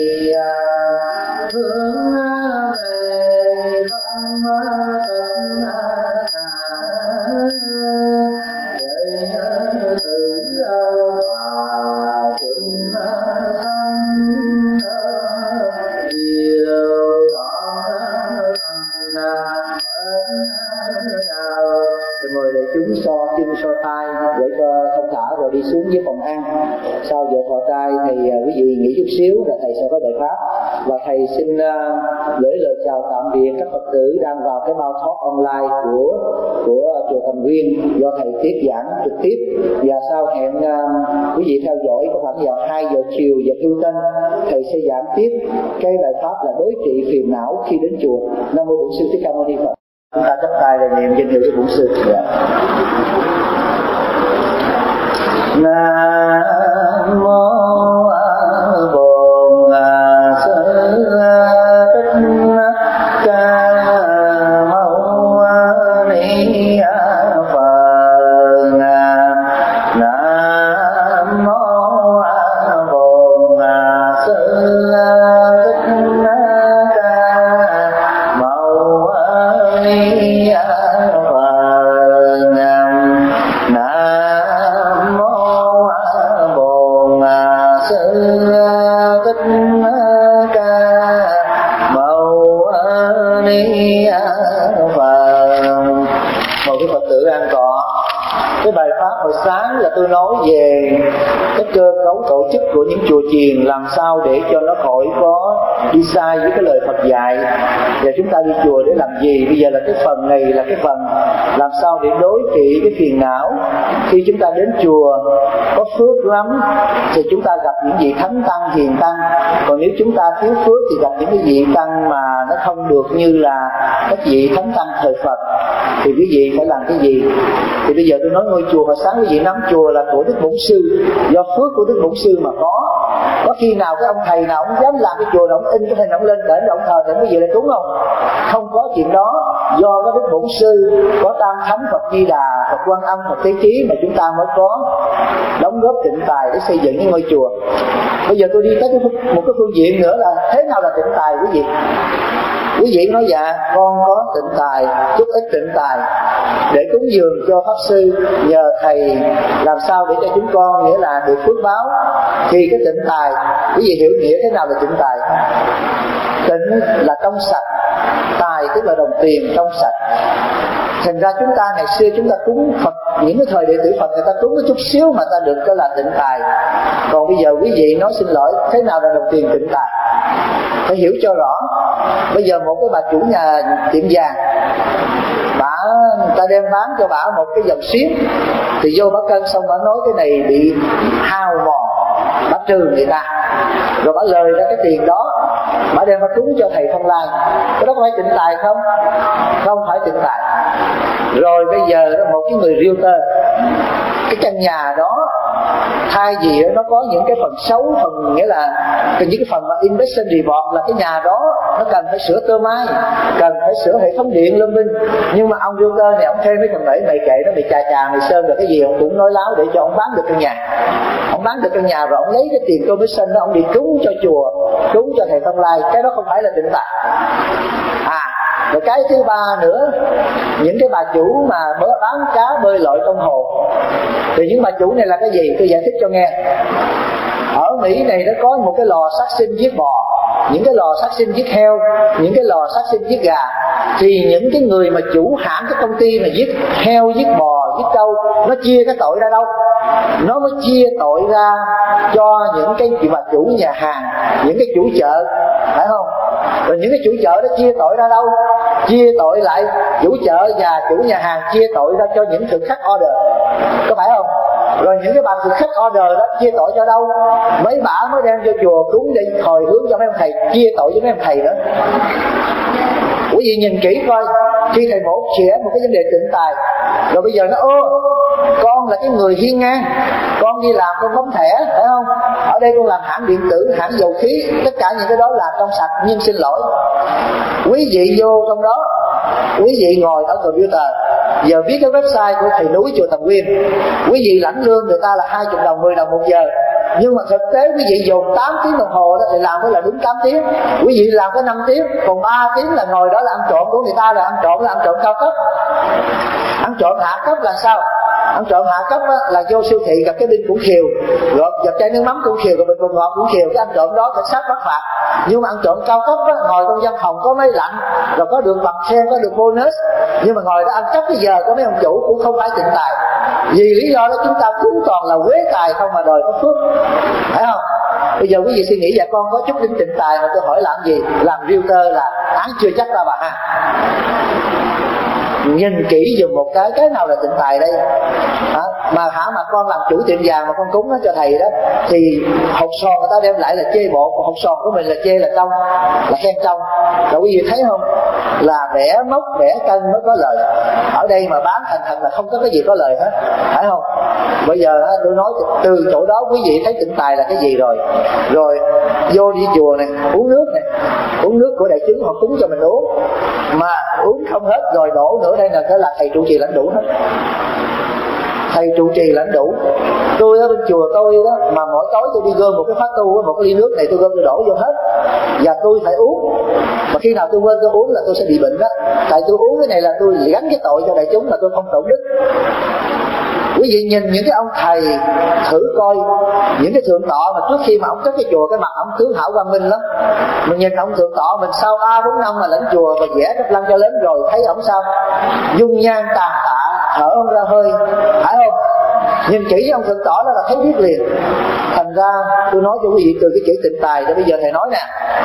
hướng về không tận chúng so chân so tay để cho thông thả rồi đi xuống với phòng ăn. Sau giờ thọ trai thì uh, quý vị nghỉ chút xíu rồi thầy sẽ có bài pháp. Và thầy xin uh, gửi lời chào tạm biệt các Phật tử đang vào cái bao talk online của của chùa Thành Nguyên do thầy tiếp giảng trực tiếp. Và sau hẹn uh, quý vị theo dõi có khoảng vào hai giờ chiều giờ tu tân thầy sẽ giảng tiếp cái bài pháp là đối trị phiền não khi đến chùa. Nam mô Bổn Sư Thích Ca Mâu Ni Phật. Chúng ta chắp tay để niệm danh hiệu của Bổn Sư. Dạ. Nam mô Bổn Sư Thích Ca Mâu Ni Phật. Nam mô Bổn Sư Thích Ca Mâu Ni Phật. Nam mô Bổn Sư Thích Ca Mâu Ni Phật. Mời quý Phật tử an tọa. Cái bài pháp hồi sáng là tôi nói về cái cơ cấu tổ chức của những chùa chiền, làm sao để cho nó khỏi có đi sai với cái lời Phật dạy. Và chúng ta đi chùa để làm gì? Bây giờ là cái phần này là cái phần làm sao để đối trị cái phiền não. Khi chúng ta đến chùa có phước lắm thì chúng ta gặp những vị thánh tăng hiền tăng, còn nếu chúng ta thiếu phước thì gặp những cái vị tăng mà nó không được như là các vị thánh tăng thời Phật. Thì quý vị phải làm cái gì? Thì bây giờ tôi nói ngôi chùa mà sáng quý vị nắm chùa là của Đức Bổn Sư, do phước của Đức Bổn Sư mà có. Có khi nào cái ông thầy nào ông dám làm cái chùa nào ông in cái hình ông lên để ông thờ thì quý vị lại trúng không? Không có chuyện đó. Do có Đức Bổn Sư, có Tam Thánh Phật Di Đà, Phật Quan Âm, Phật Thế Chí mà chúng ta mới có đóng góp tịnh tài để xây dựng cái ngôi chùa. Bây giờ tôi đi tới một cái phương diện nữa là thế nào là tịnh tài quý vị? Quý vị nói dạ con có tịnh tài, chút ít tịnh tài để cúng dường cho Pháp Sư, nhờ thầy làm sao để cho chúng con nghĩa là được phước báo. Thì cái tịnh tài quý vị hiểu nghĩa thế nào là tịnh tài? Tịnh là trong sạch, tài tức là đồng tiền trong sạch. Thành ra chúng ta ngày xưa chúng ta cúng Phật, những cái thời đệ tử Phật người ta cúng có chút xíu mà ta được cái là tịnh tài. Còn bây giờ quý vị nói xin lỗi, thế nào là đồng tiền tịnh tài? Phải hiểu cho rõ. Bây giờ một cái bà chủ nhà tiệm vàng, bà người ta đem bán cho bà một cái dòng xiết, thì vô bà cân xong bà nói cái này bị hao mòn, bà trừ người ta, rồi bà lời ra cái tiền đó bà đem bà cúng cho thầy Thông Lai. Cái đó có phải tịnh tài không? Không phải tịnh tài. Rồi bây giờ đó một cái người realtor cái căn nhà đó thay vì nó có những cái phần xấu, phần nghĩa là những cái phần mà inspection report là cái nhà đó nó cần phải sửa tơ mai, cần phải sửa hệ thống điện lâm minh, nhưng mà ông realtor này ông thuê mấy thằng bảy mày kệ nó, mày chà chà mày sơn rồi cái gì ông cũng nói láo để cho ông bán được căn nhà. Ông bán được căn nhà rồi ông lấy cái tiền commission đó ông đi trúng cho chùa, trúng cho thầy Phong Lai. Cái đó không phải là tịnh tài. À, rồi cái thứ ba nữa, những cái bà chủ mà bán cá bơi lội trong hồ, thì những bà chủ này là cái gì? Tôi giải thích cho nghe. Ở Mỹ này nó có một cái lò sát sinh giết bò, những cái lò sát sinh giết heo, những cái lò sát sinh giết gà. Thì những cái người mà chủ hãng cái công ty mà giết heo, giết bò, giết trâu, nó chia cái tội ra đâu? Nó mới chia tội ra cho những cái bà chủ nhà hàng, những cái chủ chợ, phải không? Rồi những cái chủ chợ đó chia tội ra đâu? Chia tội lại chủ chợ và chủ nhà hàng, chia tội ra cho những thực khách order, có phải không? Rồi những cái bà thực khách order đó chia tội cho đâu? Mấy bả mới đem cho chùa cúng để hồi hướng cho mấy ông thầy, chia tội cho mấy ông thầy nữa. Quý vị nhìn kỹ coi, khi thầy mổ xỉa một cái vấn đề tịnh tài, rồi bây giờ nó ô con là cái người hiên ngang, con đi làm con bấm thẻ, phải không? Ở đây con làm hãng điện tử, hãng dầu khí, tất cả những cái đó là trong sạch, nhưng xin lỗi, quý vị vô trong đó, quý vị ngồi ở computer, giờ viết cái website của thầy núi chùa Thần Nguyên, quý vị lãnh lương người ta là hai mươi đồng, mười đồng một giờ, nhưng mà thực tế quý vị dùng tám tiếng đồng hồ đó thì làm mới là đúng tám tiếng, quý vị làm có năm tiếng, còn ba tiếng là ngồi đó là ăn trộm của người ta, là ăn trộm, là ăn trộm cao cấp. Ăn trộm hạ cấp là sao? Ăn trộm hạ cấp á, là vô siêu thị gặp cái binh cũng khiều, rồi gặp chai nước mắm cũng khiều, rồi bình bột ngọt cũng khiều, cái ăn trộm đó cảnh sát bắt phạt. Nhưng mà ăn trộm cao cấp á, ngồi trong văn phòng có máy lạnh, rồi có được bằng khen, có được bonus, nhưng mà ngồi đó ăn cắp cái giờ của mấy ông chủ cũng không phải tịnh tài. Vì lý do đó chúng ta cũng toàn là quế tài không mà đòi có phước, phải không? Bây giờ quý vị suy nghĩ, dạ con có chút đến tịnh tài mà tôi hỏi làm gì? Làm realtor là án chưa chắc ra bà ha. Nhìn kỹ dùm một cái, cái nào là tịnh tài đây? À, mà hả mà con làm chủ tiệm vàng mà con cúng nó cho thầy đó, thì hột sòn người ta đem lại là chê bộ, còn hột sòn của mình là chê là trong, là khen trong. Rồi quý vị thấy không? Là bẻ móc, bẻ cân mới có lời. Ở đây mà bán thành thật là không có cái gì có lời hết, phải không? Bây giờ tôi nói từ chỗ đó quý vị thấy tịnh tài là cái gì rồi. Rồi vô đi chùa này, uống nước này, uống nước của đại chúng họ cúng cho mình uống, mà uống không hết rồi đổ nữa, đây là cái là thầy trụ trì lãnh đủ hết. Thầy trụ trì lãnh đủ. Tôi ở bên chùa tôi đó, mà mỗi tối tôi đi gom một cái phát tu, một cái ly nước này tôi gom tôi đổ vô hết, và tôi phải uống. Mà khi nào tôi quên tôi uống là tôi sẽ bị bệnh đó. Tại tôi uống cái này là tôi gánh cái tội cho đại chúng, mà tôi không tổn đức. Quý vị nhìn những cái ông thầy thử coi, những cái thượng tọa mà trước khi mà ông cất cái chùa, cái mặt ông tướng hảo quang minh lắm. Mình nhìn ông thượng tọa mình sau A bốn năm mà lãnh chùa và vẽ cái lăng cho lớn rồi, thấy ông sao? Dung nhan tàn tạ, thở ông ra hơi, phải không? Nhìn kỹ ông thượng tọa đó là thấy biết liền. Thành ra tôi nói cho quý vị từ cái chữ tịnh tài để bây giờ thầy nói nè.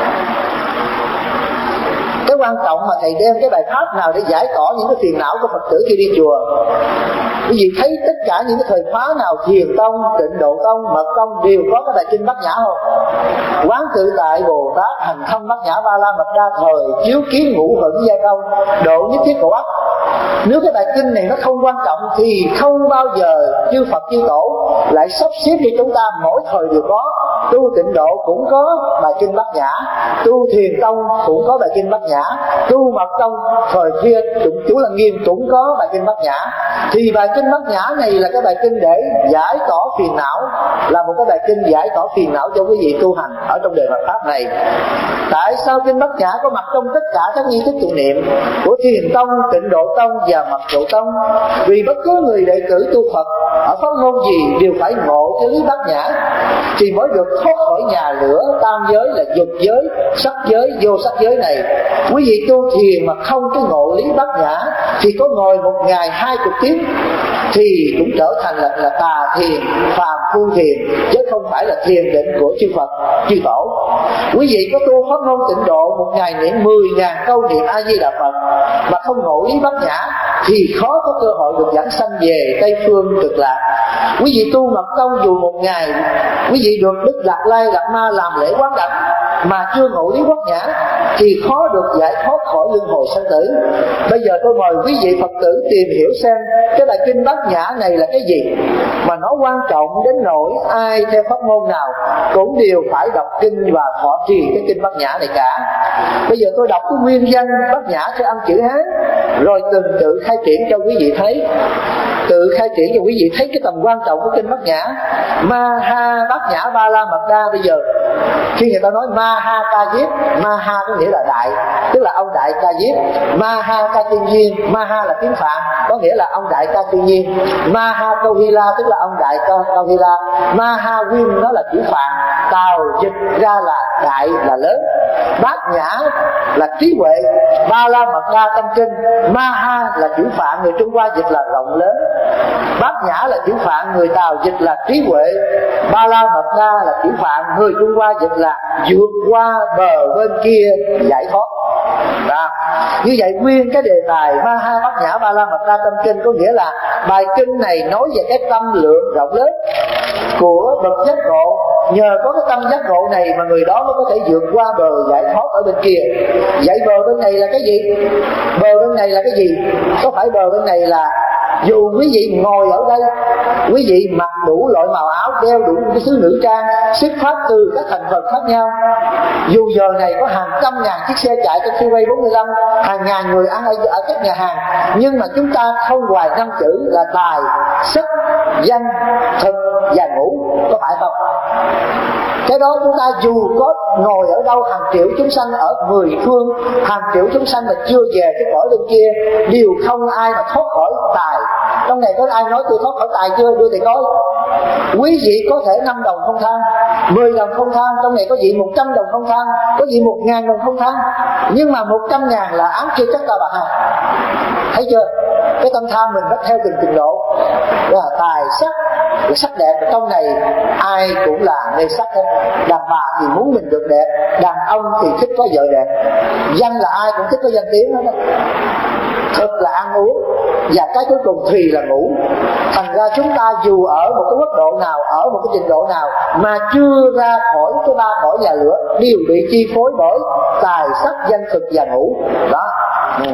Cái quan trọng mà thầy đem cái bài pháp nào để giải tỏa những cái phiền não của Phật tử khi đi chùa. Quý vị thấy tất cả những cái thời khóa nào, Thiền Tông, Tịnh Độ Tông, Mật Tông đều có cái bài kinh Bát Nhã không? Quán tự tại Bồ Tát hành thâm Bát Nhã Ba La Mật Đa thời, chiếu kiến ngũ hận giai công, độ nhất thiết khổ ách. Nếu cái bài kinh này nó không quan trọng thì không bao giờ chư Phật chư Tổ lại sắp xếp cho chúng ta mỗi thời đều có. Tu Tịnh Độ cũng có bài kinh Bát Nhã, tu Thiền Tông cũng có bài kinh Bát Nhã, tu Mật Tông thời kia chúng chú là Nghiêm cũng có bài kinh Bát Nhã. Thì bài kinh Bát Nhã này là cái bài kinh để giải tỏa phiền não, là một cái bài kinh giải tỏa phiền não cho quý vị tu hành ở trong đời Phật pháp này. Tại sao kinh Bát Nhã có mặt trong tất cả các nghi thức tụng niệm của Thiền Tông, Tịnh Độ Tông và Mật Độ Tông? Vì bất cứ người đệ tử tu Phật ở pháp môn gì đều phải ngộ cái lý Bát Nhã thì mới được thoát khỏi nhà lửa tam giới là dục giới, sắc giới, vô sắc giới này. Quý vị tu thiền mà không cái ngộ lý Bát Nhã thì có ngồi một ngày hai chục tiếng thì cũng trở thành là, là tà thiền, phàm phu thiền, chứ không phải là thiền định của chư Phật chư Tổ. Quý vị có tu pháp môn Tịnh Độ một ngày niệm mười ngàn câu niệm A Di Đà Phật mà không ngộ lý Bát Nhã thì khó có cơ hội được giảng sanh về Tây Phương Cực Lạc. Quý vị tu Mật Tông dù một ngày quý vị được Đức Đạt Lai Đạt Ma làm lễ quán đảnh mà chưa ngộ lý bát nhã thì khó được giải thoát khỏi luân hồi sanh tử. Bây giờ tôi mời quý vị Phật tử tìm hiểu xem cái bài kinh Bát Nhã này là cái gì mà nó quan trọng đến nỗi ai theo pháp môn nào cũng đều phải đọc kinh và thọ trì cái kinh Bát Nhã này cả. Bây giờ tôi đọc cái nguyên văn Bát Nhã theo âm chữ Hán, rồi từng tự khai triển cho quý vị thấy, tự khai triển cho quý vị thấy cái tầm quan trọng của kinh Bát Nhã. Ma ha Bát Nhã Ba La Mật Đa. Bây giờ khi người ta nói Ma ha Ca Diếp, Ma ha có nghĩa là đại, tức là ông đại Ca Diếp. Ma ha Ca Tiên Nhiên, Ma ha là tiếng Phạn, có nghĩa là ông đại Ca Tiên Nhiên. Ma ha Câu Hy La, tức là ông đại Câu Hy La. Ma ha Nguyên nó là chữ Phạn, Tào dịch ra là đại, là lớn. Bát Nhã là trí huệ. Ba La Mật Đa tâm kinh. Ma ha là chữ Phạn, người Trung Hoa dịch là rộng lớn. Bát Nhã là chữ Phạn, người Tàu dịch là trí huệ. Ba La Mật Đa là chữ Phạn, người Trung Hoa dịch là vượt qua bờ bên kia giải thoát. Đó. Như vậy nguyên cái đề tài Ma ha Bát Nhã Ba La Mật Đa tâm kinh có nghĩa là bài kinh này nói về cái tâm lượng rộng lớn của bậc giác ngộ. Nhờ có cái tâm giác ngộ này mà người đó mới có thể vượt qua bờ giải thoát ở bên kia. Vậy bờ bên này là cái gì? Bờ bên này là cái gì? Có phải bờ bên này là dù quý vị ngồi ở đây, quý vị mặc đủ loại màu áo, đeo đủ cái thứ nữ trang, xuất phát từ các thành phần khác nhau, dù giờ này có hàng trăm ngàn chiếc xe chạy trên freeway bốn mươi lăm, hàng ngàn người ăn ở, ở các nhà hàng, nhưng mà chúng ta không hoài năm chữ là tài, sắc, danh, thực và ngũ, có phải không? Cái đó chúng ta dù có ngồi ở đâu, hàng triệu chúng sanh ở mười phương, hàng triệu chúng sanh mà chưa về cái cõi bên kia, đều không ai mà thoát khỏi tài. Trong này có ai nói tôi thoát khỏi tài chưa? Đưa thì coi. Quý vị có thể năm đồng không than, mười đồng không than, trong này có vị một trăm đồng không than, có vị một ngàn đồng không than, nhưng mà một trăm ngàn là án chưa chắc ta bà hà. Thấy chưa? Cái tâm tham mình nó theo từng trình độ. Đó là tài sắc, cái sắc đẹp ở trong này ai cũng là mê sắc hết. Đàn bà thì muốn mình được đẹp, đàn ông thì thích có vợ đẹp, danh là ai cũng thích có danh tiếng hết. Thực là ăn uống, và cái cuối cùng thì là ngủ. Thành ra chúng ta dù ở một cái mức độ nào, ở một cái trình độ nào mà chưa ra khỏi cái ba cõi nhà lửa, đều bị chi phối bởi tài sắc danh thực và ngủ. Đó. Ừ.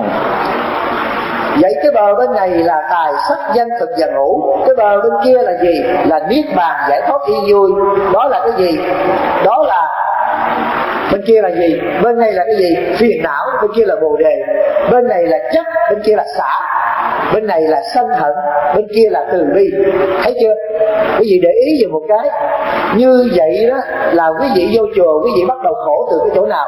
Vậy cái bờ bên này là tài sắc danh thực và ngũ. Cái bờ bên kia là gì? Là niết bàn giải thoát yên vui. Đó là cái gì? Đó là bên kia là gì? Bên này là cái gì? Phiền não. Bên kia là bồ đề. Bên này là chấp, bên kia là xả. Bên này là sân hận, bên kia là từ bi. Thấy chưa? Quý vị để ý về một cái. Như vậy đó là quý vị vô chùa, quý vị bắt đầu khổ từ cái chỗ nào?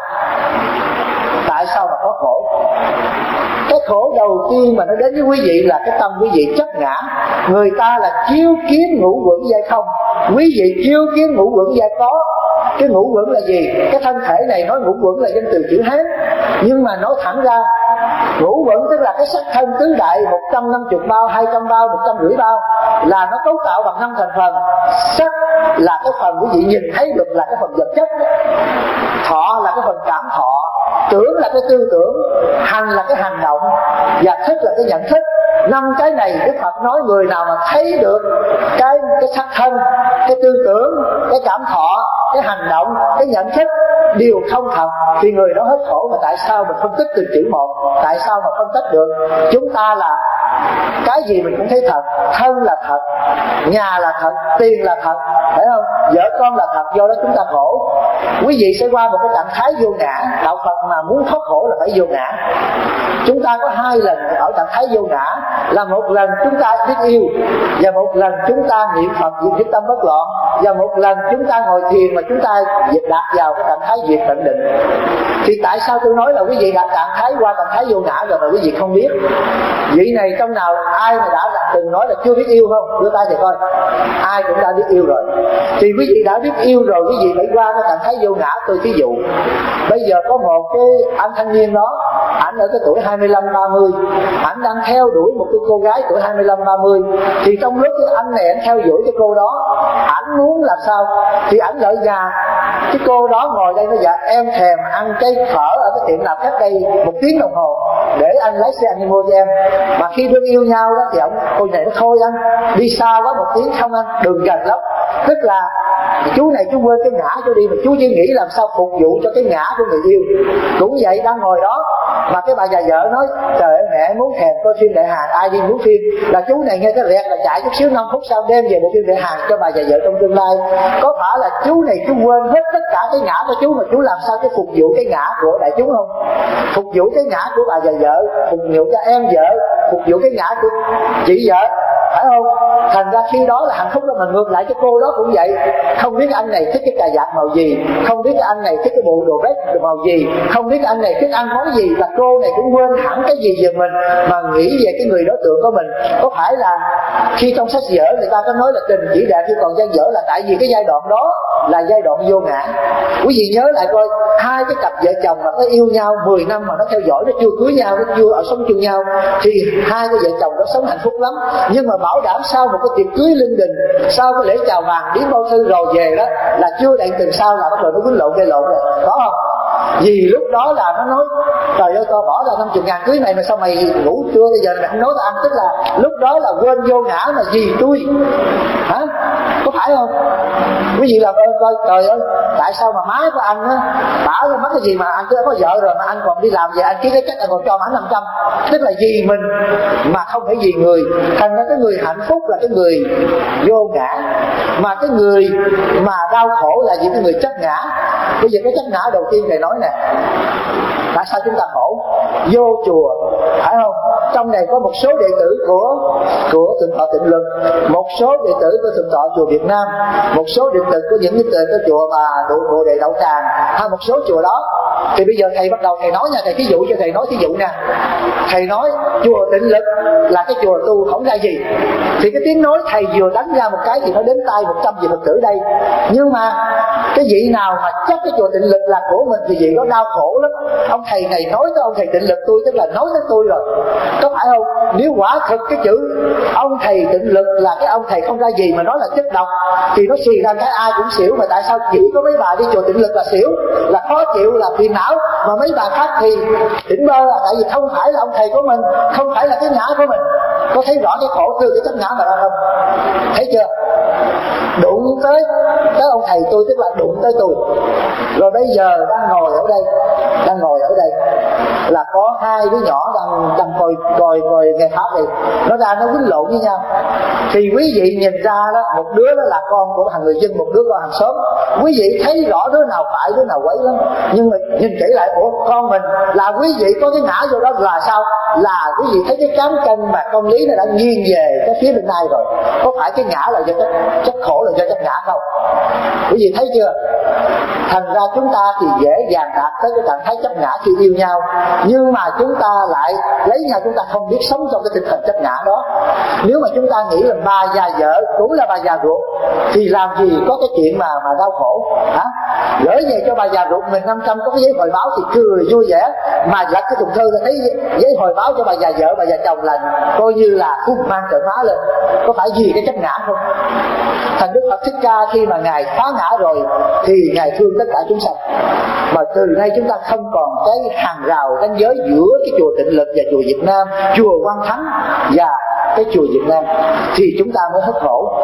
Tại sao mà có khổ? Cái khổ đầu tiên mà nó đến với quý vị là cái tâm quý vị chấp ngã. Người ta là chiếu kiến ngũ quẩn giai không, quý vị chiếu kiến ngũ quẩn giai có. Cái ngũ quẩn là gì? Cái thân thể này nói ngũ quẩn là danh từ chữ Hán, nhưng mà nói thẳng ra ngũ quẩn tức là cái sắc thân tứ đại, một trăm năm mươi bao, hai trăm bao, một trăm rưỡi bao, là nó cấu tạo bằng năm thành phần. Sắc là cái phần quý vị nhìn thấy được là cái phần vật chất, thọ là cái phần cảm thọ, tưởng là cái tư tưởng, hành là cái hành động, và thức là cái nhận thức. Năm cái này Đức Phật nói người nào mà thấy được cái cái sắc thân, cái tư tưởng, cái cảm thọ, cái hành động, cái nhận thức đều không thật thì người đó hết khổ. Mà tại sao mình phân tích từ chữ một? Tại sao mà phân tích được? Chúng ta là cái gì mình cũng thấy thật. Thân là thật, nhà là thật, tiền là thật, phải không? Vợ con là thật, do đó chúng ta khổ. Quý vị sẽ qua một cái trạng thái vô ngã. Đạo Phật mà muốn thoát khổ là phải vô ngã. Chúng ta có hai lần ở trạng thái vô ngã, là một lần chúng ta biết yêu, và một lần chúng ta niệm Phật diệt cái tâm bất loạn, và một lần chúng ta ngồi thiền mà chúng ta đạt vào cái trạng thái diệt tận định. Thì tại sao tôi nói là quý vị đã trạng thái qua trạng thái vô ngã rồi mà quý vị không biết? Vị này trong nào ai mà đã từng nói là chưa biết yêu không? Đưa tay thì coi. Ai cũng đã biết yêu rồi. Thì quý vị đã biết yêu rồi, quý vị phải qua cái trạng thái vô ngã. Tôi ví dụ, bây giờ có một cái anh thanh niên đó, ảnh ở cái tuổi hai mươi lăm ba mươi, ảnh đang theo đuổi một cái cô gái tuổi hai mươi lăm ba mươi. Thì trong lúc cái anh này anh theo đuổi cái cô đó, ảnh muốn làm sao? Thì ảnh lợi già, cái cô đó ngồi đây nó dạ em thèm ăn cái phở ở cái tiệm nào cách đây một tiếng đồng hồ, để anh lái xe anh đi mua cho em. Mà khi đương yêu nhau đó thì ông cô này nó thôi anh, đi xa quá một tiếng không anh, đường gần lắm. Tức là chú này chú quên cái ngã cho đi, mà chú chỉ nghĩ làm sao phục vụ cho cái ngã của người yêu. Cũng vậy, đang ngồi đó mà cái bà già vợ nói trời ơi mẹ muốn thèm coi phim Đại Hàn, ai đi muốn phim, là chú này nghe cái rẹt là chạy chút xíu năm phút sau đem về bộ phim Đại Hàn cho bà già vợ trong tương lai. Có phải là chú này chú quên hết tất cả cái ngã của chú, mà chú làm sao cái phục vụ cái ngã của đại chúng không? Phục vụ cái ngã của bà già vợ, phục vụ cho em vợ, phục vụ cái ngã của chị vợ, phải không? Thành ra khi đó là hạnh phúc đó. Mà ngược lại cái cô đó cũng vậy, không biết anh này thích cái cà vạt màu gì, không biết cái anh này thích cái bộ đồ vest màu gì, không biết anh này thích ăn món gì, là cô này cũng quên hẳn cái gì về mình mà nghĩ về cái người đối tượng của mình. Có phải là khi trong sách vở người ta có nói là tình chỉ đẹp khi còn dang dở, là tại vì cái giai đoạn đó là giai đoạn vô ngã. Quý vị nhớ lại coi, hai cái cặp vợ chồng mà có yêu nhau mười năm mà nó theo dõi, nó chưa cưới nhau, nó chưa ở sống chung nhau, thì hai cái vợ chồng đó sống hạnh phúc lắm. Nhưng mà bảo đảm sau một cái tiệc cưới linh đình, sau cái lễ chào vàng điếm bao thư rồi về đó, là chưa đặng từng sau là bắt đầu nó quýnh lộn gây lộn rồi, có không? Vì lúc đó là nó nói trời ơi tao bỏ ra năm mươi ngàn cưới này mà sao mày ngủ trưa bây giờ mày không nói tao ăn. Tức là lúc đó là quên vô ngã mà vì tôi, hả? Có phải không? Quý vị làm ơn coi, trời ơi tại sao mà má của anh á bảo ra mất cái gì mà anh cứ có vợ rồi mà anh còn đi làm về anh ký cái chắc anh còn cho anh năm trăm. Tức là vì mình mà không phải vì người. Thành ra cái người hạnh phúc là cái người vô ngã, mà cái người mà đau khổ là những cái người chấp ngã. Bây giờ cái chấp ngã đầu tiên thầy nói nè, tại sao chúng ta khổ? Vô chùa, phải không? Trong này có một số đệ tử của của Thượng Tọa Tịnh Lực, một số đệ tử của Thượng Tọa chùa Việt Nam, một số đệ tử của những cái đệ tử chùa mà độ Bồ Đề Đậu Tràng, hay một số chùa đó. Thì bây giờ thầy bắt đầu thầy nói nha, thầy ví dụ cho thầy nói ví dụ nè. Thầy nói chùa Tịnh Lực là cái chùa tu không ra gì, thì cái tiếng nói thầy vừa đánh ra một cái thì nó đến tay một trăm vị Phật tử đây. Nhưng mà cái vị nào mà chắc cái chùa Tịnh Lực là của mình thì vị đó đau khổ lắm. Ông thầy này nói tới ông thầy Tịnh Lực tôi, tức là nói tới tôi rồi, có phải không? Nếu quả thực cái chữ ông thầy Tịnh Lực là cái ông thầy không ra gì mà nói là chất độc, thì nó xì ra cái ai cũng xỉu. Mà tại sao chỉ có mấy bà đi chùa Tịnh Lực là xỉu, là khó chịu, là phiền não, mà mấy bà khác thì tỉnh bơ? Là tại vì không phải là ông thầy của mình, không phải là cái ngã của mình. Có thấy rõ cái khổ từ cái chất ngã mà ra không? Thấy chưa? Đụng tới tới ông thầy tôi tức là đụng tới tôi. Rồi bây giờ đang ngồi ở đây, đang ngồi ở đây là có hai đứa nhỏ đang đang coi coi coi nghe pháp này, nó ra nó quýnh lộn với nhau. Thì quý vị nhìn ra đó, một đứa đó là con của hàng người dân, một đứa con hàng xóm. Quý vị thấy rõ đứa nào phải đứa nào quấy lắm. Nhưng mà nhìn kỹ lại, ủa con mình là quý vị có cái ngã vô đó là sao? Là quý vị thấy cái cán cân mà công lý nó đã nghiêng về cái phía bên này rồi. Có phải cái ngã là do chất, chất khổ là do chất ngã không? Quý vị thấy chưa? Thành ra chúng ta thì dễ dàng đạt tới cái trạng thái chấp ngã khi yêu nhau, nhưng mà chúng ta lại lấy nhau, chúng ta không biết sống trong cái tinh thần chấp ngã đó. Nếu mà chúng ta nghĩ là bà già vợ cũng là bà già ruột thì làm gì có cái chuyện mà mà đau khổ, hả? Gửi về cho bà già ruột mình năm trăm có cái giấy hồi báo thì cười vui vẻ, mà lật cái thùng thư là thấy giấy hồi báo cho bà già vợ bà già chồng là coi như là hung mang trợ má lên. Có phải vì cái chấp ngã không? Thành Đức Phật Thích Ca khi mà ngài phá ngã rồi thì ngài thương tất cả chúng sanh, mà từ nay chúng ta không còn cái hàng rào ranh giới giữa cái chùa Tịnh Lực và chùa Việt Nam, chùa Quan Thánh và cái chùa Việt Nam, thì chúng ta mới hết khổ.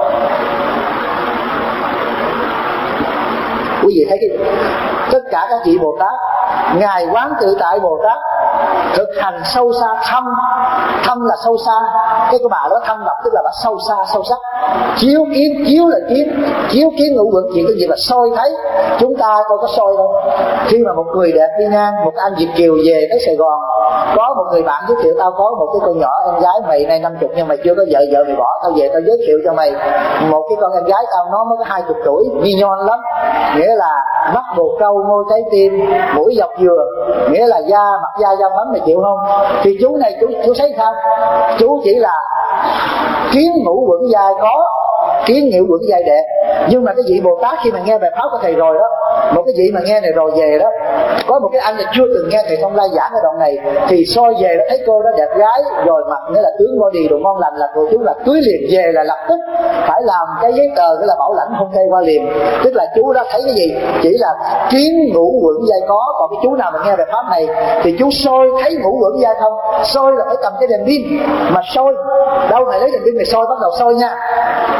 Quý vị thấy cái tất cả các vị Bồ Tát, ngài Quán Tự Tại Bồ Tát thực hành sâu xa thâm, thâm là sâu xa. Cái của bà đó thâm độc tức là bà sâu xa sâu sắc. Chiếu kiến, chiếu là kiến, chiếu kiến ngũ quẩn chuyện cái gì mà soi thấy. Chúng ta coi có soi đâu. Khi mà một người đẹp đi ngang, một anh Việt kiều về tới Sài Gòn, có một người bạn giới thiệu tao có một cái con nhỏ em gái mày nay năm chục nhưng mày chưa có vợ, vợ mày bỏ, tao về tao giới thiệu cho mày một cái con em gái tao nó mới có hai chục tuổi, vi nhon lắm, nghĩa là mắt bồ câu, môi trái tim, mũi dọc dừa, nghĩa là da mặt da da mắm, mày chịu không? Thì chú này chú chú thấy sao? Chú chỉ là kiến ngũ quẩn giai có, kiến ngũ quẩn giai đẹp. Nhưng mà cái vị Bồ Tát khi mà nghe bài pháp của thầy rồi đó, một cái vị mà nghe này rồi về đó, có một cái anh là chưa từng nghe thầy Thông Lai giảng ở đoạn này, thì soi về đó thấy cô đó đẹp gái, rồi mặt nghĩa là tướng body đồ ngon lành, là cô chú là cưới liền về là lập tức phải làm cái giấy tờ cái là bảo lãnh không thay qua liền. Tức là chú đó thấy cái gì chỉ là kiến ngũ quẩn giai có. Còn cái chú nào mà nghe bài pháp này thì chú soi thấy ngũ quẩn giai không. Soi là phải cầm cái đèn pin mà soi đâu, mày lấy đèn pin mày soi, bắt đầu soi nha.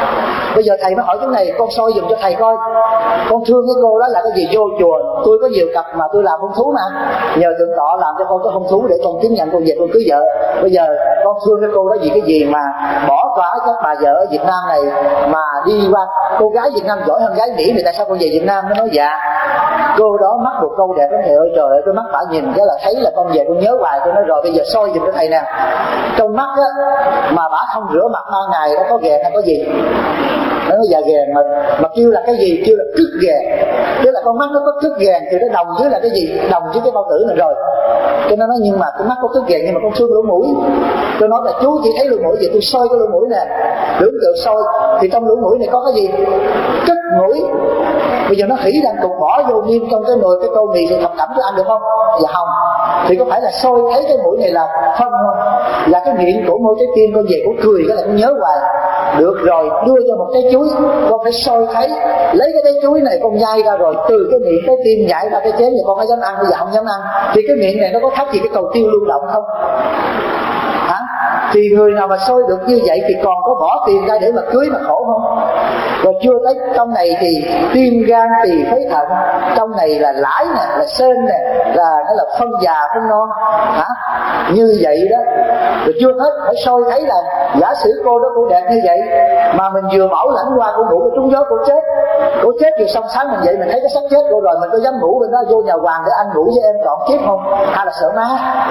Bây giờ thầy mới hỏi cái này, con soi dùm cho thầy coi. Con thương cái cô đó là cái gì? Vô chùa tôi có nhiều cặp mà tôi làm hôn thú mà, nhờ thượng tọa làm cho con có hôn thú để con chứng nhận con về con cưới vợ. Bây giờ con thương cái cô đó vì cái gì mà bỏ qua các bà vợ ở Việt Nam này mà đi qua? Cô gái Việt Nam giỏi hơn gái Mỹ thì tại sao con về Việt Nam? Nó nói dạ. Cô đó mắc một câu đẹp lắm thầy ơi, trời ơi, cái mắt bả nhìn cái là thấy là con về con nhớ hoài. Tôi nói rồi bây giờ soi giùm cho thầy nè. Trong mắt á mà bả không rửa mặt ba ngày nó có ghèn hay có gì? Nó nói dạ ghèn mà mà kêu là cái gì? Kêu là cứt ghèn. Tức là con mắt nó có cứt ghèn thì nó đồng với là cái gì? Đồng với cái bao tử này rồi. Cho nên nó nói nhưng mà cái mắt có cứt ghèn nhưng mà con xương lỗ mũi. Tôi nói là chú chỉ thấy lỗ mũi vậy tôi soi cái lỗ mũi nè. Tưởng tượng soi thì trong lỗ mũi này có cái gì? Cứt mũi. Bây giờ nó hỉ đang cục bỏ vô niêm trong cái nồi cái tô mì thì thập cẩm tôi ăn được không? Dạ không. Thì có phải là soi thấy cái mũi này là phân không? Là cái miệng của môi trái tim con về của cười cái là con nhớ hoài. Được rồi, đưa cho một cái chuối, con phải soi thấy, lấy cái trái chuối này con nhai ra rồi từ cái miệng cái tim nhảy ra cái chén thì con có dám ăn, bây giờ không dám ăn. Thì cái miệng này nó có thắt gì cái cầu tiêu lưu động không? Hả? Thì người nào mà soi được như vậy thì còn có bỏ tiền ra để mà cưới mà khổ không? Rồi chưa tới trong này thì tim gan tỳ phế thận, trong này là lãi nè, là sên nè, là nó là phân già phân non. Hả? Như vậy đó. Rồi chưa hết phải soi thấy là giả sử cô đó cô đẹp như vậy mà mình vừa bảo lãnh qua cô ngủ trúng gió cô chết. Cô chết vừa xong sáng mình dậy mình thấy cái xác chết cô rồi mình có dám ngủ bên đó vô nhà hoàng để anh ngủ với em trọn kiếp không? Hay là sợ má?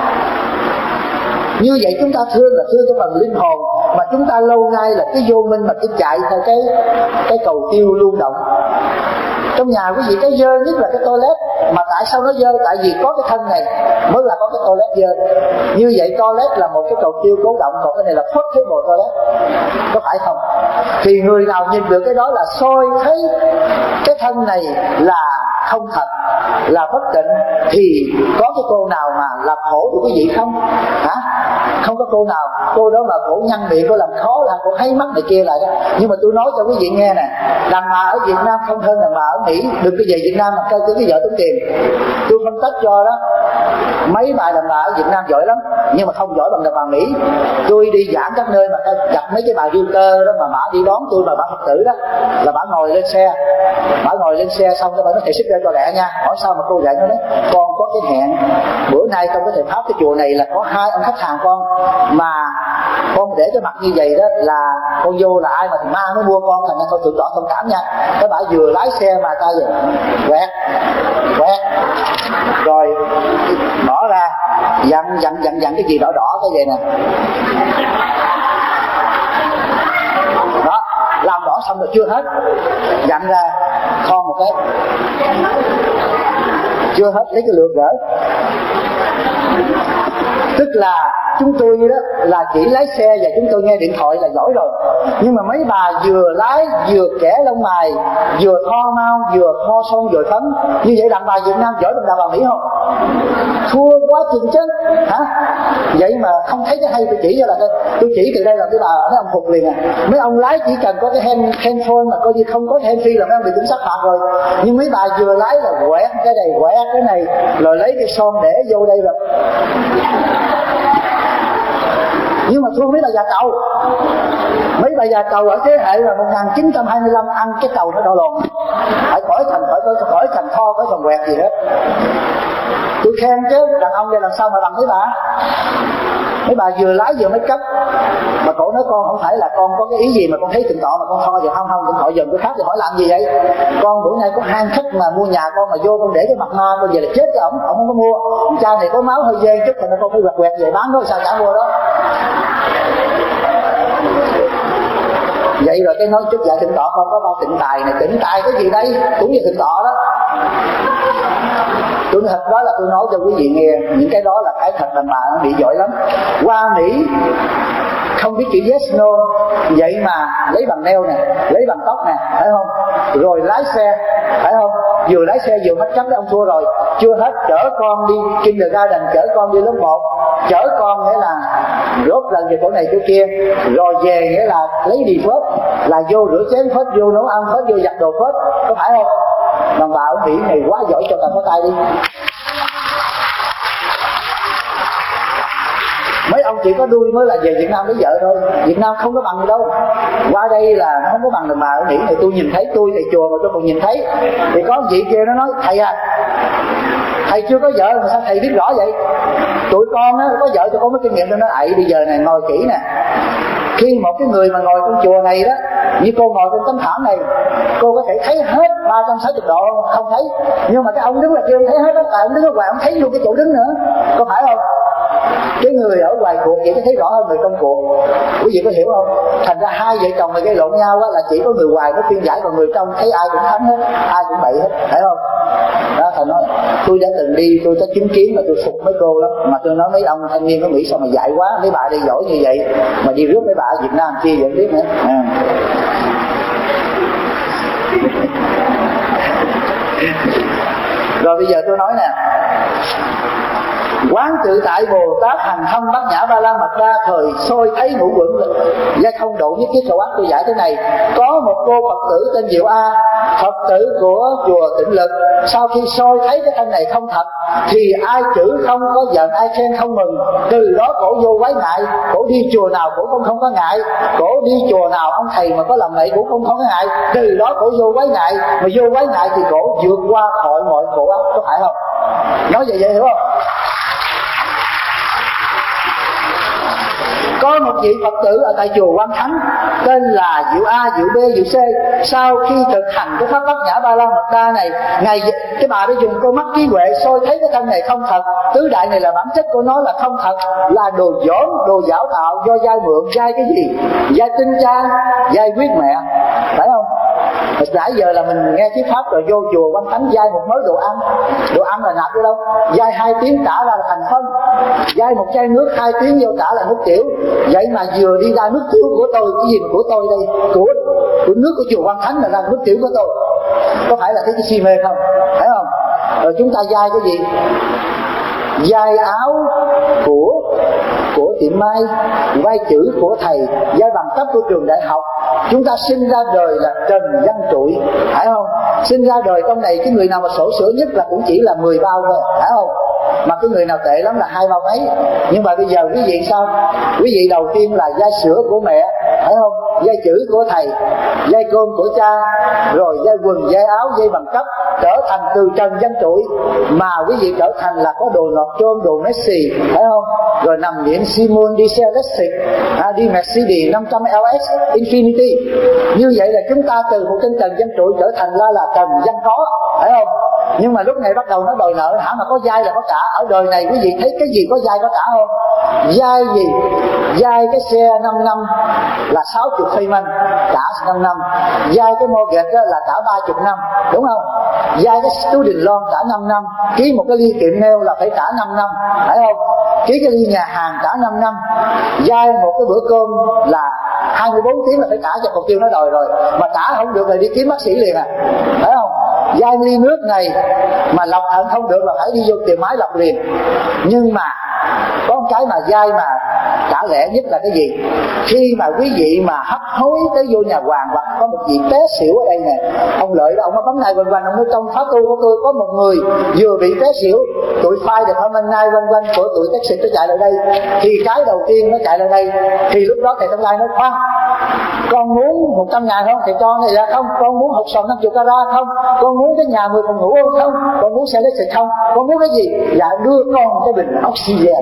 Như vậy chúng ta thương là thương cho phần linh hồn, mà chúng ta lâu nay là cái vô minh mà cứ chạy theo cái cái cầu tiêu lưu động. Trong nhà quý vị cái dơ nhất là cái toilet. Mà tại sao nó dơ? Tại vì có cái thân này mới là có cái toilet dơ. Như vậy toilet là một cái cầu tiêu cố động, còn cái này là phất cái bộ toilet. Có phải không? Thì người nào nhìn được cái đó là soi thấy cái thân này là không thật, là bất tịnh, thì có cái cô nào mà làm khổ được quý vị không? Hả? Không có cô nào. Cô đó mà cổ nhăn miệng, cô làm khó là cổ thấy mắt này kia lại đó. Nhưng mà tôi nói cho quý vị nghe nè, đàn bà ở Việt Nam không hơn đàn bà ở Mỹ. Đừng có về Việt Nam mà kêu cái vợ tốn tiền. Tôi phân tích cho đó, mấy bà đàn bà ở Việt Nam giỏi lắm nhưng mà không giỏi bằng đàn bà Mỹ. Tôi đi giảng các nơi mà gặp mấy cái bà realtor đó mà bà đi đón tôi, mà bà Phật tử đó, là bà ngồi lên xe, bà ngồi lên xe xong rồi bà nói thầy xích ra cho lẹ nha. Hỏi sao mà cô dạy nó đấy? Con có cái hẹn bữa nay trong cái thầy pháp cái chùa này là có hai ông khách hàng con, mà con để cái mặt như vậy đó là con vô là ai mà thằng ma nó mua con, thành ra con thượng tọa thông cảm nha. Cái bà vừa lái xe mà ta vừa quẹt quẹt rồi bỏ ra dặn dặn dặn dặn cái gì đỏ đỏ cái vậy nè đó, làm đỏ xong rồi chưa hết, dặn ra con một cái chưa hết, lấy cái lược gỡ. Tức là chúng tôi đó là chỉ lái xe và chúng tôi nghe điện thoại là giỏi rồi. Nhưng mà mấy bà vừa lái vừa kẻ lông mày, vừa tho mau, vừa tho son vừa phấn. Như vậy đàn bà Việt Nam giỏi bằng đàn bà Mỹ không? Thua quá chừng chứ. Hả? Vậy mà không thấy cái hay tôi chỉ cho là tôi, tôi chỉ từ đây là cái bà mấy ông phục liền à. Mấy ông lái chỉ cần có cái hand, handphone mà coi như không có hand free là mấy ông bị警sát phạt rồi. Nhưng mấy bà vừa lái là quẹt cái này quẹt cái này rồi lấy cái son để vô đây rồi. Nhưng mà thua mấy bà già cầu. Mấy bà già cầu ở thế hệ là một nghìn chín trăm hai mươi lăm ăn cái cầu nó đỏ lòn, phải khỏi thành khỏi khỏi thành kho khỏi thành quẹt gì hết. Tôi khen chứ đàn ông đây làm sao mà bằng mấy bà. Mấy bà vừa lái vừa make up mà cổ nói con không phải là con có cái ý gì mà con thấy thượng tọa mà con tho vậy không không, thượng tọa dùm cái khác thì hỏi làm gì vậy? Con bữa nay có hai khách mà mua nhà con mà vô con để cái mặt ma con về là chết cho ổng, ổng không có mua. Cha này có máu hơi dê chút thì con phải quẹt quẹt về bán đó sao chả mua đó. Vậy rồi cái nói chút dạ thượng tọa con có bao tịnh tài này, tịnh tài cái gì đây? Cũng như thượng tọa đó. Tôi thật đó là tôi nói cho quý vị nghe, những cái đó là cái thật đàn bà nó bị giỏi lắm. Qua Mỹ không biết chữ yes no, vậy mà lấy bằng nail nè, lấy bằng tóc nè, phải không? Rồi lái xe, phải không? Vừa lái xe vừa mất chấp đó, ông thua rồi. Chưa hết, chở con đi kindergarten, chở con đi lớp một, chở con nghĩa là rốt lần về chỗ này chỗ kia, rồi về nghĩa là lấy đi phết, là vô rửa chén phết, vô nấu ăn phết, vô giặt đồ phết, có phải không? Đàn bà ở Mỹ này quá giỏi, cho cầm có tay đi. Mấy ông chỉ có đuôi mới là về Việt Nam lấy vợ thôi. Việt Nam không có bằng gì đâu. Qua đây là nó không có bằng đàn bà ở Mỹ này. Tôi nhìn thấy, tôi thầy chùa mà tôi còn nhìn thấy. Thì có vị kia nó nói: thầy à, thầy chưa có vợ mà sao thầy biết rõ vậy? Tụi con á có vợ cho con mới kinh nghiệm. Tôi nói: ậy bây giờ này ngồi kỹ nè. Khi một cái người mà ngồi trong chùa này đó, như cô ngồi trên tấm thảm này, cô có thể thấy hết ba trăm sáu mươi độ không thấy. Nhưng mà cái ông đứng là kia không thấy hết đó. Tại ông đứng ở ngoài ông thấy luôn cái chỗ đứng nữa. Có phải không? Cái người ở ngoài cuộc chỉ có thấy rõ hơn người trong cuộc. Quý vị có hiểu không? Thành ra hai vợ chồng mà gây lộn nhau á là chỉ có người ngoài nó khuyên giải, còn người trong thấy ai cũng thắng hết, ai cũng bậy hết, phải không? Đó, thầy nói tôi đã từng đi, tôi có chứng kiến và tôi phục mấy cô lắm. Mà tôi nói mấy ông thanh niên có nghĩ sao mà dại quá, mấy bà đi giỏi như vậy mà đi rước mấy bà ở Việt Nam kia vẫn biết nữa à. Rồi bây giờ tôi nói nè, quán tự tại Bồ Tát hành thâm bát nhã ba la mật đa, thời soi thấy ngũ quẩn giai không độ nhất kiếp sầu ác. Tôi giải thế này: có một cô Phật tử tên Diệu A, Phật tử của chùa Tịnh Lực. Sau khi soi thấy cái thân này không thật thì ai chữ không có giận, ai khen không mừng. Từ đó cổ vô quái ngại, cổ đi chùa nào cổ cũng không có ngại, cổ đi chùa nào ông thầy mà có làm vậy cũng không có ngại. Từ đó cổ vô quái ngại, mà vô quái ngại thì cổ vượt qua khỏi mọi khổ ách. Có phải không? Nói vậy vậy hiểu không? Có một vị Phật tử ở tại chùa Quan Thánh tên là Diệu A, Diệu B, Diệu C. Sau khi thực hành cái pháp bát nhã ba la mật đa này, ngày cái bà đã dùng con mắt trí huệ soi thấy cái thân này không thật. Tứ đại này là bản chất của nó là không thật, là đồ dỗm, đồ giả tạo, do giai mượn. Giai cái gì? Giai tinh cha, giai quyết mẹ, phải không? Nãy giờ là mình nghe thuyết pháp rồi vô chùa Quan Thánh giai một mớ đồ ăn. Đồ ăn là nạp vô đâu? Giai hai tiếng trả ra là thành phân. Giai một chai nước hai tiếng vô trả là nước tiểu. Vậy mà vừa đi ra nước tiểu của tôi, cái gì mà của tôi đây? Của, của nước của chùa Quan Thánh là ra nước tiểu của tôi. Có phải là thấy cái si mê không? Phải không? Rồi chúng ta giai cái gì? Giai áo của của tiệm may, vai chữ của thầy, giai bằng cấp của trường đại học. Chúng ta sinh ra đời là trần văn trụi, phải không? Sinh ra đời trong này cái người nào mà sổ sửa nhất là cũng chỉ là mười bao thôi, phải không? Mà cái người nào tệ lắm là hai bao mấy. Nhưng mà bây giờ quý vị sao? Quý vị đầu tiên là giai sữa của mẹ, phải không? Giai chữ của thầy, giai cơm của cha, rồi giai quần, giai áo, giai bằng cấp, trở thành từ trần văn trụi mà quý vị trở thành là có đồ nọt trôn, đồ Messi, phải không? Rồi nằm niệm Simon đi xe electric, à, đi Mercedes năm trăm L S Infinity. Như vậy là chúng ta từ một trên trần văn trụi trở thành ra là trần văn có, phải không? Nhưng mà lúc này bắt đầu nó đòi nợ, hả mà có giai là có trả. Ở đời này quý vị thấy cái gì có giai có trả không? Giai gì? Giai cái xe năm năm là sáu mươi phây manh, trả năm năm. Giai cái mortgage đó là trả ba mươi năm, đúng không? Giai cái student loan trả năm năm. Ký một cái ly tiệm nail là phải trả năm năm, phải không? Ký cái ly nhà hàng trả năm năm. Giai một cái bữa cơm là hai mươi bốn tiếng là phải trả cho cục tiêu nó đòi rồi. Mà trả không được là đi kiếm bác sĩ liền à, phải không? Giai ly nước này mà lọc thận không được là phải đi vô tìm máy lọc liền. Nhưng mà có một cái mà giai mà trả lẻ nhất là cái gì? Khi mà quý vị mà hấp hối tới vô nhà hoàng, hoặc có một vị té xỉu ở đây nè, ông Lợi đó, ông có bấm này quanh quanh, ông nói trong pháp tu của tôi có một người vừa bị té xỉu, tụi phai được hôm nay quanh quanh của tụi taxi nó chạy lại đây, thì cái đầu tiên nó chạy lại đây, thì lúc đó thầy Tâm Lai nói: khoan, con muốn một trăm ngàn không? Thầy cho này ra không? Con muốn hộp sòn năm chục carat không? Con muốn cái nhà người phòng ngủ không? Con muốn xe electric không? Con muốn cái gì? Dạ đưa con cái bình oxygen.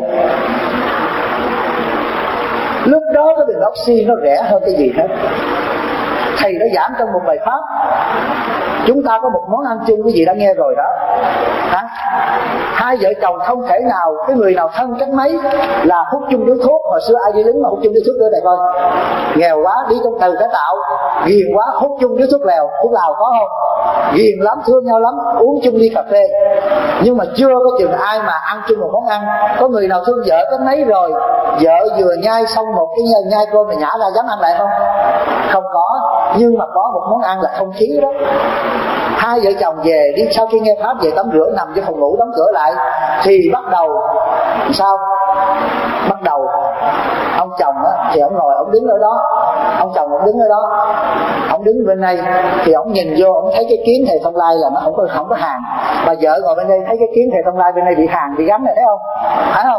Lúc đó cái bình oxy nó rẻ hơn cái gì hết. Thầy đã giảng trong một bài pháp. Chúng ta có một món ăn chung, quý vị đã nghe rồi đó. Hả? Hai vợ chồng không thể nào, cái người nào thân cách mấy là hút chung điếu thuốc. Hồi xưa ai đi lính mà hút chung điếu thuốc đưa đây coi. Nghèo quá đi trong từ cái tạo, ghiền quá hút chung điếu thuốc lèo, thuốc lào có không? Ghiền lắm, thương nhau lắm, uống chung ly cà phê. Nhưng mà chưa có chừng ai mà ăn chung một món ăn. Có người nào thương vợ cách mấy rồi, vợ vừa nhai xong một cái nhai, nhai cơm mà nhả ra dám ăn lại không? Không có. Nhưng mà có một món ăn là không khí đó. Hai vợ chồng về đi, sau khi nghe pháp về tắm rửa, nằm trong phòng ngủ đóng cửa lại, thì bắt đầu sao? Bắt đầu ông chồng á, thì ông ngồi, ông đứng ở đó. Ông chồng ông đứng ở đó, ông đứng bên đây thì ông nhìn vô, ông thấy cái kiến thầy Thông Lai là nó không có không có hàng. Bà vợ ngồi bên đây thấy cái kiến thầy Thông Lai bên đây bị hàng, bị gắn này, thấy không? Phải không?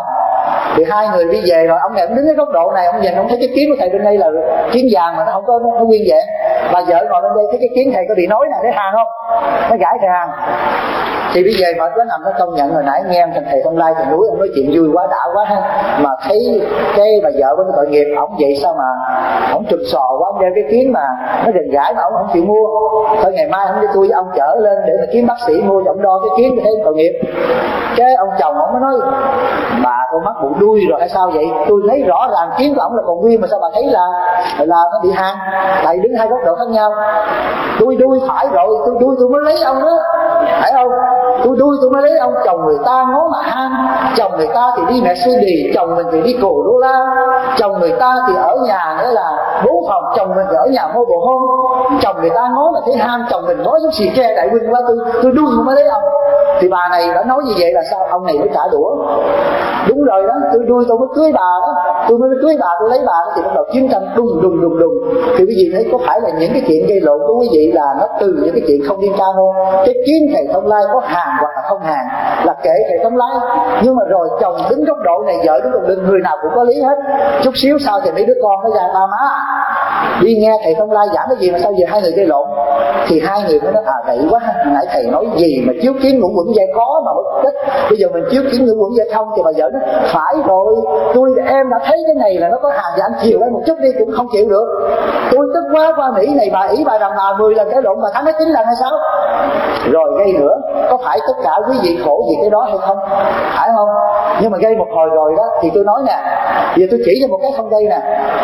Thì hai người đi về rồi, ông này ông đứng ở góc độ này, ông nhìn ông thấy cái kiến của thầy bên đây là kiến vàng mà nó không có nó nguyên vẹn. Bà vợ ngồi bên đây thấy cái kiến thầy có bị nói nè, để hàng không, nó gãi thầy hàng. Thì bây giờ mệt quá nằm nó công nhận. Hồi nãy nghe ông thầy Thông Lai thầy núi ông nói chuyện vui quá, đã quá ha. Mà thấy cái bà vợ bên tội nghiệp ổng vậy sao mà ổng trùm sò quá, ông đeo cái kiến mà nó gần gãi mà ổng không chịu mua. Thôi ngày mai ông đi tôi với ông chở lên để mà kiếm bác sĩ mua cho ông đo cái kiến thì thấy tội nghiệp. Cái ông chồng ổng mới nói bà con mắc bụng đuôi rồi hay sao vậy? Tôi thấy rõ ràng kiến của ổng là còn nguyên mà sao bà thấy là là nó bị hang? Tại đứng hai góc độ khác nhau. Tôi đuôi phải rồi, tôi đuôi tôi mới lấy ông đó, phải không? Tôi đuôi tôi mới lấy ông. Chồng người ta ngó mà hang, chồng người ta thì đi mẹ sư đì, chồng mình thì đi cồ đô la, chồng người ta thì ở nhà nghĩa là bốn phòng, chồng mình thì ở nhà mua bồ hôn. Chồng người ta ngó mà thấy ham, chồng mình ngó giống xì ke đại huynh quá, tôi tôi đuôi tôi mới lấy ông. Thì bà này đã nói như vậy là sao? Ông này mới trả đũa. Đúng rồi đó, tôi đuôi tôi mới cưới bà đó, tôi mới cưới bà, tôi lấy bà đó. Thì bắt đầu chiến tranh đùng đùng đùng đùng. Thì quý vị thấy có phải là những cái chuyện gây lộn của quý vị là nó từ những cái chuyện không liên can không? Cái kiến thầy Thông Lai có hàng hoặc là không hàng là kệ thầy Thông Lai, nhưng mà rồi chồng đứng góc độ này, vợ đứng góc độ người nào cũng có lý hết. Chút xíu sau thì mấy đứa con nó ra ba má đi nghe thầy Thông Lai giảng cái gì mà sao giờ hai người gây lộn. Thì hai người mới nói à vậy quá, nãy thầy nói gì mà chiếu kiến ngũ quẩn dây có mà mất tích, bây giờ mình chiếu kiến ngũ quẩn dây không. Thì bà vợ nói phải rồi, tôi em đã thấy cái này là nó có hàng thì anh chiều lên một chút đi cũng không chịu được. Tôi tức quá qua Mỹ này bà ỷ bà đằng nào mười lần cái lộn bà thắng nó chín lần hay sao? Rồi gây nữa, có phải tất cả quý vị khổ vì cái đó hay không? Phải không? Nhưng mà gây một hồi rồi đó thì tôi nói nè, giờ tôi chỉ cho một cái không gây nè.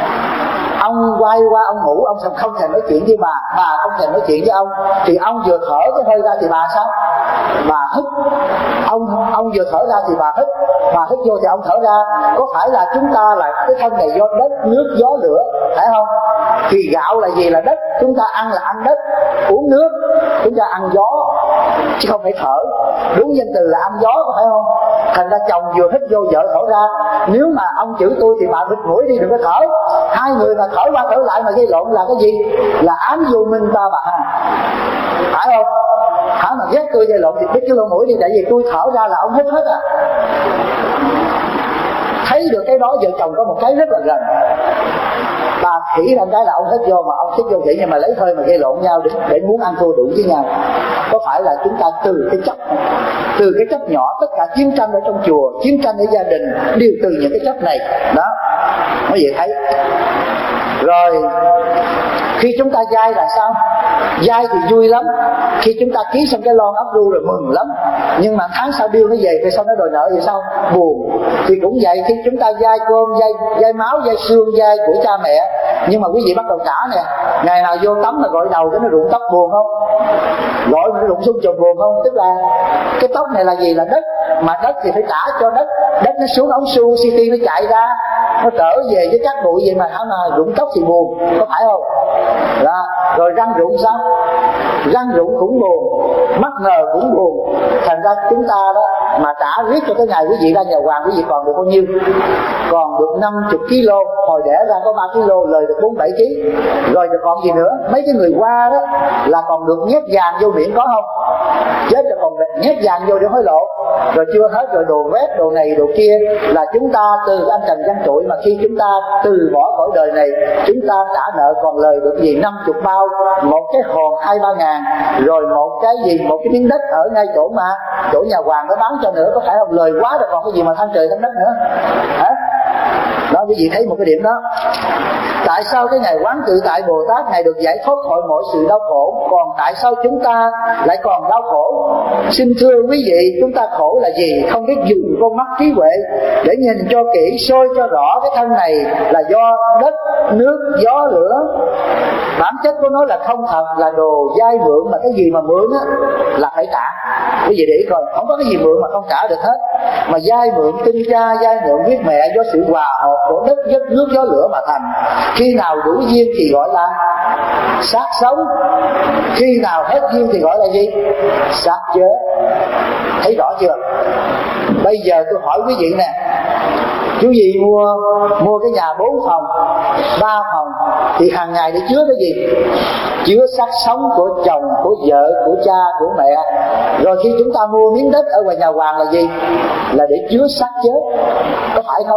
Ông quay qua ông ngủ, ông không thèm nói chuyện với bà, bà không thèm nói chuyện với ông. Thì ông vừa thở cái hơi ra thì bà sao? Bà hít. Ông ông vừa thở ra thì bà hít, bà hít vô thì ông thở ra. Có phải là chúng ta là cái thân này do đất, nước, gió, lửa, phải không? Thì gạo là gì? Là đất. Chúng ta ăn là ăn đất, uống nước, chúng ta ăn gió chứ không phải thở. Đúng danh từ là ăn gió, có phải không? Thành ra chồng vừa hít vô vợ thở ra. Nếu mà ông chửi tôi thì bà bịt mũi đi, đừng có thở. Hai người mà thở qua thở lại mà gây lộn là cái gì? Là ám vô minh ta bà, phải không? Hả mà ghét tôi gây lộn thì bít cái lỗ mũi đi, tại vì tôi thở ra là ông hít hết à. Thấy được cái đó vợ chồng có một cái rất là gần. Bà khỉ ra cái là ông hít vô mà ông hít vô vậy, nhưng mà lấy hơi mà gây lộn nhau để, để muốn ăn thua đủ với nhau. Có phải là chúng ta từ cái chấp, từ cái chấp nhỏ, tất cả chiến tranh ở trong chùa, chiến tranh ở gia đình đều từ những cái chấp này đó. Nói vậy thấy. Rồi khi chúng ta dai là sao? Dai thì vui lắm, khi chúng ta ký xong cái lon ấp ru rồi mừng lắm. Nhưng mà tháng sau bill nó về, thì sau nó đòi nợ vậy sao? Buồn. Thì cũng vậy, khi chúng ta dai cơm, dai, dai máu, dai xương, dai của cha mẹ, nhưng mà quý vị bắt đầu trả nè. Ngày nào vô tắm mà gội đầu cái nó rụng tóc buồn không? Gội mà nó rụng xuống chùm buồn không? Tức là cái tóc này là gì? Là đất. Mà đất thì phải trả cho đất. Đất nó xuống ống su city nó chạy ra, nó trở về với các bụi vậy mà hả mà rụng tóc thì buồn, có phải không? Đó. Rồi răng rụng sao? Răng rụng cũng buồn, mắt ngờ cũng buồn. Thành ra chúng ta đó mà trả riết cho cái ngày quý vị ra nhà hoàng, quý vị còn được bao nhiêu? Còn được năm mươi ki lô, hồi đẻ ra có ba ki lô, lời được bốn mươi bảy ki lô. Rồi được còn gì nữa? Mấy cái người qua đó là còn được nhét vàng vô miệng có không? Chết rồi còn nhét vàng vô để hối lộ. Rồi chưa hết, rồi đồ vét, đồ này, đồ kia. Là chúng ta từ anh Trần Văn Trụi mà khi chúng ta từ bỏ cõi đời này, chúng ta trả nợ còn lời được gì? Năm chục bao, một cái hòn hai ba ngàn, rồi một cái gì, một cái miếng đất ở ngay chỗ mà chỗ nhà hoàng nó bán cho nữa, có phải không? Lời quá rồi còn cái gì mà than trời than đất nữa hả? Đó, quý vị thấy một cái điểm đó. Tại sao cái ngày quán tự tại Bồ Tát Ngài được giải thoát khỏi mọi sự đau khổ, còn tại sao chúng ta lại còn đau khổ? Xin thưa quý vị, chúng ta khổ là gì? Không biết dùng con mắt trí huệ để nhìn cho kỹ, soi cho rõ cái thân này là do đất, nước, gió, lửa. Bản chất của nó là không thật, là đồ vay mượn, mà cái gì mà mượn á là phải trả. Quý vị để ý coi, không có cái gì mượn mà không trả được hết. Mà vay mượn tinh cha, vay mượn huyết mẹ, do sự hòa hợp của đất, giấc, nước, gió, lửa mà thành. Khi nào đủ duyên thì gọi là xác sống, khi nào hết duyên thì gọi là gì? Xác chết. Thấy rõ chưa? Bây giờ tôi hỏi quý vị nè, quý vị mua mua cái nhà bốn phòng, ba phòng thì hàng ngày để chứa cái gì? chứa xác sống của chồng, của vợ, của cha, của mẹ. Rồi khi chúng ta mua miếng đất ở ngoài nhà hoàng là gì? Là để chứa xác chết, có phải không?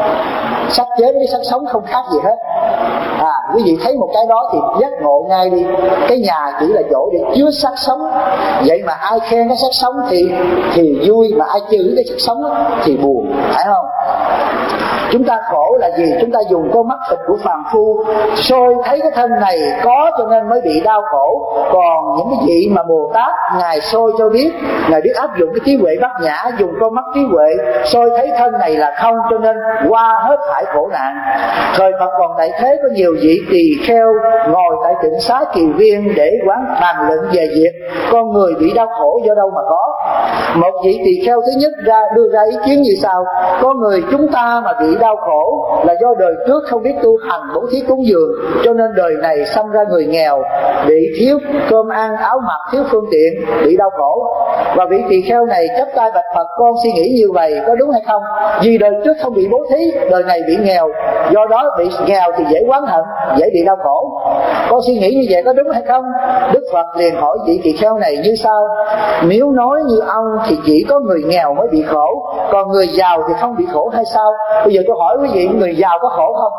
Xác chết với xác sống không khác gì hết. À, quý vị thấy một cái đó thì giác ngộ ngay đi. Cái nhà chỉ là chỗ để chứa xác sống. Vậy mà ai khen cái xác sống thì thì vui, mà ai chửi cái xác sống thì buồn, phải không? Chúng ta khổ là gì? Chúng ta dùng con mắt thịt của phàm phu soi thấy cái thân này có cho nên mới bị đau khổ. Còn những cái vị mà Bồ Tát Ngài soi cho biết, Ngài biết áp dụng cái trí huệ bát nhã, dùng con mắt trí huệ soi thấy thân này là không, cho nên qua hết thải khổ nạn. Thời Phật còn tại thế có nhiều vị tỳ kheo ngồi tại tịnh xá Kỳ Viên để quán bàn luận về việc con người bị đau khổ do đâu mà có. Một vị tỳ kheo thứ nhất ra đưa ra ý kiến như sau: con người chúng ta mà bị đau khổ là do đời trước không biết tu hành bố thí cúng dường, cho nên đời này sanh ra người nghèo, bị thiếu cơm ăn áo mặc, thiếu phương tiện, bị đau khổ. Và vị tỳ kheo này chắp tay bạch Phật: con suy nghĩ như vậy có đúng hay không? Vì đời trước không bị bố thí, đời này bị nghèo, do đó bị nghèo thì dễ oán hận, dễ bị đau khổ. Con suy nghĩ như vậy có đúng hay không? Đức Phật liền hỏi vị tỳ kheo này như sau: nếu nói như ông thì chỉ có người nghèo mới bị khổ, còn người giàu thì không bị khổ hay sao? Bây giờ tôi hỏi quý vị, người giàu có khổ không?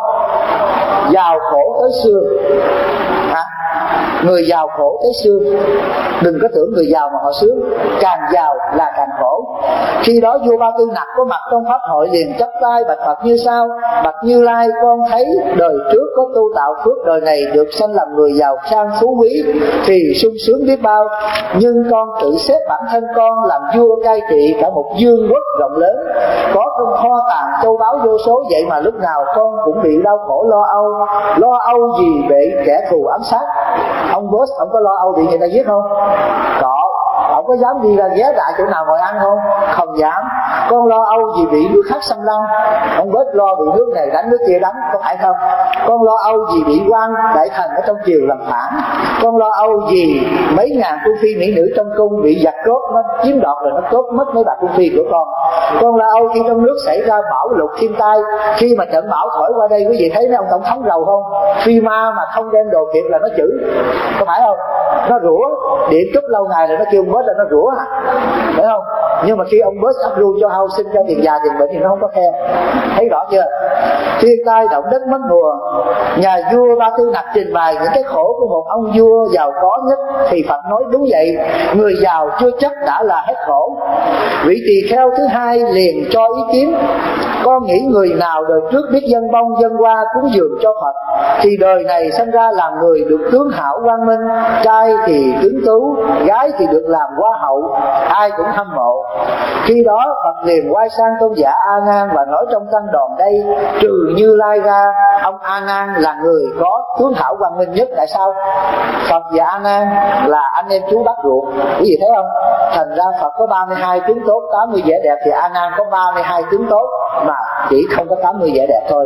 Giàu khổ tới xương à, người giàu khổ tới xương. Đừng có tưởng người giàu mà họ sướng, càng giàu là càng khổ. Khi đó vua Ba Tư Nặc có mặt trong pháp hội liền chắp tay bạch Phật như sau: bạch Như Lai, con thấy đời trước có tu tạo phước, đời này được sanh làm người giàu sang phú quý thì sung sướng biết bao. Nhưng con tự xếp bản thân con làm vua cai trị cả một vương quốc rộng lớn, có trong kho tàng châu báu vô số, vậy mà lúc nào con cũng bị đau khổ lo âu. Lo âu vì bị kẻ thù ám sát. Ông boss, ông có lo âu bị người ta giết không? Có. Ông có dám đi ra ghé lại chỗ nào ngồi ăn không? Không dám. Con lo âu vì bị nước khác xâm lăng. Ông bớt lo bị nước này đánh nước kia đánh, có phải không? Con lo âu vì bị quan đại thần ở trong triều làm phản. Con lo âu vì mấy ngàn cung phi mỹ nữ trong cung bị giặc cướp, nó chiếm đoạt rồi nó cướp mất mấy bà cung phi của con. Con lo âu khi trong nước xảy ra bão lụt thiên tai, khi mà trận bão thổi qua đây, quý vị thấy mấy ông tổng thống giàu không? Phi ma mà không đem đồ kịp là nó chửi, có phải không? Nó rủa, điện chút lâu ngày là nó kêu bớt là nó rủa à, phải không? Nhưng mà khi ông bớt approve cho hao sinh, cho tiền già tiền bệnh thì nó không có khen. Thấy rõ chưa? Thiên tai động đất mất mùa, nhà vua Ba Tư Nặc trình bày những cái khổ của một ông vua giàu có nhất, thì Phật nói đúng vậy, người giàu chưa chắc đã là hết khổ. Vị tỳ kheo thứ hai liền cho ý kiến: con nghĩ người nào đời trước biết dâng bông dâng hoa cúng dường cho Phật thì đời này sinh ra làm người được tướng hảo quang minh, trai thì tướng tú, gái thì được làm hoa hậu, ai cũng hâm mộ. Khi đó Phật liền quay sang tôn giả A Nan và nói trong tăng đoàn đây: trừ Như Lai ra, ông A Nan là người có tướng hảo quang minh nhất. Tại sao? Phật và A Nan là anh em chú bác ruột, quý vị thấy không? Thành ra Phật có ba mươi hai tướng tốt, tám mươi vẻ đẹp, thì A Nan có ba mươi hai tướng tốt mà chỉ không có tám mươi vẻ đẹp thôi.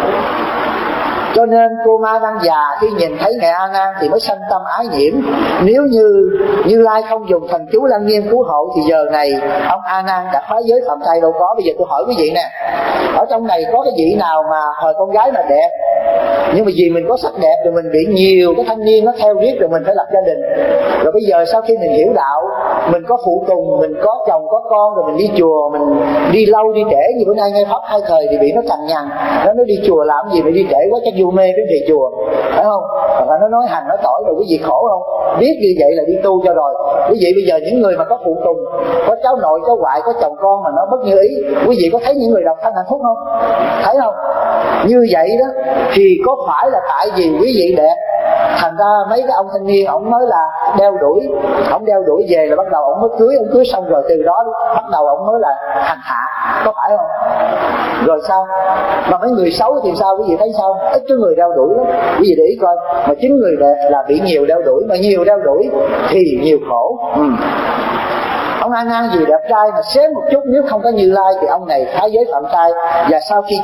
Cho nên cô Ma đang già khi nhìn thấy Ngài A Nan thì mới sanh tâm ái nhiễm. Nếu như Như Lai không dùng thần chú Lăng Nghiêm cứu hộ thì giờ này ông A Nan đã phá giới phạm trai đâu có. Bây giờ tôi hỏi quý vị nè, ở trong này có cái vị nào mà hồi con gái mà đẹp, nhưng mà vì mình có sắc đẹp rồi mình bị nhiều cái thanh niên nó theo riết rồi mình phải lập gia đình. Rồi bây giờ sau khi mình hiểu đạo, mình có phụ tùng, mình có chồng có con, rồi mình đi chùa, mình đi lâu đi trễ. Như bữa nay nghe pháp hai thời thì bị nó cằn nhằn, nó nói đi chùa làm gì mà đi trễ quá, chắc vô mê đến về chùa, phải không? Và nó nói hành nói tỏi rồi quý vị khổ không? Biết như vậy là đi tu cho rồi. Quý vị bây giờ những người mà có phụ tùng, có cháu nội cháu ngoại, có chồng con mà nó bất như ý, quý vị có thấy những người độc thân hạnh phúc không? Thấy không? Như vậy đó thì có phải là tại vì quý vị đẹp, thành ra mấy cái ông thanh niên ổng mới là đeo đuổi, ổng đeo đuổi về là bắt đầu ổng mới cưới, ổng cưới xong rồi từ đó bắt đầu ổng mới là hành hạ, có phải không? Rồi sao? Mà mấy người xấu thì sao? Quý vị thấy sao? Ít có người đeo đuổi lắm. Quý vị để ý coi, mà chính người đẹp là bị nhiều đeo đuổi, mà nhiều đeo đuổi thì nhiều khổ. ừ. Ông A Nan vì đẹp trai mà xém một chút, nếu không có Như Lai thì ông này phá giới phạm trai, và sau khi chết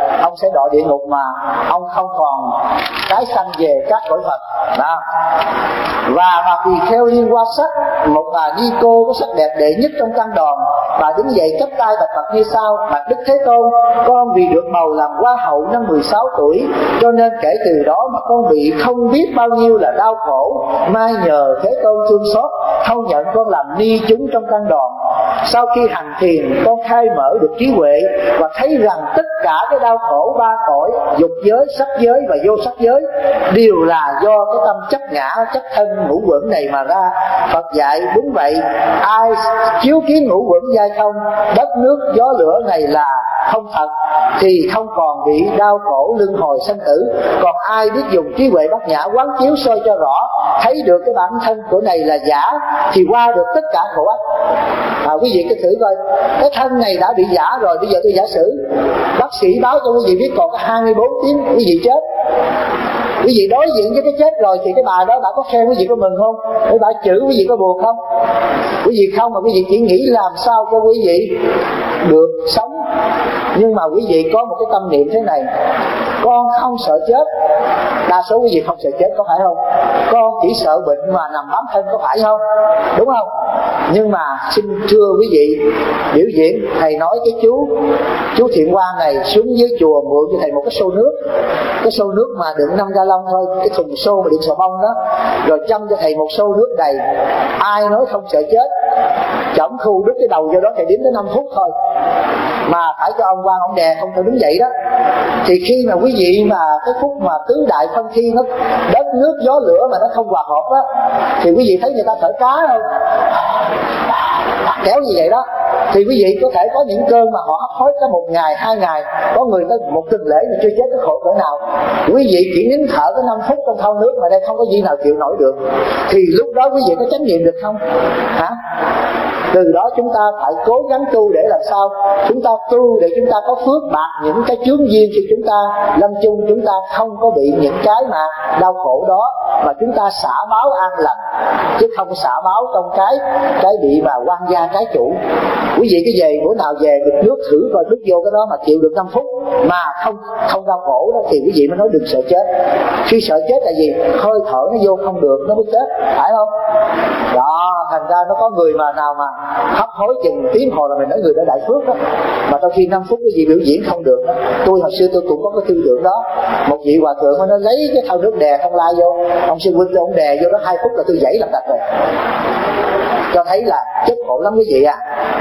ông sẽ đọa địa ngục mà ông không còn cái sanh về các cõi Phật đó. Và mà vì theo liên qua sắc, một bà ni cô có sắc đẹp đệ nhất trong tăng đoàn, bà đứng dậy chắp tay bạch Phật như sau: bạch Đức Thế Tôn, con vì được bầu làm hoa hậu năm mười sáu tuổi, cho nên kể từ đó mà con bị không biết bao nhiêu là đau khổ. Mai nhờ Thế Tôn thương xót, thâu nhận con làm ni chúng trong tăng đoàn. Sau khi hành thiền, con khai mở được trí huệ và thấy rằng tất cả cái đau khổ ba cõi, dục giới, sắc giới và vô sắc giới, đều là do cái tâm chấp ngã, chấp thân ngũ quẩn này mà ra. Phật dạy đúng vậy, ai chiếu kiến ngũ quẩn giai không, đất nước gió lửa này là không thật, thì không còn bị đau khổ luân hồi sanh tử. Còn ai biết dùng trí huệ bát nhã quán chiếu soi cho rõ, thấy được cái bản thân của này là giả, thì qua được tất cả khổ ách. À, quý vị cứ thử coi, cái thân này đã bị giả rồi, bây giờ tôi giả sử bác sĩ báo cho quý vị biết còn có hai mươi bốn tiếng quý vị chết. Quý vị đối diện với cái chết rồi thì cái bà đó bà có khen quý vị có mừng không? Cái bà chửi quý vị có buồn không? Quý vị không, mà quý vị chỉ nghĩ làm sao cho quý vị được sống. Nhưng mà quý vị có một cái tâm niệm thế này: con không sợ chết. Đa số quý vị không sợ chết, có phải không? Con chỉ sợ bệnh mà nằm bám thân, có phải không? Đúng không? Nhưng mà xin thưa quý vị, biểu diễn thầy nói cái chú chú Thiện Quang này xuống dưới chùa mượn cho thầy một cái xô nước, cái xô nước mà đựng năm ga lông thôi, cái thùng xô mà đựng xà bông đó, rồi châm cho thầy một xô nước đầy. Ai nói không sợ chết, chổng khu đứt cái đầu vô đó thầy đếm tới năm phút thôi, mà phải cho ông Quang ông đè không thể đứng dậy đó. Thì khi mà quý vị mà cái phút mà tứ đại phân thi nó đất nước gió lửa mà nó không hòa hợp á, thì quý vị thấy người ta thở cá không, kéo như vậy đó, thì quý vị có thể có những cơn mà họ hấp hối cả một ngày, hai ngày, có người tới một tuần lễ mà chưa chết, cái khổ cỡ nào. Quý vị chỉ nín thở có năm phút trong thau nước mà đây không có gì nào chịu nổi được, thì lúc đó quý vị có chánh niệm được không? Hả? Từ đó chúng ta phải cố gắng tu để làm sao chúng ta tu để chúng ta có phước bạc những cái chướng duyên khi chúng ta lâm chung, chúng ta không có bị những cái mà đau khổ đó, mà chúng ta xả báo an lành, chứ không xả báo trong cái cái bị mà quan gia cái chủ. Quý vị cứ về bữa nào về được nước thử coi đứt vô cái đó mà chịu được năm phút mà không không đau khổ đó, thì quý vị mới nói đừng sợ chết. Khi sợ chết là gì? Hơi thở nó vô không được nó mới chết, phải không? Đó, thành ra nó có người mà nào mà hấp hối chừng tiếng hồi là mình nói người đã đại phước đó, mà trong khi năm phút cái gì biểu diễn không được đó. Tôi hồi xưa tôi cũng có cái tư tưởng đó. Một vị hòa thượng nó lấy cái thau nước đè không lai vô, ông sư huynh ông đè vô đó hai phút là tôi dãy làm đặt rồi, cho thấy là chết khổ lắm quý vị à.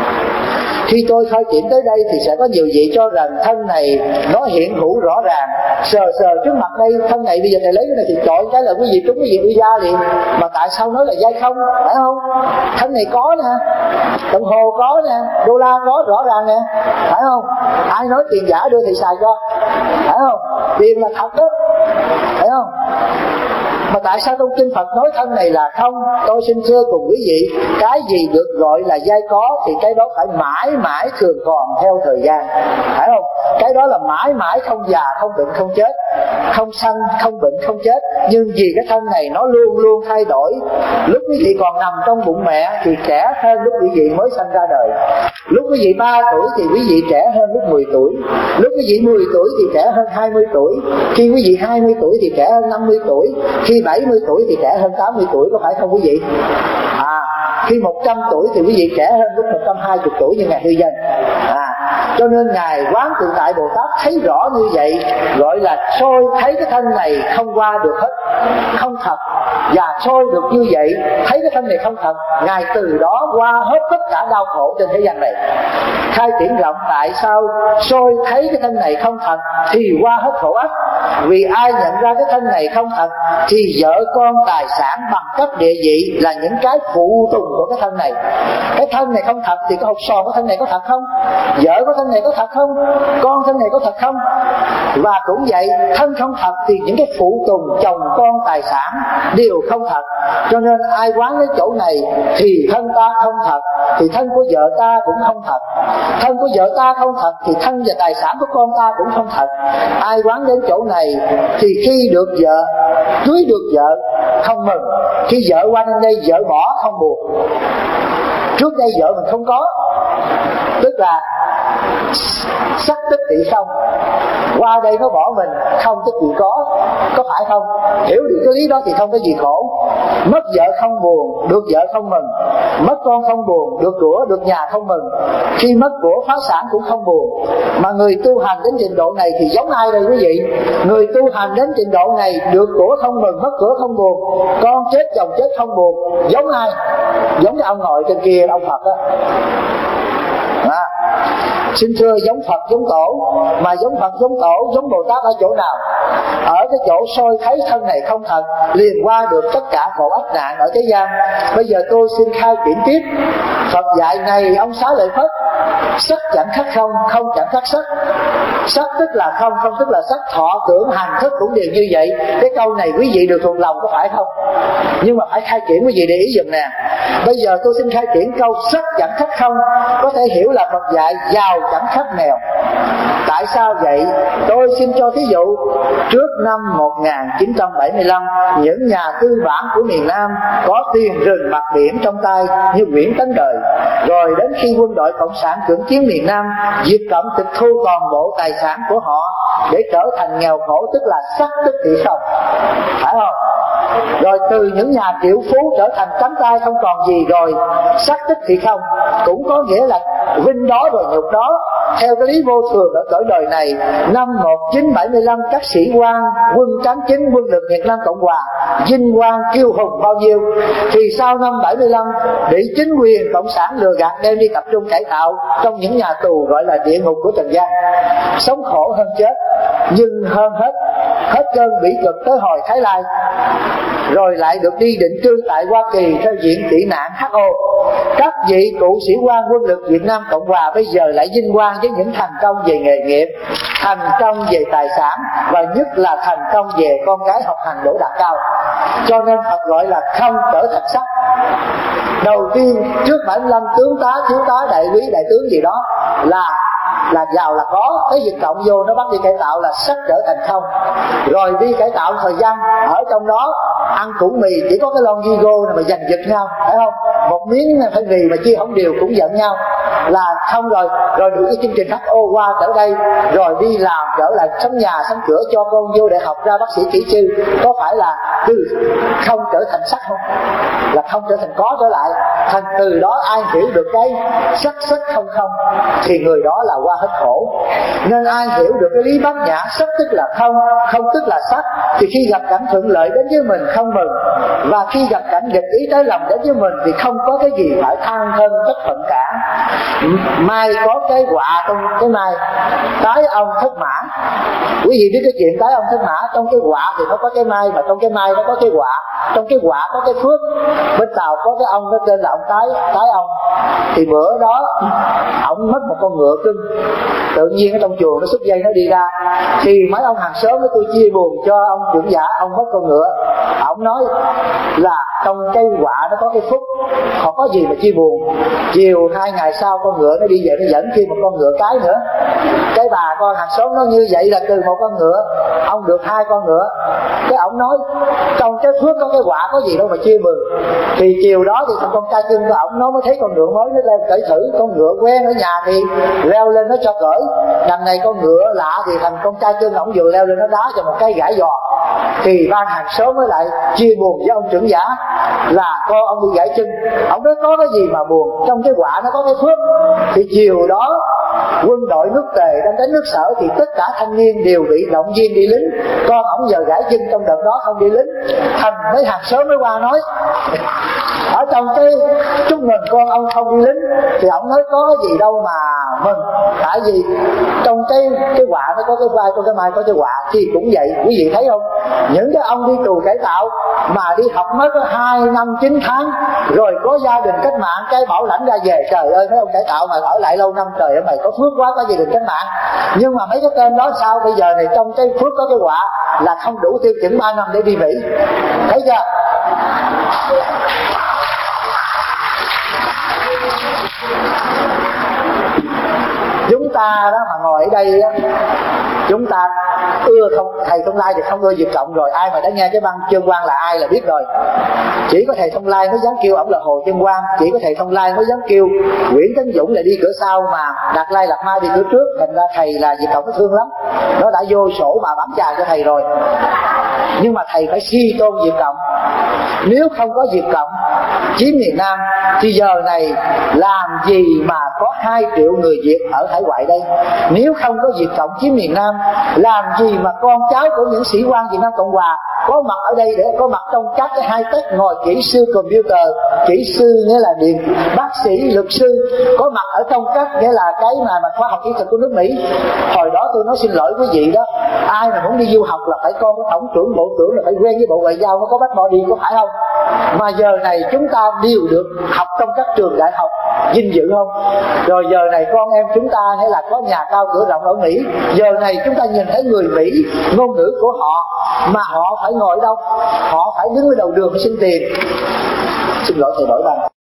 Khi tôi khai triển tới đây thì sẽ có nhiều vị cho rằng thân này nó hiện hữu rõ ràng, sờ sờ trước mặt đây, thân này bây giờ thầy lấy cái này thì chọi cái là quý vị trúng quý vị uy gia liền. Mà tại sao nói là giai không, phải không? Thân này có nè, đồng hồ có nè, đô la có rõ ràng nè, phải không? Ai nói tiền giả đưa thì xài cho, phải không? Tiền là thật đó, phải không? Mà tại sao trong kinh Phật nói thân này là không? Tôi xin thưa cùng quý vị, cái gì được gọi là giai có thì cái đó phải mãi mãi thường còn theo thời gian, phải không? Cái đó là mãi mãi không già, không bệnh, không chết, không sanh, không bệnh, không chết. Nhưng vì cái thân này nó luôn luôn thay đổi. Lúc quý vị còn nằm trong bụng mẹ thì trẻ hơn lúc quý vị mới sanh ra đời. Lúc quý vị ba tuổi thì quý vị trẻ hơn lúc mười tuổi. Lúc quý vị mười tuổi thì trẻ hơn hai mươi tuổi. Khi quý vị hai mươi tuổi thì trẻ hơn năm mươi tuổi. Khi bảy mươi tuổi thì trẻ hơn tám mươi tuổi, có phải không quý vị? À, khi một trăm tuổi thì quý vị trẻ hơn lúc một trăm hai mươi tuổi như Ngài Hư Dân. À, cho nên Ngài Quán Tự Tại Bồ Tát thấy rõ như vậy, gọi là soi thấy cái thân này không qua được hết, không thật. Và soi được như vậy, thấy cái thân này không thật, Ngài từ đó qua hết tất cả đau khổ trên thế gian này. Khai triển rộng tại sao soi thấy cái thân này không thật thì qua hết khổ ách. Vì ai nhận ra cái thân này không thật thì vợ con, tài sản, bằng cấp, địa vị là những cái phụ tùng của cái thân này. Cái thân này không thật thì cái hột sòn của thân này có thật không? Vợ của thân này có thật không? Con thân này có thật không? Và cũng vậy, thân không thật thì những cái phụ tùng, chồng con, tài sản đều không thật. Cho nên ai quán đến chỗ này thì thân ta không thật, thì thân của vợ ta cũng không thật. Thân của vợ ta không thật thì thân và tài sản của con ta cũng không thật. Ai quán đến chỗ này thì khi được vợ, cưới được vợ không mừng, khi vợ qua đến đây vợ bỏ không buồn. Trước đây vợ mình không có, tức là sắc tức thị không. Qua đây nó bỏ mình, không tức gì có, có phải không? Hiểu được cái lý đó thì không có gì khổ. Mất vợ không buồn, được vợ không mừng. Mất con không buồn, được của, được nhà không mừng. Khi mất của phá sản cũng không buồn. Mà người tu hành đến trình độ này thì giống ai đây quý vị? Người tu hành đến trình độ này, được của không mừng, mất của không buồn, con chết chồng chết không buồn. Giống ai? Giống cái ông ngồi trên kia, ông Phật đó. À, xin thưa, giống Phật giống Tổ. Mà giống Phật giống Tổ, giống Bồ Tát ở chỗ nào? Ở cái chỗ soi thấy thân này không thật, liền qua được tất cả khổ ách nạn ở thế gian. Bây giờ tôi xin khai triển tiếp. Phật dạy này ông Xá Lợi Phất, sắc chẳng khác không, không chẳng khác sắc. Sắc tức là không, không tức là sắc. Thọ tưởng hành thức cũng đều như vậy. Cái câu này quý vị được thuộc lòng có phải không? Nhưng mà phải khai triển quý vị để ý dùm nè. Bây giờ tôi xin khai triển câu sắc chẳng khác không, có thể hiểu là Phật dạy giàu chẳng khác nghèo. Tại sao vậy? Tôi xin cho thí dụ. Trước năm một nghìn chín trăm bảy mươi lăm, những nhà tư bản của miền Nam có tiền rừng mặt biển trong tay như Nguyễn Tấn Đời. Rồi đến khi quân đội Cộng sản cưỡng chiếm miền Nam, Việt Cộng tịch thu toàn bộ tài sản của họ để trở thành nghèo khổ, tức là sắc tức thị không, phải không? Rồi từ những nhà triệu phú trở thành trắng tay không còn gì, rồi sắc tức thị không, cũng có nghĩa là vinh đó rồi nhục đó. Theo cái lý vô thường ở cõi đời này, năm một nghìn chín trăm bảy mươi lăm các sĩ quan quân tráng chính quân lực Việt Nam Cộng Hòa vinh quang kiêu hùng bao nhiêu, thì sau năm bảy mươi lăm bị chính quyền Cộng sản lừa gạt đem đi tập trung cải tạo trong những nhà tù gọi là địa ngục của trần gian, sống khổ hơn chết. Nhưng hơn hết, hết cơn bỉ cực tới hồi Thái Lai, rồi lại được đi định cư tại Hoa Kỳ theo diện tị nạn hát o. Các vị cựu sĩ quan quân lực Việt Nam Cộng Hòa bây giờ lại vinh quang với những thành công về nghề nghiệp, thành công về tài sản, và nhất là thành công về con cái học hành đỗ đạt cao. Cho nên Phật gọi là không trở thành sắc. Đầu tiên trước bảy mươi lăm tướng tá, thiếu tá, đại quý, đại tướng gì đó là là giàu là có. Cái Việt Cộng vô nó bắt đi cải tạo là sắc trở thành không. Rồi đi cải tạo thời gian ở trong đó ăn củ mì chỉ có cái lon Vigo này mà giành giật nhau, phải không? Một miếng phải mì mà chia không đều cũng giận nhau là không. Rồi rồi được cái chương trình hát o qua trở đây, rồi đi làm trở lại sống nhà sống cửa cho con vô đại học ra bác sĩ kỹ sư. Có phải là từ không trở thành sắc không? Là không trở thành có trở lại. Thành từ đó ai hiểu được cái sắc sắc không không thì người đó là qua hết khổ. Nên ai hiểu được cái lý bát nhã, sắc tức là không, không tức là sắc, thì khi gặp cảnh thuận lợi đến với mình không mừng, và khi gặp cảnh nghịch ý trái lòng đến với mình thì không có cái gì phải than thân trách phận cả. Mai có cái quạ trong cái mai, tái ông thất mã. Quý vị biết cái chuyện tái ông thất mã, trong cái quạ thì nó có cái mai, mà trong cái mai nó có cái quạ, trong cái quạ có cái phước. Bên Tàu có cái ông nó tên là ông tái tái ông. Thì bữa đó ông mất một con ngựa cưng, tự nhiên ở trong chùa nó xúc dây nó đi ra, thì mấy ông hàng xóm nó tôi chia buồn cho ông trưởng giả, ông mất con ngựa. Ông nói là trong cây quạ nó có cái phúc, không có gì mà chia buồn. Chiều hai ngày sau con ngựa nó đi về, nó dẫn thêm một con ngựa cái nữa. Cái bà con hàng xóm nó như vậy là từ một con ngựa ông được hai con ngựa. Cái ông nói trong cái phước có cái quả có gì đâu mà chia mừng. Thì chiều đó thì thằng con trai cưng của ông nó mới thấy con ngựa mới, nó lên cởi thử. Con ngựa quen ở nhà thì leo lên nó cho cởi. Đằng này con ngựa lạ thì thằng con trai cưng ông vừa leo lên nó đá cho một cái gãi giò. Thì ban hàng xóm mới lại chia buồn với ông trưởng giả là con ông bị gãy chân. Ông nói có cái gì mà buồn, trong cái quả nó có cái phước. Thì chiều đó quân đội nước Tề đang đánh nước Sở thì tất cả thanh niên đều bị động viên đi lính. Con ông giờ gãy chân trong đợt đó không đi lính. Thành mấy hàng xóm mới qua nói ở trong cái chúc mừng con ông không đi lính. Thì ông nói có cái gì đâu mà mừng, tại vì trong cái cái quả nó có cái vai, trong cái mai có cái quả. Thì cũng vậy, quý vị thấy không, những cái ông đi tù cải tạo mà đi học mới có hai năm chín tháng, rồi có gia đình cách mạng, cái bảo lãnh ra về. Trời ơi, mấy ông cải tạo mà ở lại lâu năm, trời ơi mày có phước quá, có gia đình cách mạng. Nhưng mà mấy cái tên đó sao bây giờ này trong cái phước có cái quả là không đủ tiêu chuẩn ba năm để đi Mỹ. Thấy chưa? Chúng ta đó mà ngồi ở đây á, chúng ta ưa thông thầy Thông Lai thì không ưa Việt Cộng rồi. Ai mà đã nghe cái băng Chân Quang là ai là biết rồi. Chỉ có thầy Thông Lai mới dám kêu ổng là Hồ Chân Quang, chỉ có thầy Thông Lai mới dám kêu Nguyễn Tấn Dũng là đi cửa sau mà Đạt Lai Lạt Ma đi cửa trước. Thành ra thầy là Việt Cộng nó thương lắm, nó đã vô sổ bà bấm chà cho thầy rồi. Nhưng mà thầy phải suy tôn Việt Cộng. Nếu không có Việt Cộng chiếm miền Nam thì giờ này làm gì mà có hai triệu người Việt ở hải ngoại đây? Nếu không có Việt Cộng chiếm miền Nam, làm gì mà con cháu của những sĩ quan Việt Nam Cộng Hòa có mặt ở đây, để có mặt trong các cái high tech, ngồi kỹ sư computer, kỹ sư nghĩa là điện, bác sĩ, luật sư, có mặt ở trong các nghĩa là cái mà, mà khoa học kỹ thuật của nước Mỹ. Hồi đó tôi nói xin lỗi quý vị đó, ai mà muốn đi du học là phải con của tổng trưởng, bộ trưởng là phải quen với bộ ngoại giao, nó có bắt bò đi, có phải không? Mà giờ này chúng ta đều được học trong các trường đại học vinh dự không? Rồi giờ này con em chúng ta nghĩa là có nhà cao cửa rộng ở Mỹ. Giờ này chúng ta nhìn thấy người Mỹ, ngôn ngữ của họ, mà họ phải ngồi đâu? Họ phải đứng ở đầu đường để xin tiền. Xin lỗi thầy đổi bằng.